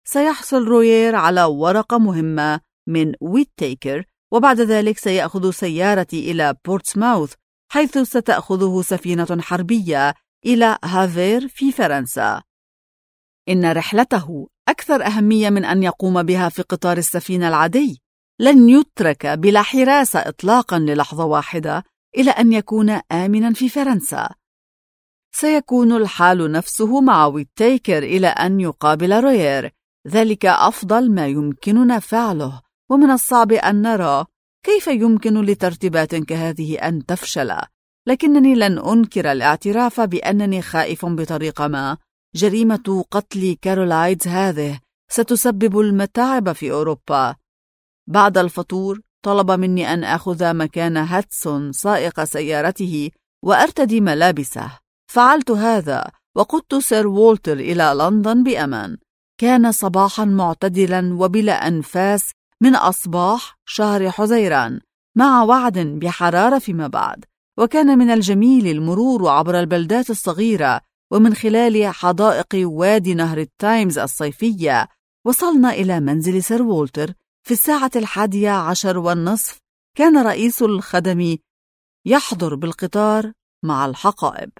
سيحصل روير على ورقة مهمة من ويتيكر، وبعد ذلك سيأخذ سيارتي إلى بورتسماوث، حيث ستأخذه سفينة حربية إلى هافير في فرنسا. إن رحلته أكثر أهمية من أن يقوم بها في قطار السفينة العادي. لن يترك بلا حراسة إطلاقا للحظة واحدة إلى أن يكون آمنا في فرنسا. سيكون الحال نفسه مع ويتيكر إلى أن يقابل روير. ذلك أفضل ما يمكننا فعله، ومن الصعب أن نرى كيف يمكن لترتيبات كهذه أن تفشل. لكنني لن أنكر الاعتراف بأنني خائف بطريقة ما. جريمة قتل كارولايدز هذه ستسبب المتاعب في أوروبا. بعد الفطور طلب مني أن أخذ مكان هاتسون سائق سيارته وأرتدي ملابسه. فعلت هذا وقدت سير وولتر إلى لندن بأمان. كان صباحا معتدلا وبلا أنفاس من أصباح شهر حزيران، مع وعد بحرارة فيما بعد. وكان من الجميل المرور عبر البلدات الصغيرة ومن خلال حدائق وادي نهر التايمز الصيفية. وصلنا إلى منزل سير وولتر في 11:30. كان رئيس الخدم يحضر بالقطار مع الحقائب.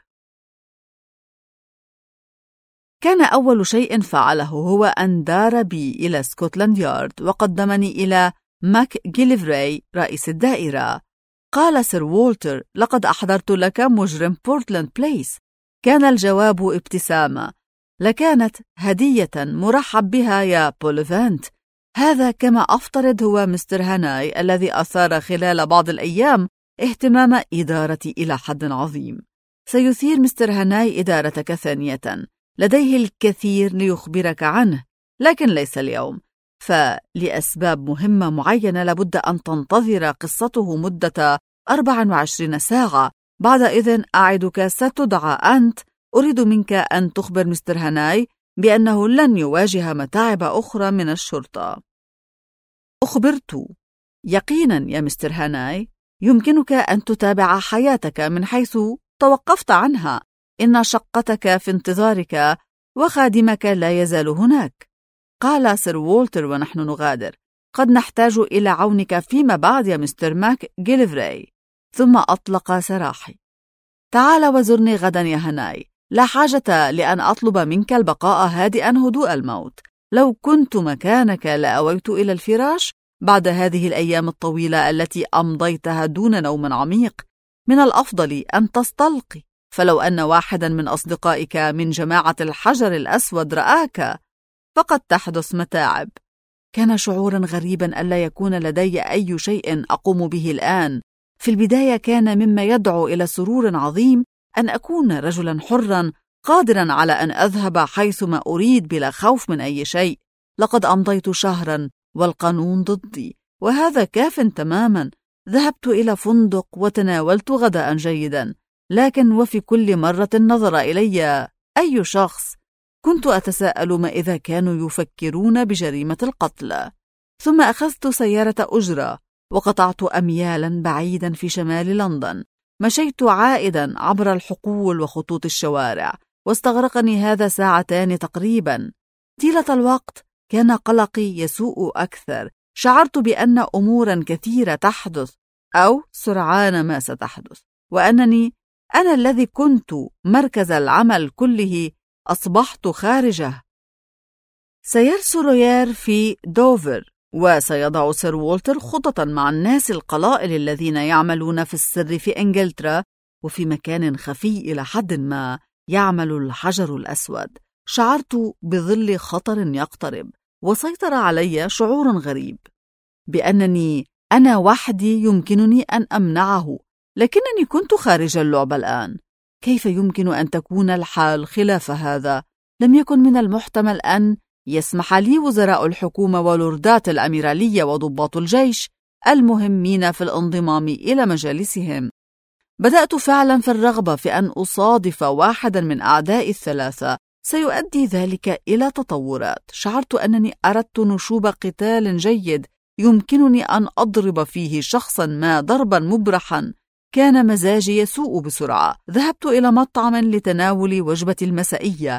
كان أول شيء فعله هو أن دار بي إلى سكوتلاند يارد وقدمني إلى ماك جيليفري رئيس الدائرة. قال سير وولتر: لقد أحضرت لك مجرم بورتلاند بليس. كان الجواب ابتسامة. لكانت هدية مرحب بها يا بوليفانت. هذا كما أفترض هو مستر هاناي الذي أثار خلال بعض الأيام اهتمام إدارتي إلى حد عظيم. سيثير مستر هاناي إدارتك ثانية. لديه الكثير ليخبرك عنه، لكن ليس اليوم، فلأسباب مهمة معينة لابد أن تنتظر قصته مدة 24 ساعة. بعد إذن أعدك ستدعى أنت. أريد منك أن تخبر مستر هاناي بأنه لن يواجه متاعب أخرى من الشرطة. أخبرت. يقينا يا مستر هاناي، يمكنك أن تتابع حياتك من حيث توقفت عنها. إن شقتك في انتظارك وخادمك لا يزال هناك. قال سير وولتر ونحن نغادر: قد نحتاج إلى عونك فيما بعد يا مستر ماك جيليفري. ثم أطلق سراحي. تعال وزرني غدا يا هاناي. لا حاجة لأن أطلب منك البقاء هادئا هدوء الموت. لو كنت مكانك لأويت إلى الفراش بعد هذه الأيام الطويلة التي أمضيتها دون نوم عميق. من الأفضل أن تستلقي، فلو أن واحدا من أصدقائك من جماعة الحجر الأسود رآك فقد تحدث متاعب. كان شعورا غريبا ألا يكون لدي أي شيء أقوم به الآن. في البداية كان مما يدعو إلى سرور عظيم أن أكون رجلا حرا قادرا على أن أذهب حيثما أريد بلا خوف من أي شيء. لقد أمضيت شهرا والقانون ضدي، وهذا كاف تماما. ذهبت إلى فندق وتناولت غداء جيدا، لكن وفي كل مرة نظر إلي أي شخص كنت أتساءل ما إذا كانوا يفكرون بجريمة القتل. ثم أخذت سيارة أجرة وقطعت أميالا بعيدا في شمال لندن. مشيت عائدا عبر الحقول وخطوط الشوارع، واستغرقني هذا 2 ساعات تقريبا. طيلة الوقت كان قلقي يسوء أكثر. شعرت بأن أمورا كثيرة تحدث أو سرعان ما ستحدث، وأنني أنا الذي كنت مركز العمل كله أصبحت خارجه. سيرسل روير في دوفر، وسيضع سير وولتر خططا مع الناس القلائل الذين يعملون في السر في إنجلترا، وفي مكان خفي إلى حد ما يعمل الحجر الأسود. شعرت بظل خطر يقترب، وسيطر علي شعور غريب بأنني أنا وحدي يمكنني أن أمنعه، لكنني كنت خارج اللعبة الآن. كيف يمكن أن تكون الحال خلاف هذا؟ لم يكن من المحتمل أن يسمح لي وزراء الحكومة ولوردات الأميرالية وضباط الجيش المهمين في الانضمام إلى مجالسهم. بدأت فعلا في الرغبة في أن أصادف واحدا من أعداء الثلاثة. سيؤدي ذلك إلى تطورات. شعرت أنني أردت نشوب قتال جيد يمكنني أن أضرب فيه شخصا ما ضربا مبرحا. كان مزاجي يسوء بسرعة. ذهبت إلى مطعم لتناول وجبة المسائية،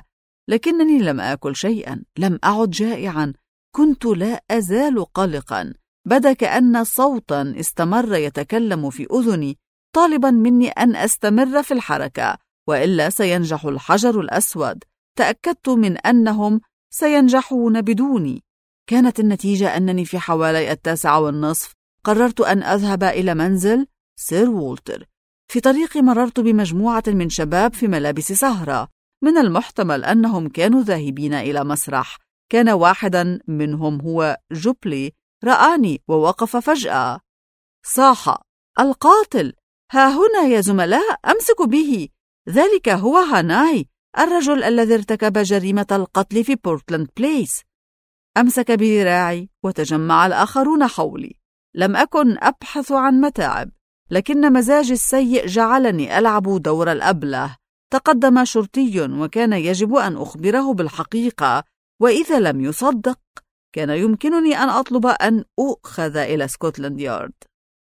لكنني لم آكل شيئا، لم أعد جائعا، كنت لا أزال قلقا. بدا كأن صوتا استمر يتكلم في أذني طالبا مني أن أستمر في الحركة، وإلا سينجح الحجر الأسود. تأكدت من أنهم سينجحون بدوني. كانت النتيجة أنني في حوالي 9:30 قررت أن أذهب إلى منزل سير وولتر. في طريقي مررت بمجموعة من شباب في ملابس سهرة، من المحتمل أنهم كانوا ذاهبين إلى مسرح. كان واحدا منهم هو جوبلي، رآني ووقف فجأة. صاح: القاتل ها هنا يا زملاء، أمسك به. ذلك هو هاناي، الرجل الذي ارتكب جريمة القتل في بورتلاند بليس. أمسك بذراعي وتجمع الآخرون حولي. لم أكن أبحث عن متاعب، لكن مزاجي السيء جعلني ألعب دور الأبله. تقدم شرطي وكان يجب أن أخبره بالحقيقة، وإذا لم يصدق كان يمكنني أن أطلب أن أؤخذ إلى سكوتلاند يارد.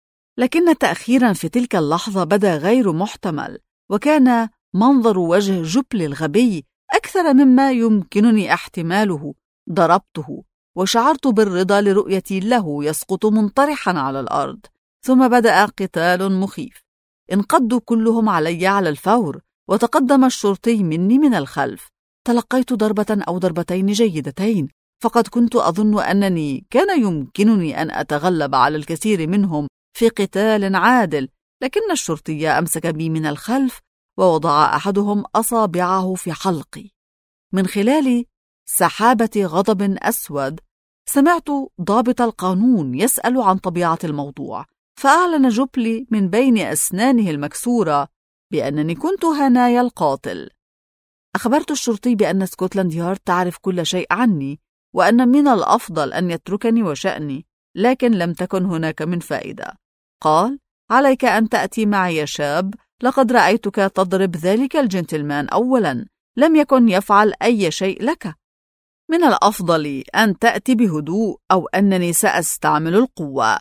لكن تأخيرا في تلك اللحظة بدا غير محتمل، وكان منظر وجه جوبلي الغبي أكثر مما يمكنني احتماله. ضربته وشعرت بالرضا لرؤيتي له يسقط منطرحا على الأرض. ثم بدأ قتال مخيف. انقضوا كلهم علي على الفور، وتقدم الشرطي مني من الخلف. تلقيت ضربة أو ضربتين جيدتين، فقد كنت أظن أنني كان يمكنني أن أتغلب على الكثير منهم في قتال عادل، لكن الشرطي أمسك بي من الخلف ووضع أحدهم أصابعه في حلقي. من خلال سحابة غضب أسود سمعت ضابط القانون يسأل عن طبيعة الموضوع، فأعلن جوبلي من بين أسنانه المكسورة بأنني كنت هاناي القاتل. أخبرت الشرطي بأن سكوتلاند يارد تعرف كل شيء عني، وأن من الأفضل أن يتركني وشأني، لكن لم تكن هناك من فائدة. قال: عليك أن تأتي معي يا شاب، لقد رأيتك تضرب ذلك الجنتلمان أولا، لم يكن يفعل أي شيء لك. من الأفضل أن تأتي بهدوء أو أنني سأستعمل القوة.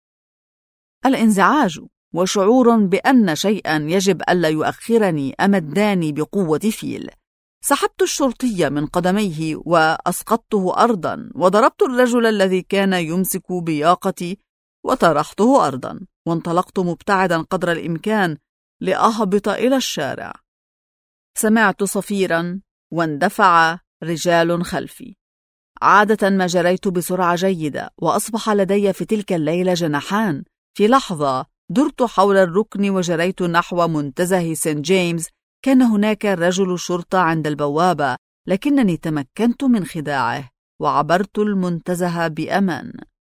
الانزعاج وشعور بأن شيئا يجب ألا يؤخرني أمداني بقوة فيل. سحبت الشرطي من قدميه وأسقطته أرضا، وضربت الرجل الذي كان يمسك بياقتي وطرحته أرضا، وانطلقت مبتعدا قدر الإمكان لأهبط إلى الشارع. سمعت صفيرا واندفع رجال خلفي. عادة ما جريت بسرعة جيدة، وأصبح لدي في تلك الليلة جناحان. في لحظة درت حول الركن وجريت نحو منتزه سنت جيمس. كان هناك رجل شرطة عند البوابة، لكنني تمكنت من خداعه وعبرت المنتزه بأمان.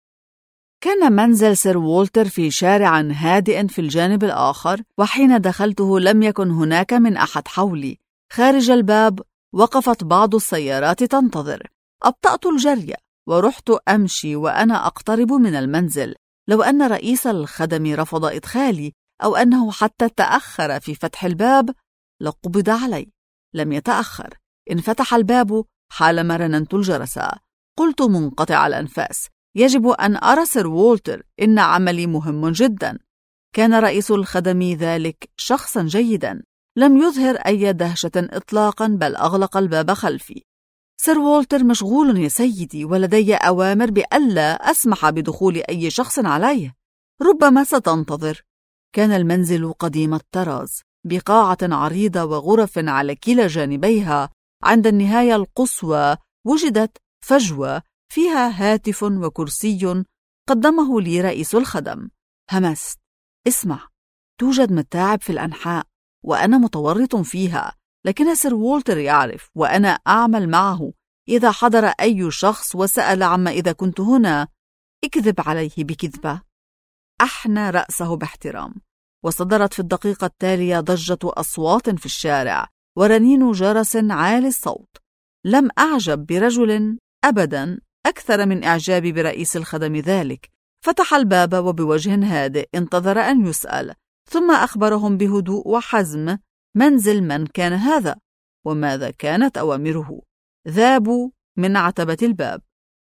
كان منزل سير وولتر في شارع هادئ في الجانب الآخر، وحين دخلته لم يكن هناك من أحد حولي. خارج الباب وقفت بعض السيارات تنتظر. أبطأت الجري ورحت أمشي وأنا أقترب من المنزل. لو أن رئيس الخدم رفض إدخالي أو أنه حتى تأخر في فتح الباب لقبض علي. لم يتأخر، انفتح الباب حالما رننت الجرس. قلت منقطع الأنفاس: يجب أن أرى سير وولتر، إن عملي مهم جدا. كان رئيس الخدم ذلك شخصا جيدا، لم يظهر أي دهشة إطلاقا، بل أغلق الباب خلفي. سير وولتر مشغول يا سيدي، ولدي أوامر بألا أسمح بدخول أي شخص عليه. ربما ستنتظر. كان المنزل قديم الطراز، بقاعة عريضة وغرف على كلا جانبيها. عند النهاية القصوى وجدت فجوة فيها هاتف وكرسي قدمه لي رئيس الخدم. همست: اسمع، توجد متاعب في الأنحاء وأنا متورط فيها، لكن سير وولتر يعرف وأنا أعمل معه. إذا حضر أي شخص وسأل عما إذا كنت هنا، اكذب عليه بكذبة. أحنى رأسه باحترام، وصدرت في الدقيقة التالية ضجة أصوات في الشارع ورنين جرس عالي الصوت. لم أعجب برجل أبدا أكثر من إعجابي برئيس الخدم ذلك. فتح الباب وبوجه هادئ انتظر أن يسأل، ثم أخبرهم بهدوء وحزم منزل من كان هذا وماذا كانت أوامره. ذابوا من عتبة الباب.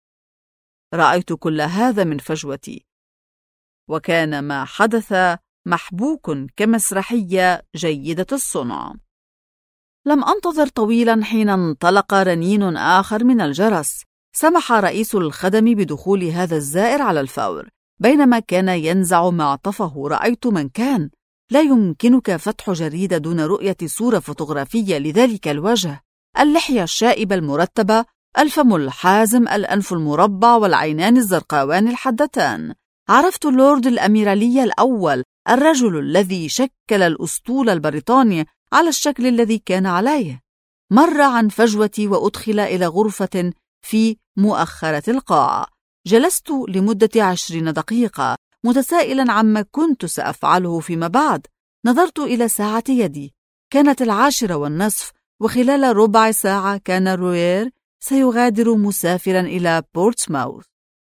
رأيت كل هذا من فجوتي، وكان ما حدث محبوك كمسرحية جيدة الصنع. لم أنتظر طويلا حين انطلق رنين آخر من الجرس. سمح رئيس الخدم بدخول هذا الزائر على الفور. بينما كان ينزع معطفه رأيت من كان. لا يمكنك فتح جريدة دون رؤية صورة فوتوغرافية لذلك الوجه، اللحية الشائبة المرتبة، الفم الحازم، الأنف المربع، والعينان الزرقاوان الحدتان. عرفت اللورد الأميرالي الأول، الرجل الذي شكل الأسطول البريطاني على الشكل الذي كان عليه. مر عن فجوتي وأدخل إلى غرفة في مؤخرة القاعة. جلست لمدة 20 دقيقة متسائلا عما كنت سأفعله فيما بعد. نظرت إلى ساعة يدي، كانت 10:30، وخلال ربع ساعة كان روير سيغادر مسافرا إلى بورتسماوث.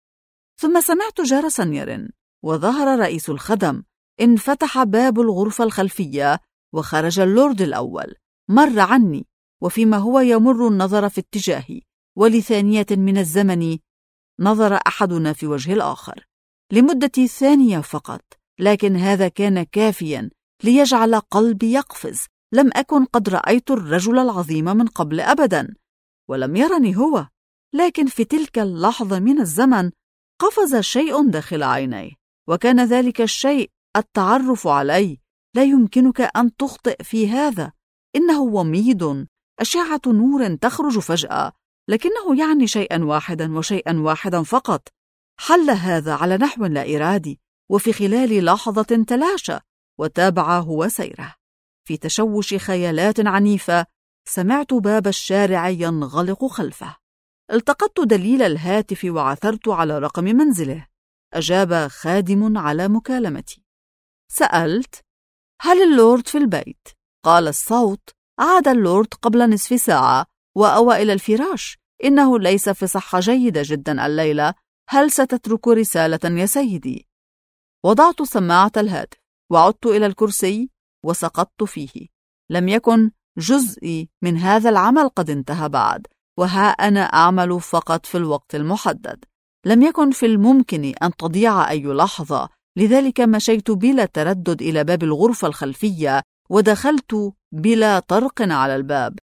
ثم سمعت جرسا يرن، وظهر رئيس الخدم. انفتح باب الغرفة الخلفية وخرج اللورد الأول. مر عني، وفيما هو يمر النظر في اتجاهي، ولثانية من الزمن نظر أحدنا في وجه الآخر لمدة ثانية فقط، لكن هذا كان كافيا ليجعل قلبي يقفز. لم أكن قد رأيت الرجل العظيم من قبل أبدا، ولم يرني هو، لكن في تلك اللحظة من الزمن قفز شيء داخل عينيه، وكان ذلك الشيء التعرف علي. لا يمكنك أن تخطئ في هذا، إنه وميض، أشعة نور تخرج فجأة، لكنه يعني شيئا واحدا وشيئا واحدا فقط. حل هذا على نحو لا إرادي، وفي خلال لحظة تلاشى، وتابع هو سيره. في تشوش خيالات عنيفة سمعت باب الشارع ينغلق خلفه. التقطت دليل الهاتف وعثرت على رقم منزله. أجاب خادم على مكالمتي. سألت: هل اللورد في البيت؟ قال الصوت: عاد اللورد قبل نصف ساعة وأوى إلى الفراش. إنه ليس في صحة جيدة جدا الليلة. هل ستترك رسالة يا سيدي؟ وضعت سماعة الهاتف وعدت إلى الكرسي وسقطت فيه. لم يكن جزء من هذا العمل قد انتهى بعد، وها أنا أعمل فقط في الوقت المحدد. لم يكن في الممكن أن تضيع أي لحظة، لذلك مشيت بلا تردد إلى باب الغرفة الخلفية ودخلت بلا طرق على الباب.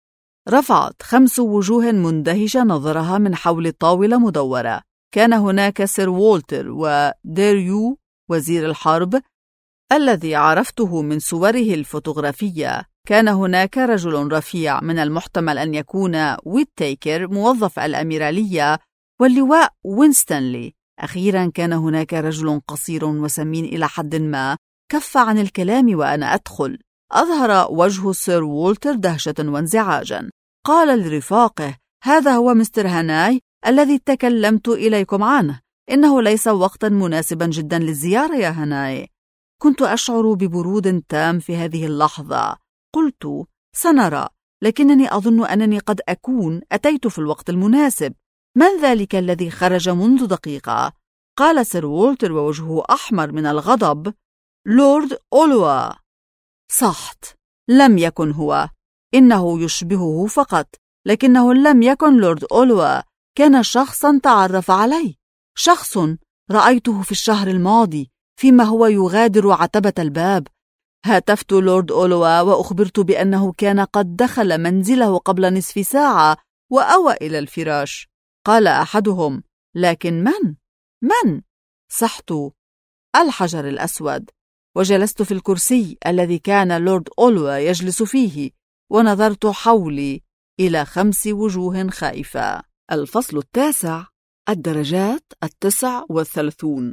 رفعت 5 وجوه مندهشة نظرها من حول طاولة مدورة. كان هناك سير وولتر وديريو وزير الحرب الذي عرفته من صوره الفوتوغرافية. كان هناك رجل رفيع من المحتمل أن يكون ويتيكر موظف الأميرالية، واللواء وينستنلي. أخيرا كان هناك رجل قصير وسمين إلى حد ما، كف عن الكلام وأنا أدخل. أظهر وجه سير وولتر دهشة وانزعاجا. قال لرفاقه: هذا هو مستر هاناي الذي تكلمت إليكم عنه. إنه ليس وقتا مناسبا جدا للزيارة يا هاناي. كنت أشعر ببرود تام في هذه اللحظة. قلت: سنرى، لكنني أظن أنني قد أكون أتيت في الوقت المناسب. من ذلك الذي خرج منذ دقيقة؟ قال سير وولتر ووجهه أحمر من الغضب: لورد أولوا. صحت، لم يكن هو. إنه يشبهه فقط، لكنه لم يكن لورد أولوا. كان شخصا تعرف عليه، شخص رأيته في الشهر الماضي فيما هو يغادر عتبة الباب. هاتفت لورد أولوا وأخبرت بأنه كان قد دخل منزله قبل نصف ساعة وأوى إلى الفراش. قال أحدهم: لكن من؟ صحت: الحجر الأسود. وجلست في الكرسي الذي كان لورد أولوا يجلس فيه، ونظرت حولي إلى 5 وجوه خائفة. الفصل 9: الدرجات 39.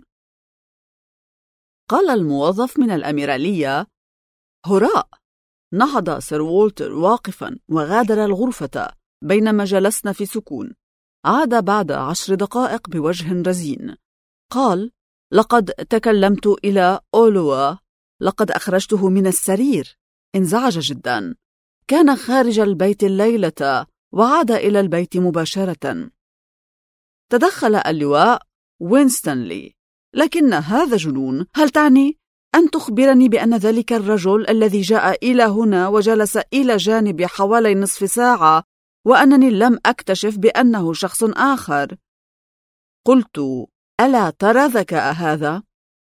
قال الموظف من الأميرالية: هراء. نهض سير وولتر واقفا وغادر الغرفة بينما جلسنا في سكون. عاد بعد 10 دقائق بوجه رزين. قال: لقد تكلمت إلى أولوا، لقد أخرجته من السرير. انزعج جدا. كان خارج البيت الليلة وعاد إلى البيت مباشرة. تدخل اللواء وينستنلي: لكن هذا جنون. هل تعني أن تخبرني بأن ذلك الرجل الذي جاء إلى هنا وجلس إلى جانبي حوالي نصف ساعة وأنني لم أكتشف بأنه شخص آخر؟ قلت: ألا ترى ذكاء هذا؟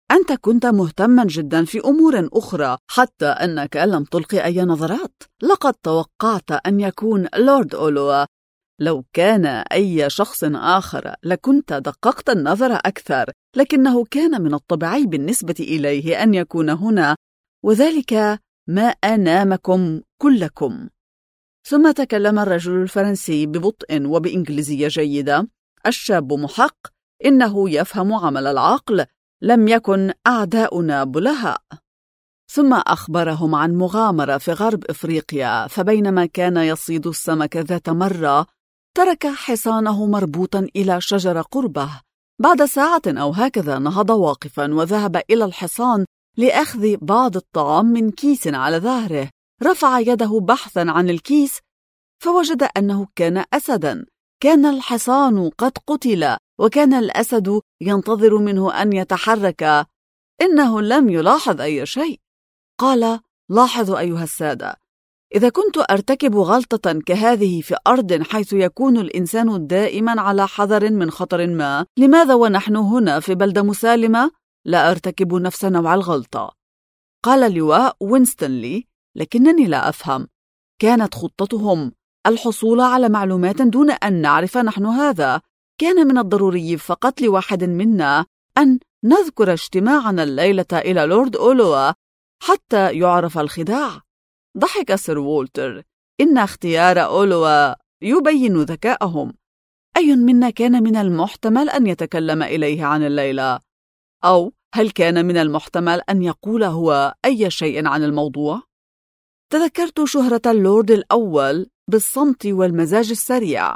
أنت كنت مهتما جدا في أمور أخرى حتى أنك لم تلقي أي نظرات. لقد توقعت أن يكون لورد أولوا. لو كان أي شخص آخر لكنت دققت النظر أكثر، لكنه كان من الطبيعي بالنسبة إليه أن يكون هنا، وذلك ما أنامكم كلكم. ثم تكلم الرجل الفرنسي ببطء وبإنجليزية جيدة. الشاب محق، إنه يفهم عمل العقل، لم يكن أعداؤنا بلهاء. ثم أخبرهم عن مغامرة في غرب إفريقيا، فبينما كان يصيد السمك ذات مرة ترك حصانه مربوطا إلى شجرة قربه. بعد ساعة أو هكذا نهض واقفا وذهب إلى الحصان لأخذ بعض الطعام من كيس على ظهره. رفع يده بحثا عن الكيس فوجد أنه كان أسدا. كان الحصان قد قتل وكان الأسد ينتظر منه أن يتحرك. إنه لم يلاحظ أي شيء. قال: لاحظوا أيها السادة، إذا كنت أرتكب غلطة كهذه في أرض حيث يكون الإنسان دائما على حذر من خطر ما، لماذا ونحن هنا في بلدة مسالمة لا أرتكب نفس نوع الغلطة؟ قال اللواء وينستونلي: لكنني لا أفهم. كانت خطتهم الحصول على معلومات دون أن نعرف نحن هذا. كان من الضروري فقط لواحد منا أن نذكر اجتماعنا الليلة إلى لورد أولوا حتى يعرف الخداع. ضحك سير وولتر. إن اختيار أولوا يبين ذكاءهم. أي منا كان من المحتمل أن يتكلم إليه عن الليلة؟ أو هل كان من المحتمل أن يقول هو أي شيء عن الموضوع؟ تذكرت شهرة اللورد الأول بالصمت والمزاج السريع.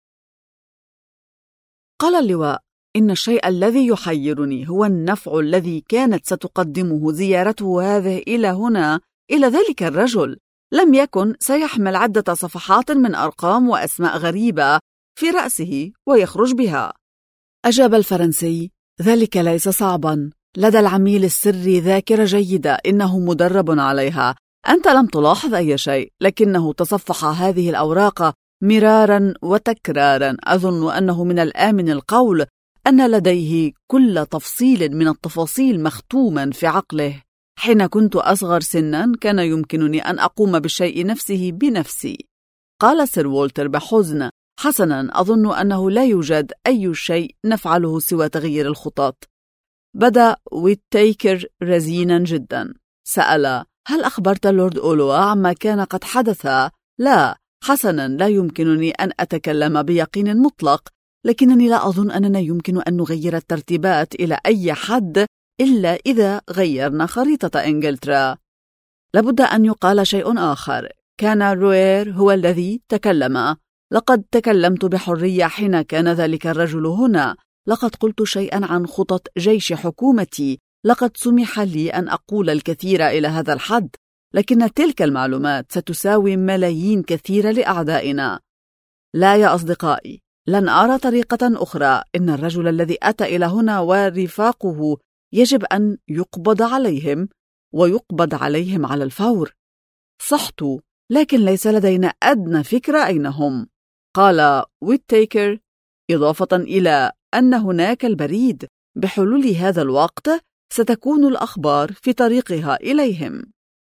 قال اللواء: إن الشيء الذي يحيرني هو النفع الذي كانت ستقدمه زيارته هذه إلى هنا إلى ذلك الرجل. لم يكن سيحمل عدة صفحات من أرقام وأسماء غريبة في رأسه ويخرج بها. أجاب الفرنسي: ذلك ليس صعبا. لدى العميل السري ذاكرة جيدة، إنه مدرب عليها. أنت لم تلاحظ أي شيء، لكنه تصفح هذه الأوراق مرارا وتكرارا. أظن أنه من الآمن القول أن لديه كل تفصيل من التفاصيل مختوما في عقله. حين كنت أصغر سنا كان يمكنني أن أقوم بالشيء نفسه بنفسي. قال سير وولتر بحزن: حسنا، أظن أنه لا يوجد أي شيء نفعله سوى تغيير الخطط. بدأ ويتيكر رزينا جدا. سأل: هل أخبرت لورد أولوا عما كان قد حدث؟ لا. حسنا، لا يمكنني أن أتكلم بيقين مطلق، لكنني لا أظن أننا يمكن أن نغير الترتيبات إلى أي حد إلا إذا غيرنا خريطة إنجلترا. لابد أن يقال شيء آخر. كان روير هو الذي تكلم. لقد تكلمت بحرية حين كان ذلك الرجل هنا. لقد قلت شيئا عن خطط جيش حكومتي. لقد سمح لي أن أقول الكثير إلى هذا الحد، لكن تلك المعلومات ستساوي ملايين كثيرة لأعدائنا. لا يا أصدقائي، لن أرى طريقة أخرى. إن الرجل الذي أتى إلى هنا ورفاقه يجب أن يقبض عليهم، ويقبض عليهم على الفور. صحت، لكن ليس لدينا أدنى فكرة أين هم. قال ويتيكر، إضافة إلى أن هناك البريد. بحلول هذا الوقت ستكون الأخبار في طريقها إليهم.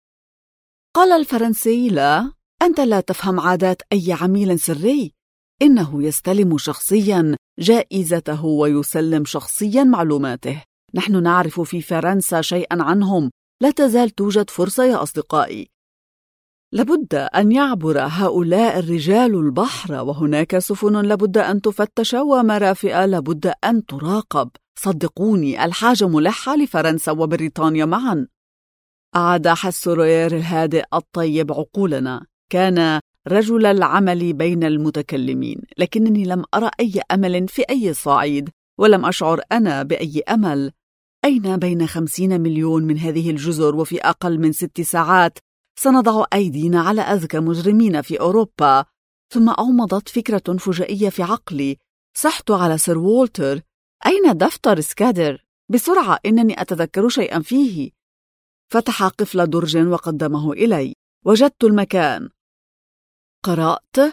قال الفرنسي: لا، أنت لا تفهم عادات أي عميل سري. إنه يستلم شخصيا جائزته ويسلم شخصيا معلوماته. نحن نعرف في فرنسا شيئا عنهم. لا تزال توجد فرصة يا أصدقائي. لابد أن يعبر هؤلاء الرجال البحر، وهناك سفن لابد أن تفتش ومرافئ لابد أن تراقب. صدقوني، الحاجة ملحة لفرنسا وبريطانيا معا. أعاد حس روير الهادئ الطيب عقولنا. كان رجل العمل بين المتكلمين، لكنني لم أرى أي أمل في أي صعيد، ولم أشعر أنا بأي أمل. أين بين 50 مليون من هذه الجزر، وفي أقل من 6 ساعات سنضع أيدينا على أذكى مجرمين في أوروبا. ثم أغمضت فكرة فجائية في عقلي. صحت على سير وولتر. أين دفتر سكادر؟ بسرعة، إنني أتذكر شيئا فيه. فتح قفل درج وقدمه إلي. وجدت المكان. قرأت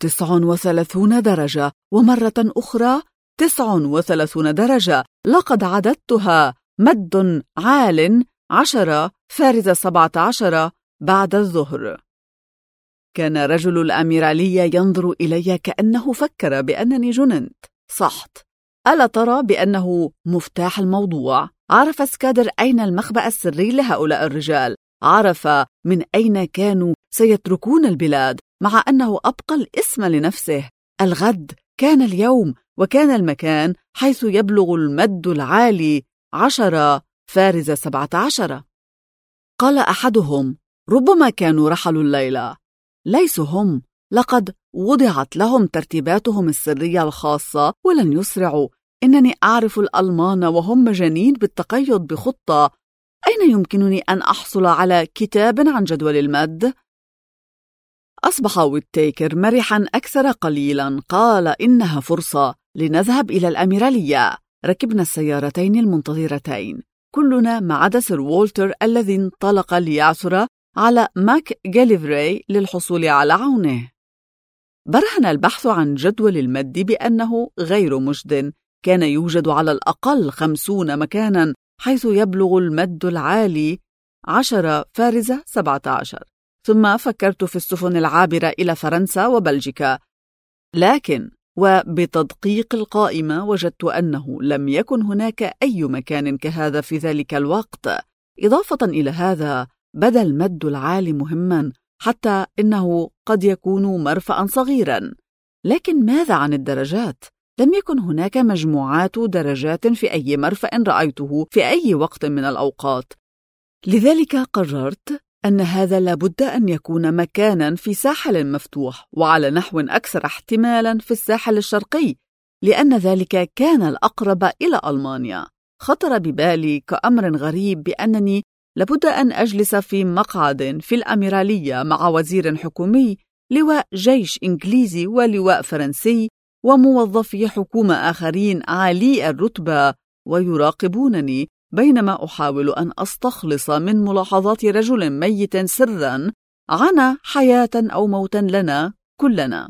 39 درجة، ومرة أخرى 39 درجة. لقد عددتها. مد عال 10 فارزة 17 بعد الظهر. كان رجل الأميرالية ينظر إلي كأنه فكر بأنني جننت. صحت. ألا ترى بأنه مفتاح الموضوع؟ عرف سكادر أين المخبأ السري لهؤلاء الرجال، عرف من أين كانوا سيتركون البلاد، مع أنه أبقى الاسم لنفسه. الغد كان اليوم، وكان المكان حيث يبلغ المد العالي 10 فارزة 17. قال أحدهم: ربما كانوا رحلوا الليلة. ليسوا هم، لقد وضعت لهم ترتيباتهم السرية الخاصة ولن يسرعوا. إنني أعرف الألمان وهم مجانين بالتقيد بخطة. أين يمكنني أن أحصل على كتاب عن جدول المد؟ أصبح ويتيكر مرحا أكثر قليلا. قال: إنها فرصة لنذهب إلى الأميرالية. ركبنا السيارتين المنتظرتين، كلنا ما عدا سير وولتر الذي انطلق ليعثر على ماك جيليفري للحصول على عونه. برهن البحث عن جدول المد بأنه غير مجد. كان يوجد على الأقل 50 مكانا حيث يبلغ المد العالي 10 فارزة 17. ثم فكرت في السفن العابرة إلى فرنسا وبلجيكا، لكن وبتدقيق القائمة وجدت أنه لم يكن هناك أي مكان كهذا في ذلك الوقت. إضافة إلى هذا، بدا المد العالي مهما، حتى إنه قد يكون مرفأ صغيرا. لكن ماذا عن الدرجات؟ لم يكن هناك مجموعات درجات في أي مرفأ رأيته في أي وقت من الأوقات. لذلك قررت أن هذا لابد أن يكون مكانا في ساحل مفتوح، وعلى نحو أكثر احتمالا في الساحل الشرقي، لأن ذلك كان الأقرب إلى ألمانيا. خطر ببالي كأمر غريب بأنني لابد أن أجلس في مقعد في الأميرالية مع وزير حكومي، لواء جيش إنجليزي ولواء فرنسي وموظفي حكومة آخرين عالي الرتبة، ويراقبونني بينما أحاول أن أستخلص من ملاحظات رجل ميت سرا عن حياة أو موتا لنا كلنا.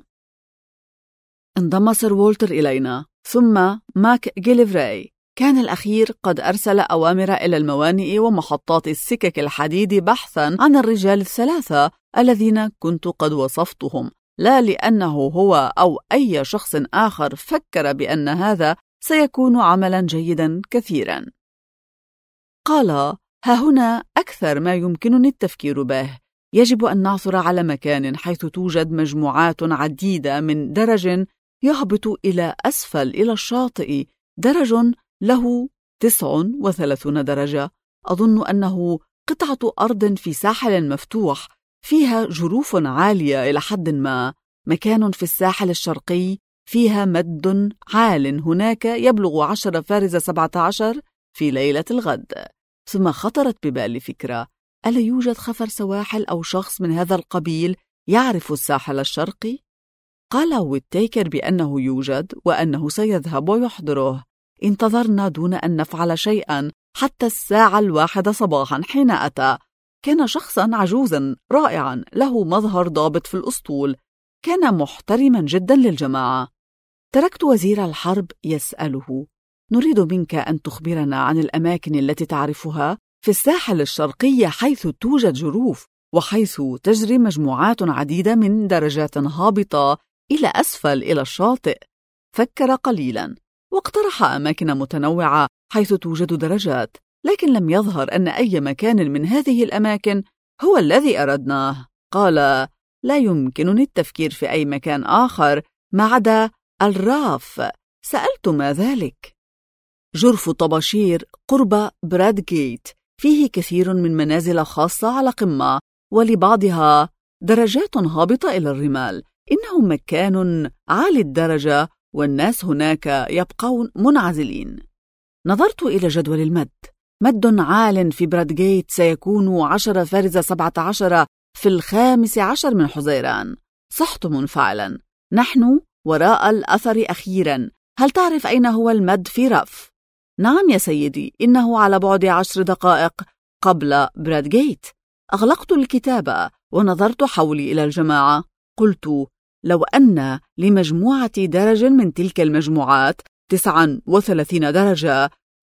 انضم سير وولتر إلينا، ثم ماك جيليفري. كان الأخير قد أرسل أوامر إلى الموانئ ومحطات السكك الحديد بحثا عن الرجال الثلاثة الذين كنت قد وصفتهم، لا لأنه هو أو أي شخص آخر فكر بأن هذا سيكون عملا جيدا كثيرا. قال: ها هنا أكثر ما يمكنني التفكير به. يجب أن نعثر على مكان حيث توجد مجموعات عديدة من درج يهبط إلى أسفل إلى الشاطئ، درج له 39 درجة. أظن أنه قطعة أرض في ساحل مفتوح فيها جروف عالية إلى حد ما. مكان في الساحل الشرقي فيها مد عال هناك يبلغ 10 فارزة 17 في ليلة الغد. ثم خطرت ببالي فكرة: ألا يوجد خفر سواحل أو شخص من هذا القبيل يعرف الساحل الشرقي؟ قال ويتيكر بأنه يوجد وأنه سيذهب ويحضره. انتظرنا دون أن نفعل شيئا حتى 1:00 صباحا حين أتى. كان شخصا عجوزا رائعا له مظهر ضابط في الأسطول، كان محترما جدا للجماعة. تركت وزير الحرب يسأله: نريد منك أن تخبرنا عن الأماكن التي تعرفها في الساحل الشرقي حيث توجد جروف وحيث تجري مجموعات عديدة من درجات هابطة إلى أسفل إلى الشاطئ. فكر قليلا واقترح أماكن متنوعة حيث توجد درجات، لكن لم يظهر أن أي مكان من هذه الأماكن هو الذي أردناه. قال: لا يمكنني التفكير في أي مكان آخر ما عدا الراف. سألت: ما ذلك؟ جرف طباشير قرب برادغيت، فيه كثير من منازل خاصة على قمة، ولبعضها درجات هابطة إلى الرمال. إنه مكان عالي الدرجة والناس هناك يبقون منعزلين. نظرت إلى جدول المد. مد عال في برادغيت سيكون 10 فارزة 17 في 15 من حزيران. صحت منفعلا. نحن وراء الأثر أخيرا. هل تعرف أين هو المد في رف؟ نعم يا سيدي، إنه على بعد 10 دقائق قبل برادغيت. أغلقت الكتاب ونظرت حولي إلى الجماعة. قلت: لو أن لمجموعة درج من تلك المجموعات 39 درجة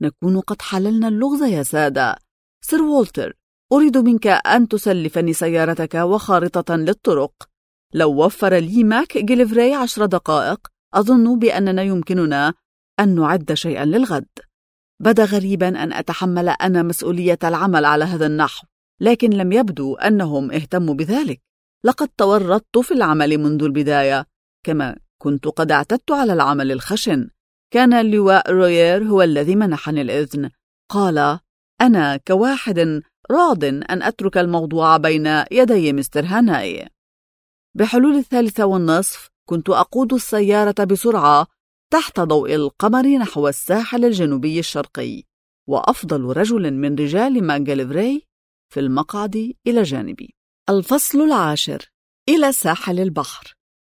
نكون قد حللنا اللغز يا سادة. سير وولتر، أريد منك أن تسلفني سيارتك وخارطة للطرق. لو وفر لي ماك جيلفري 10 دقائق أظن بأننا يمكننا أن نعد شيئا للغد. بدا غريبا أن أتحمل أنا مسؤولية العمل على هذا النحو، لكن لم يبدو أنهم اهتموا بذلك. لقد تورطت في العمل منذ البداية، كما كنت قد اعتدت على العمل الخشن. كان اللواء روير هو الذي منحني الإذن. قال: أنا كواحد راض أن أترك الموضوع بين يدي مستر هاناي. بحلول 3:30 كنت أقود السيارة بسرعة تحت ضوء القمر نحو الساحل الجنوبي الشرقي، وأفضل رجل من رجال ماك جيلفري في المقعد إلى جانبي. الفصل 10. إلى ساحل البحر.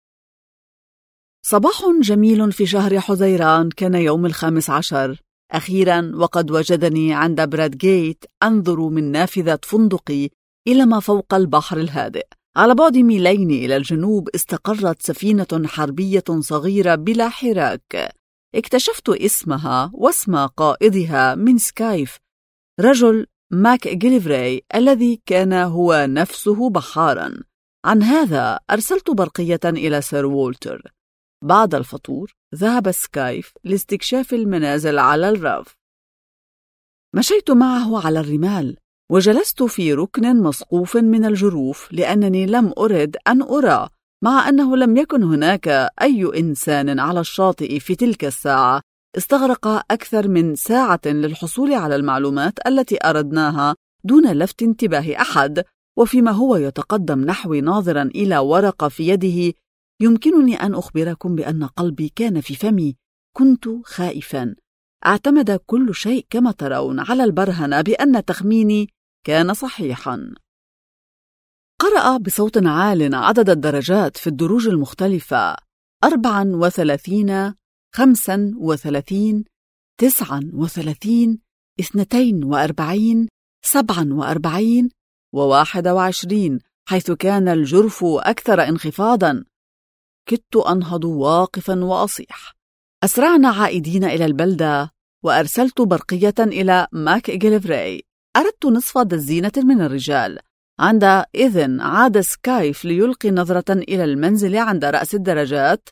صباح جميل في شهر حزيران كان يوم 15. أخيرا وقد وجدني عند برادغيت أنظر من نافذة فندقي إلى ما فوق البحر الهادئ. على بعد ميلين إلى الجنوب استقرت سفينة حربية صغيرة بلا حراك. اكتشفت اسمها واسم قائدها من سكايف، رجل ماك جيلفري الذي كان هو نفسه بحارا. عن هذا أرسلت برقية إلى سير وولتر. بعد الفطور ذهب سكايف لاستكشاف المنازل على الرف. مشيت معه على الرمال وجلست في ركن مسقوف من الجروف لأنني لم أرد أن أرى، مع أنه لم يكن هناك أي إنسان على الشاطئ في تلك الساعة. استغرق أكثر من ساعة للحصول على المعلومات التي أردناها دون لفت انتباه أحد. وفيما هو يتقدم نحوي ناظرا إلى ورقة في يده، يمكنني أن أخبركم بأن قلبي كان في فمي. كنت خائفا. اعتمد كل شيء كما ترون على البرهنة بأن تخميني كان صحيحا. قرأ بصوت عال عدد الدرجات في الدروج المختلفة: 34، 35، 39، 42، 47 و21، حيث كان الجرف أكثر انخفاضا. كدت أنهض واقفا وأصيح. أسرعنا عائدين إلى البلدة، وأرسلت برقية إلى ماك جيلفري. أردت نصف دزينة من الرجال. عندئذ عاد سكايف ليلقي نظرة إلى المنزل عند رأس الدرجات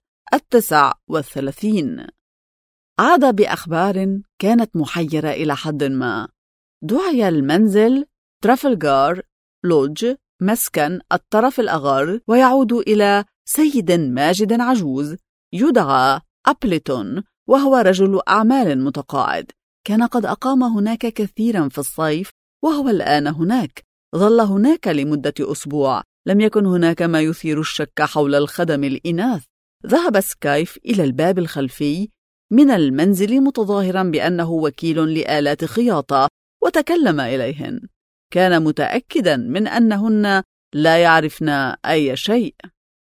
39. عاد بأخبار كانت محيرة إلى حد ما. دعي المنزل ترافلغار لودج، مسكن الطرف الأغر، ويعود إلى سيد ماجد عجوز يدعى أبليتون، وهو رجل أعمال متقاعد. كان قد أقام هناك كثيرا في الصيف، وهو الآن هناك. ظل هناك لمدة أسبوع. لم يكن هناك ما يثير الشك حول الخدم الإناث. ذهب سكايف إلى الباب الخلفي من المنزل متظاهرا بأنه وكيل لآلات خياطة، وتكلم إليهن. كان متأكدا من أنهن لا يعرفن أي شيء.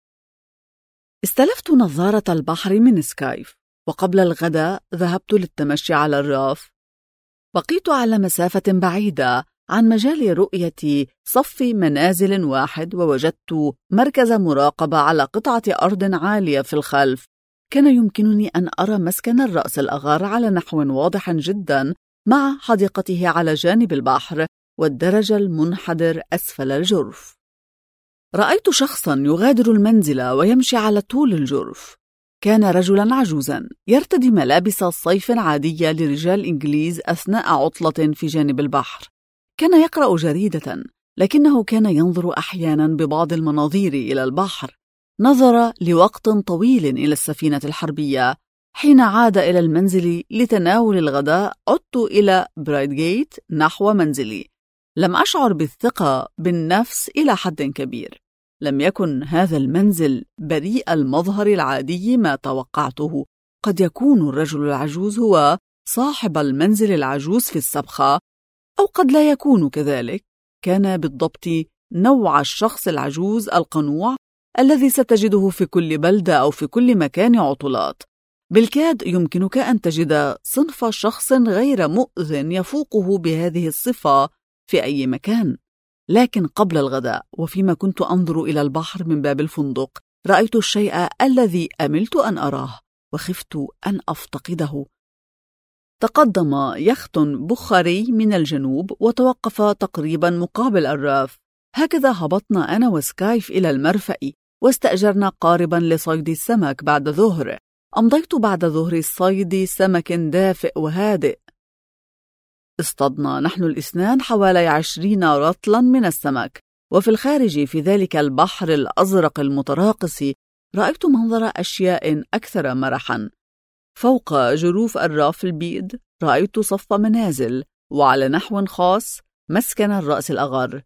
استلفت نظارة البحر من سكايف، وقبل الغداء ذهبت للتمشي على الراف. بقيت على مسافة بعيدة عن مجال رؤية صف منازل واحد، ووجدت مركز مراقبة على قطعة أرض عالية في الخلف. كان يمكنني أن أرى مسكن الرأس الأغار على نحو واضح جدا، مع حديقته على جانب البحر والدرج المنحدر أسفل الجرف. رأيت شخصا يغادر المنزل ويمشي على طول الجرف. كان رجلا عجوزا يرتدي ملابس صيف عادية لرجال إنجليز أثناء عطلة في جانب البحر. كان يقرأ جريدة، لكنه كان ينظر أحيانا ببعض المناظير إلى البحر. نظر لوقت طويل إلى السفينة الحربية. حين عاد إلى المنزل لتناول الغداء، عدت إلى برايدغيت نحو منزلي. لم أشعر بالثقة بالنفس إلى حد كبير. لم يكن هذا المنزل بريء المظهر العادي ما توقعته. قد يكون الرجل العجوز هو صاحب المنزل العجوز في السبخة، أو قد لا يكون كذلك. كان بالضبط نوع الشخص العجوز القنوع الذي ستجده في كل بلدة أو في كل مكان عطلات. بالكاد يمكنك أن تجد صنف شخص غير مؤذن يفوقه بهذه الصفة في أي مكان. لكن قبل الغداء، وفيما كنت أنظر إلى البحر من باب الفندق، رأيت الشيء الذي أملت أن أراه وخفت أن أفتقده. تقدم يخت بخاري من الجنوب وتوقف تقريبا مقابل الراف. هكذا هبطنا أنا وسكايف إلى المرفأ واستأجرنا قاربا لصيد السمك بعد ظهر. أمضيت بعد ظهر الصيد سمك دافئ وهادئ. اصطدنا نحن الاثنان حوالي 20 رطلا من السمك، وفي الخارج في ذلك البحر الأزرق المتراقص رأيت منظر أشياء أكثر مرحا. فوق جروف الراف البيض رأيت صف منازل، وعلى نحو خاص مسكن الرأس الأغر.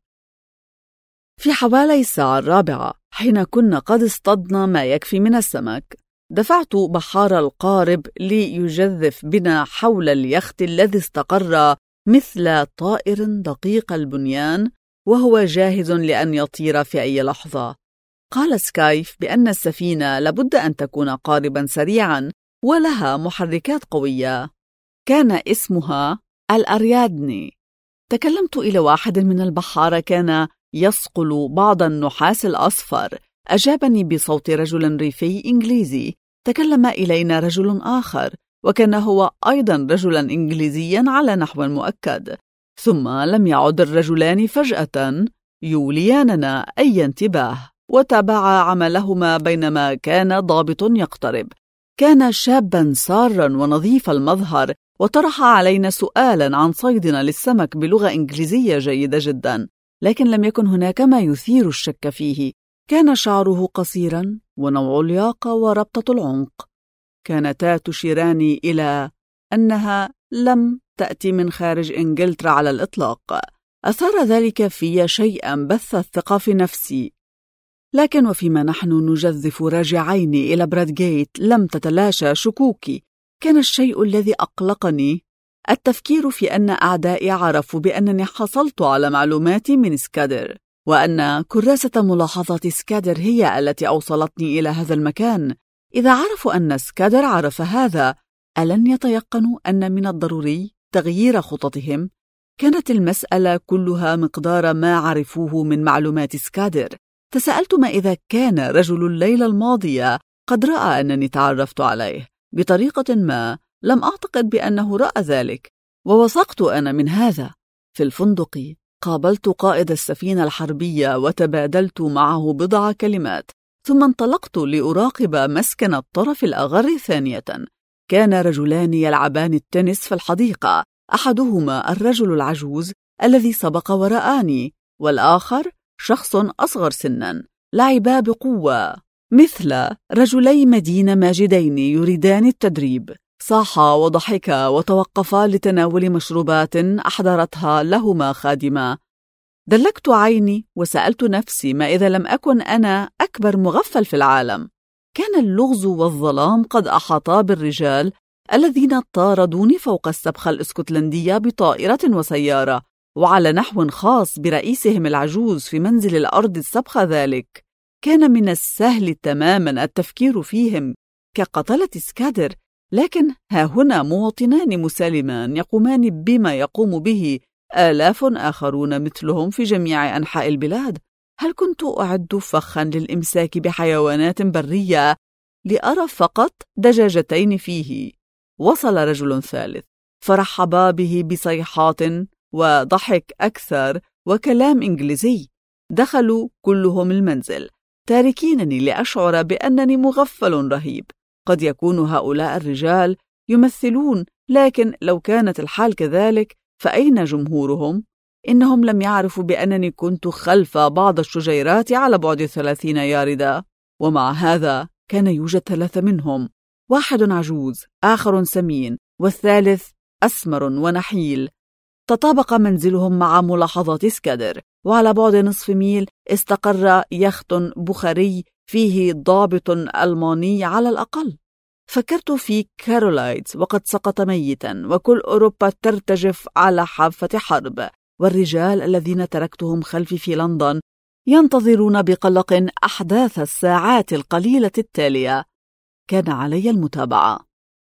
في حوالي الساعة 4 حين كنا قد اصطدنا ما يكفي من السمك، دفعت بحار القارب ليجذف بنا حول اليخت الذي استقر مثل طائر دقيق البنيان وهو جاهز لأن يطير في أي لحظة. قال سكايف بأن السفينة لابد أن تكون قاربا سريعا ولها محركات قوية. كان اسمها الأريادني. تكلمت إلى واحد من البحارة كان يصقل بعض النحاس الأصفر. أجابني بصوت رجل ريفي إنجليزي. تكلم إلينا رجل آخر وكان هو أيضا رجلا إنجليزيا على نحو مؤكد. ثم لم يعد الرجلان فجأة يولياننا أي انتباه، وتابعا عملهما بينما كان ضابط يقترب. كان شابا سارا ونظيف المظهر، وطرح علينا سؤالا عن صيدنا للسمك بلغة إنجليزية جيدة جدا، لكن لم يكن هناك ما يثير الشك فيه. كان شعره قصيرا ونوع الياقة وربطة العنق كانتا تشيران إلى أنها لم تأتي من خارج إنجلترا على الإطلاق. أثار ذلك في شيئا بث الثقة في نفسي. لكن وفيما نحن نجذف راجعين إلى برادغيت لم تتلاشى شكوكي. كان الشيء الذي أقلقني التفكير في أن أعدائي عرفوا بأنني حصلت على معلومات من سكادر، وأن كراسة ملاحظات سكادر هي التي أوصلتني إلى هذا المكان. إذا عرفوا أن سكادر عرف هذا، ألن يتيقنوا أن من الضروري تغيير خططهم؟ كانت المسألة كلها مقدار ما عرفوه من معلومات سكادر. تساءلت ما إذا كان رجل الليلة الماضية قد رأى أنني تعرفت عليه بطريقة ما. لم أعتقد بأنه رأى ذلك، ووثقت أنا من هذا. في الفندق قابلت قائد السفينة الحربية وتبادلت معه بضع كلمات، ثم انطلقت لأراقب مسكن الطرف الأغر ثانية. كان رجلان يلعبان التنس في الحديقة، أحدهما الرجل العجوز الذي سبق ورآني، والآخر شخص أصغر سنا. لعبا بقوة مثل رجلي مدينة ماجدين يريدان التدريب. صاحا وضحكا وتوقفا لتناول مشروبات أحضرتها لهما خادمة. دلكت عيني وسألت نفسي ما إذا لم أكن أنا أكبر مغفل في العالم. كان اللغز والظلام قد أحاطا بالرجال الذين طاردوني فوق السبخة الإسكتلندية بطائرة وسيارة، وعلى نحو خاص برئيسهم العجوز في منزل الأرض السبخة ذلك. كان من السهل تماما التفكير فيهم كقتلة سكادر، لكن ها هنا مواطنان مسالمان يقومان بما يقوم به آلاف آخرون مثلهم في جميع أنحاء البلاد. هل كنت أعد فخا للإمساك بحيوانات برية لأرى فقط دجاجتين فيه؟ وصل رجل ثالث فرحبا به بصيحات وضحك أكثر وكلام إنجليزي. دخلوا كلهم المنزل تاركينني لأشعر بأنني مغفل رهيب. قد يكون هؤلاء الرجال يمثلون، لكن لو كانت الحال كذلك فأين جمهورهم؟ إنهم لم يعرفوا بأنني كنت خلف بعض الشجيرات على بعد 30 ياردة، ومع هذا كان يوجد 3 منهم، واحد عجوز، آخر سمين، والثالث أسمر ونحيل. تطابق منزلهم مع ملاحظات سكادر، وعلى بعد نصف ميل استقر يخت بخاري فيه ضابط ألماني على الأقل. فكرت في كارولايدز وقد سقط ميتا، وكل أوروبا ترتجف على حافة حرب، والرجال الذين تركتهم خلفي في لندن ينتظرون بقلق أحداث الساعات القليلة التالية. كان علي المتابعة.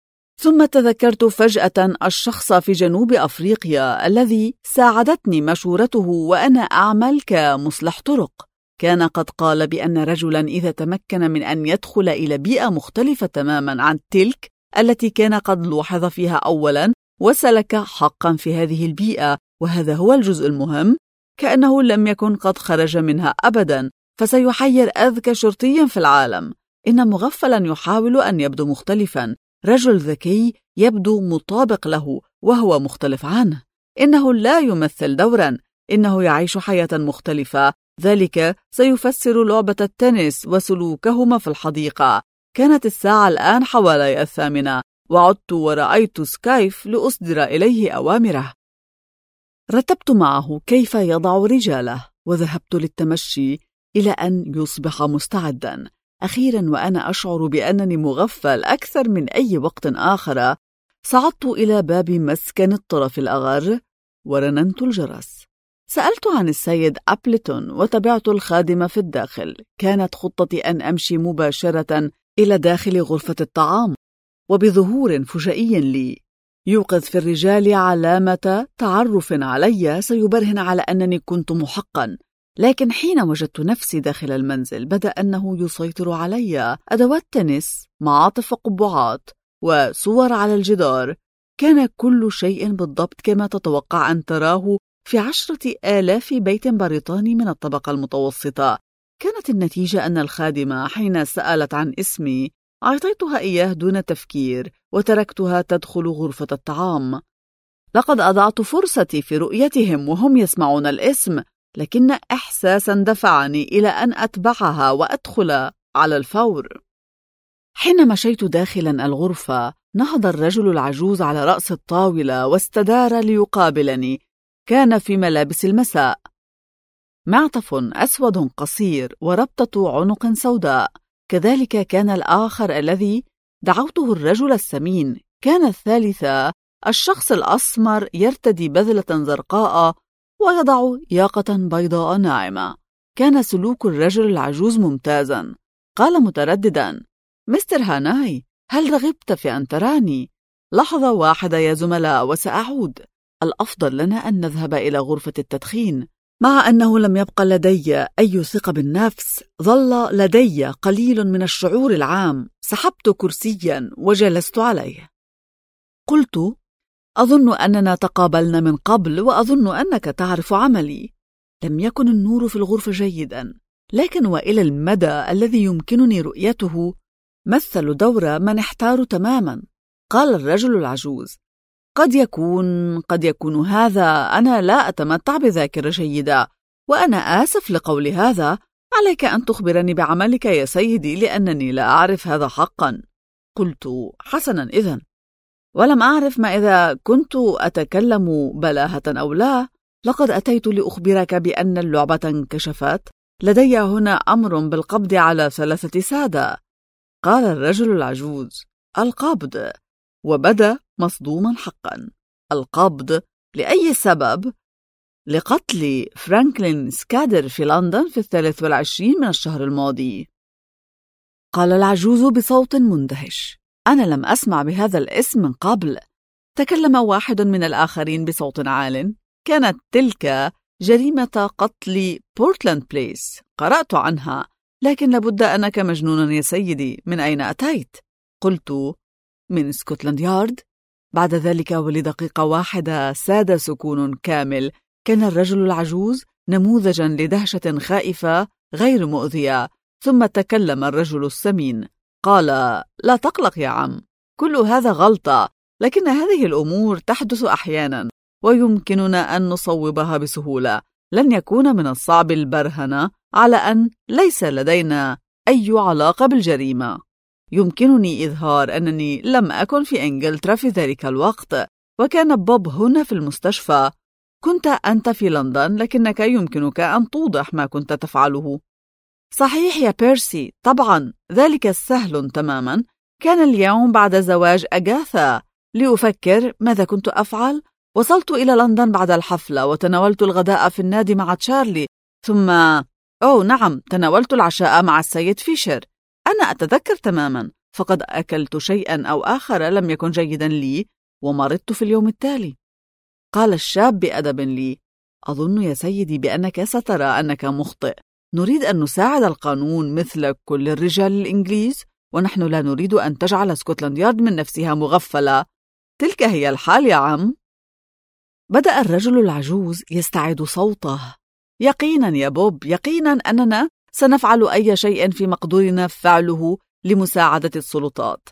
ثم تذكرت فجأة الشخص في جنوب أفريقيا الذي ساعدتني مشورته وأنا أعمل كمصلح طرق. كان قد قال بأن رجلا إذا تمكن من أن يدخل إلى بيئة مختلفة تماما عن تلك التي كان قد لوحظ فيها أولا، وسلك حقا في هذه البيئة، وهذا هو الجزء المهم، كأنه لم يكن قد خرج منها أبدا، فسيحير أذكى شرطي في العالم. إن مغفلا يحاول أن يبدو مختلفا، رجل ذكي يبدو مطابق له وهو مختلف عنه. إنه لا يمثل دورا، إنه يعيش حياة مختلفة. ذلك سيفسر لعبة التنس وسلوكهما في الحديقة. كانت الساعة الآن حوالي 8، وعدت ورأيت سكايف لأصدر إليه أوامره. رتبت معه كيف يضع رجاله، وذهبت للتمشي إلى أن يصبح مستعدا. أخيرا وأنا أشعر بأنني مغفل أكثر من أي وقت آخر، صعدت إلى باب مسكن الطرف الأغر ورننت الجرس. سألت عن السيد أبلتون وتبعت الخادمة في الداخل. كانت خطتي أن أمشي مباشرة إلى داخل غرفة الطعام، وبظهور فجائي لي يوقظ في الرجال علامة تعرف علي سيبرهن على أنني كنت محقا. لكن حين وجدت نفسي داخل المنزل بدأ أنه يسيطر علي. أدوات تنس، معاطف وقبعات، وصور على الجدار. كان كل شيء بالضبط كما تتوقع أن تراه في 10,000 بيت بريطاني من الطبقة المتوسطة. كانت النتيجة أن الخادمة حين سألت عن اسمي أعطيتها إياه دون تفكير، وتركتها تدخل غرفة الطعام. لقد أضعت فرصتي في رؤيتهم وهم يسمعون الاسم، لكن إحساسا دفعني إلى أن أتبعها وأدخل على الفور. حين مشيت داخلا الغرفة نهض الرجل العجوز على رأس الطاولة واستدار ليقابلني. كان في ملابس المساء، معطف أسود قصير وربطة عنق سوداء. كذلك كان الآخر الذي دعوته الرجل السمين. كان الثالث الشخص الأسمر يرتدي بذلة زرقاء ويضع ياقة بيضاء ناعمة. كان سلوك الرجل العجوز ممتازا. قال مترددا: مستر هاناي، هل رغبت في أن تراني؟ لحظة واحدة يا زملاء وسأعود. الأفضل لنا أن نذهب إلى غرفة التدخين. مع أنه لم يبقى لدي أي ثقة بالنفس، ظل لدي قليل من الشعور العام. سحبت كرسيا وجلست عليه. قلت: أظن أننا تقابلنا من قبل، وأظن أنك تعرف عملي. لم يكن النور في الغرفة جيدا، لكن وإلى المدى الذي يمكنني رؤيته مثل دور من احتار تماما. قال الرجل العجوز: قد يكون هذا. أنا لا أتمتع بذاكرة جيدة، وأنا آسف لقول هذا. عليك أن تخبرني بعملك يا سيدي، لأنني لا أعرف هذا حقا. قلت: حسنا إذن. ولم أعرف ما إذا كنت أتكلم بلاهة أو لا. لقد أتيت لأخبرك بأن اللعبة انكشفت. لدي هنا أمر بالقبض على 3 سادة. قال الرجل العجوز: القبض؟ وبدا مصدوما حقا. القبض؟ لأي سبب؟ لقتل فرانكلين سكادر في لندن في 23 من الشهر الماضي. قال العجوز بصوت مندهش: أنا لم أسمع بهذا الاسم من قبل. تكلم واحد من الآخرين بصوت عال: كانت تلك جريمة قتل بورتلاند بليس. قرأت عنها، لكن لابد أنك مجنون يا سيدي. من أين أتيت؟ قلت: من سكوتلاند يارد. بعد ذلك ولدقيقة واحدة ساد سكون كامل. كان الرجل العجوز نموذجا لدهشة خائفة غير مؤذية. ثم تكلم الرجل السمين. قال: لا تقلق يا عم، كل هذا غلطة، لكن هذه الأمور تحدث أحيانا ويمكننا أن نصوبها بسهولة. لن يكون من الصعب البرهنة على أن ليس لدينا أي علاقة بالجريمة. يمكنني إظهار أنني لم أكن في إنجلترا في ذلك الوقت، وكان بوب هنا في المستشفى. كنت أنت في لندن، لكنك يمكنك أن توضح ما كنت تفعله. صحيح يا بيرسي، طبعا ذلك سهل تماما. كان اليوم بعد زواج أغاثا. لأفكر ماذا كنت أفعل. وصلت إلى لندن بعد الحفلة وتناولت الغداء في النادي مع تشارلي، ثم نعم، تناولت العشاء مع السيد فيشر. أنا أتذكر تماما، فقد أكلت شيئا أو آخر لم يكن جيدا لي، ومرضت في اليوم التالي. قال الشاب بأدب لي: أظن يا سيدي بأنك سترى أنك مخطئ. نريد أن نساعد القانون مثل كل الرجال الإنجليز، ونحن لا نريد أن تجعل سكوتلاند يارد من نفسها مغفلة. تلك هي الحال يا عم. بدأ الرجل العجوز يستعيد صوته. يقينا يا بوب، يقينا أننا سنفعل أي شيء في مقدورنا فعله لمساعدة السلطات،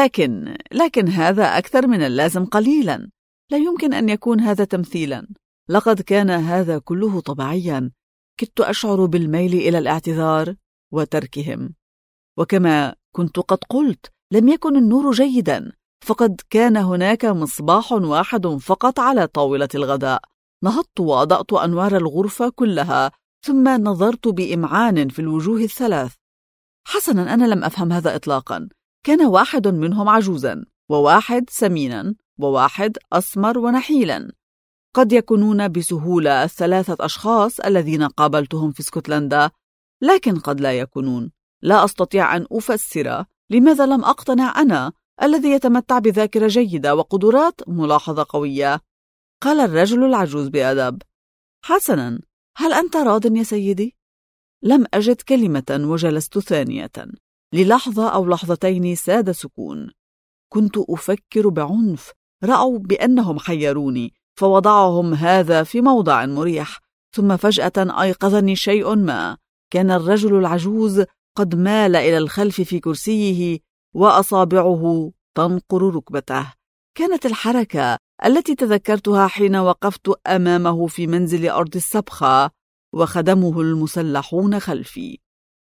لكن هذا أكثر من اللازم قليلا. لا يمكن أن يكون هذا تمثيلا. لقد كان هذا كله طبيعيا. كدت أشعر بالميل إلى الاعتذار وتركهم. وكما كنت قد قلت، لم يكن النور جيدا، فقد كان هناك مصباح واحد فقط على طاولة الغداء. نهضت وأضأت أنوار الغرفة كلها، ثم نظرت بإمعان في الوجوه الثلاث. حسنا، أنا لم أفهم هذا إطلاقا. كان واحد منهم عجوزا، وواحد سمينا، وواحد أسمر ونحيلا. قد يكونون بسهولة الثلاثة أشخاص الذين قابلتهم في اسكتلندا، لكن قد لا يكونون. لا أستطيع أن أفسر لماذا لم أقتنع أنا الذي يتمتع بذاكرة جيدة وقدرات ملاحظة قوية. قال الرجل العجوز بأدب: حسنا، هل أنت راض يا سيدي؟ لم أجد كلمة وجلست ثانية. للحظة أو لحظتين ساد سكون. كنت أفكر بعنف. رأوا بأنهم حيروني، فوضعهم هذا في موضع مريح. ثم فجأة أيقظني شيء ما. كان الرجل العجوز قد مال إلى الخلف في كرسيه، وأصابعه تنقر ركبته. كانت الحركة التي تذكرتها حين وقفت أمامه في منزل أرض السبخة وخدمه المسلحون خلفي.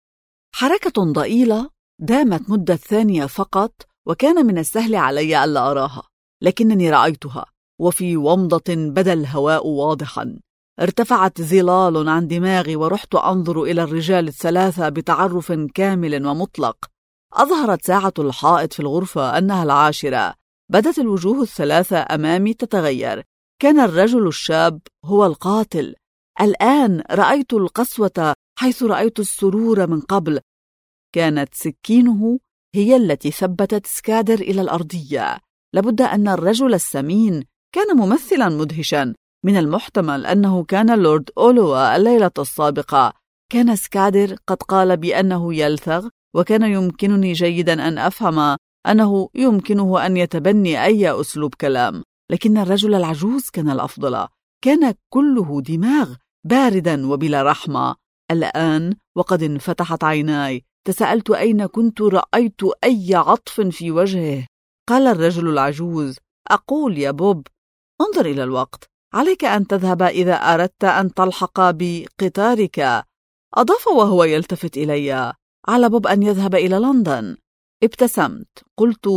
حركة ضئيلة دامت مدة ثانية فقط، وكان من السهل علي ألا أراها، لكنني رأيتها، وفي ومضة بدا الهواء واضحا. ارتفعت ظلال عن دماغي، ورحت أنظر إلى الرجال الثلاثة بتعرف كامل ومطلق. أظهرت ساعة الحائط في الغرفة أنها 10. بدت الوجوه الثلاثة أمامي تتغير. كان الرجل الشاب هو القاتل. الآن رأيت القسوة حيث رأيت السرور من قبل. كانت سكينه هي التي ثبتت سكادر إلى الأرضية. لابد أن الرجل السمين كان ممثلا مدهشا. من المحتمل أنه كان لورد أولوا الليلة السابقة. كان سكادر قد قال بأنه يلثغ، وكان يمكنني جيدا أن أفهم أنه يمكنه أن يتبني أي أسلوب كلام. لكن الرجل العجوز كان الأفضل. كان كله دماغ، باردا وبلا رحمة. الآن وقد انفتحت عيناي، تساءلت أين كنت رأيت أي عطف في وجهه. قال الرجل العجوز: أقول يا بوب، انظر إلى الوقت. عليك أن تذهب إذا أردت أن تلحق بقطارك. أضاف وهو يلتفت إلي: على بوب أن يذهب إلى لندن. ابتسمت. قلت: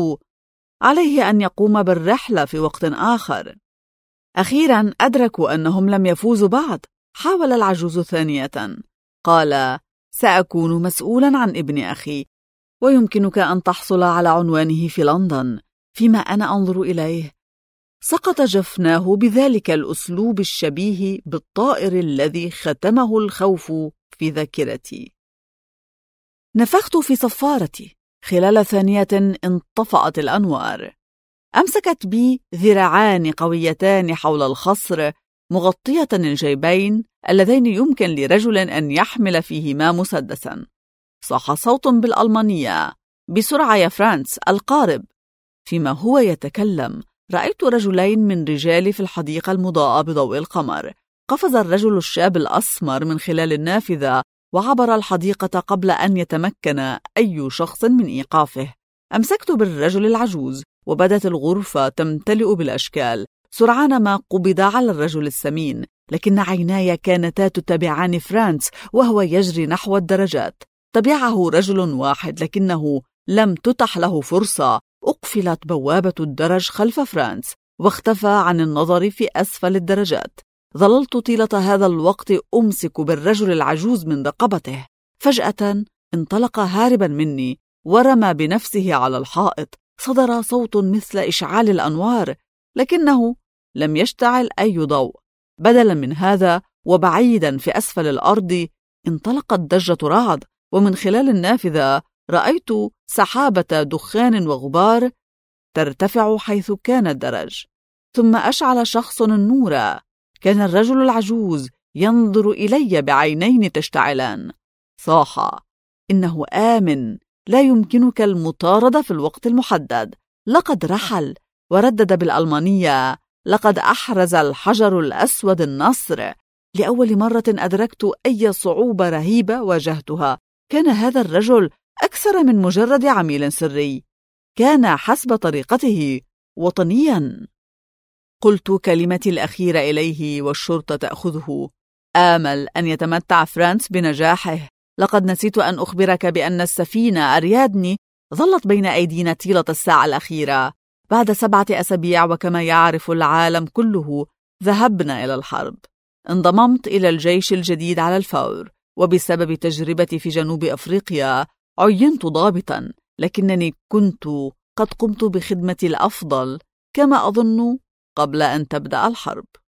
عليه أن يقوم بالرحلة في وقت آخر. أخيرا أدركوا أنهم لم يفوزوا بعد. حاول العجوز ثانية. قال: سأكون مسؤولا عن ابن أخي، ويمكنك أن تحصل على عنوانه في لندن فيما أنا أنظر إليه. سقط جفناه بذلك الأسلوب الشبيه بالطائر الذي ختمه الخوف في ذاكرتي. نفخت في صفارتي. خلال ثانية انطفأت الأنوار. أمسكت بي ذراعان قويتان حول الخصر، مغطية الجيبين اللذين يمكن لرجل أن يحمل فيهما مسدسا. صاح صوت بالألمانية: بسرعة يا فرانس، القارب. فيما هو يتكلم رأيت رجلين من رجالي في الحديقة المضاءة بضوء القمر. قفز الرجل الشاب الأسمر من خلال النافذة وعبر الحديقة قبل أن يتمكن أي شخص من إيقافه. أمسكت بالرجل العجوز، وبدت الغرفة تمتلئ بالأشكال. سرعان ما قبض على الرجل السمين، لكن عيناي كانتا تتابعان فرانس وهو يجري نحو الدرجات. تبعه رجل واحد، لكنه لم تتح له فرصة. أقفلت بوابة الدرج خلف فرانس، واختفى عن النظر في أسفل الدرجات. ظللت طيلة هذا الوقت أمسك بالرجل العجوز من رقبته. فجأة انطلق هاربا مني، ورمى بنفسه على الحائط. صدر صوت مثل إشعال الأنوار، لكنه لم يشتعل أي ضوء. بدلا من هذا، وبعيدا في أسفل الأرض، انطلقت ضجة رعد، ومن خلال النافذة رأيت سحابة دخان وغبار ترتفع حيث كان الدرج. ثم أشعل شخص النور. كان الرجل العجوز ينظر إلي بعينين تشتعلان. صاح: إنه آمن، لا يمكنك المطاردة في الوقت المحدد. لقد رحل. وردد بالألمانية: لقد أحرز الحجر الأسود النصر. لأول مرة أدركت أي صعوبة رهيبة واجهتها. كان هذا الرجل أكثر من مجرد عميل سري، كان حسب طريقته وطنيا. قلت كلمتي الأخيرة إليه والشرطة تأخذه. آمل أن يتمتع فرانس بنجاحه. لقد نسيت أن أخبرك بأن السفينة أريادني ظلت بين أيدينا طيلة الساعة الأخيرة. بعد 7 أسابيع وكما يعرف العالم كله ذهبنا إلى الحرب. انضممت إلى الجيش الجديد على الفور، وبسبب تجربتي في جنوب أفريقيا عينت ضابطا، لكنني كنت قد قمت بخدمتي الأفضل كما أظن قبل أن تبدأ الحرب.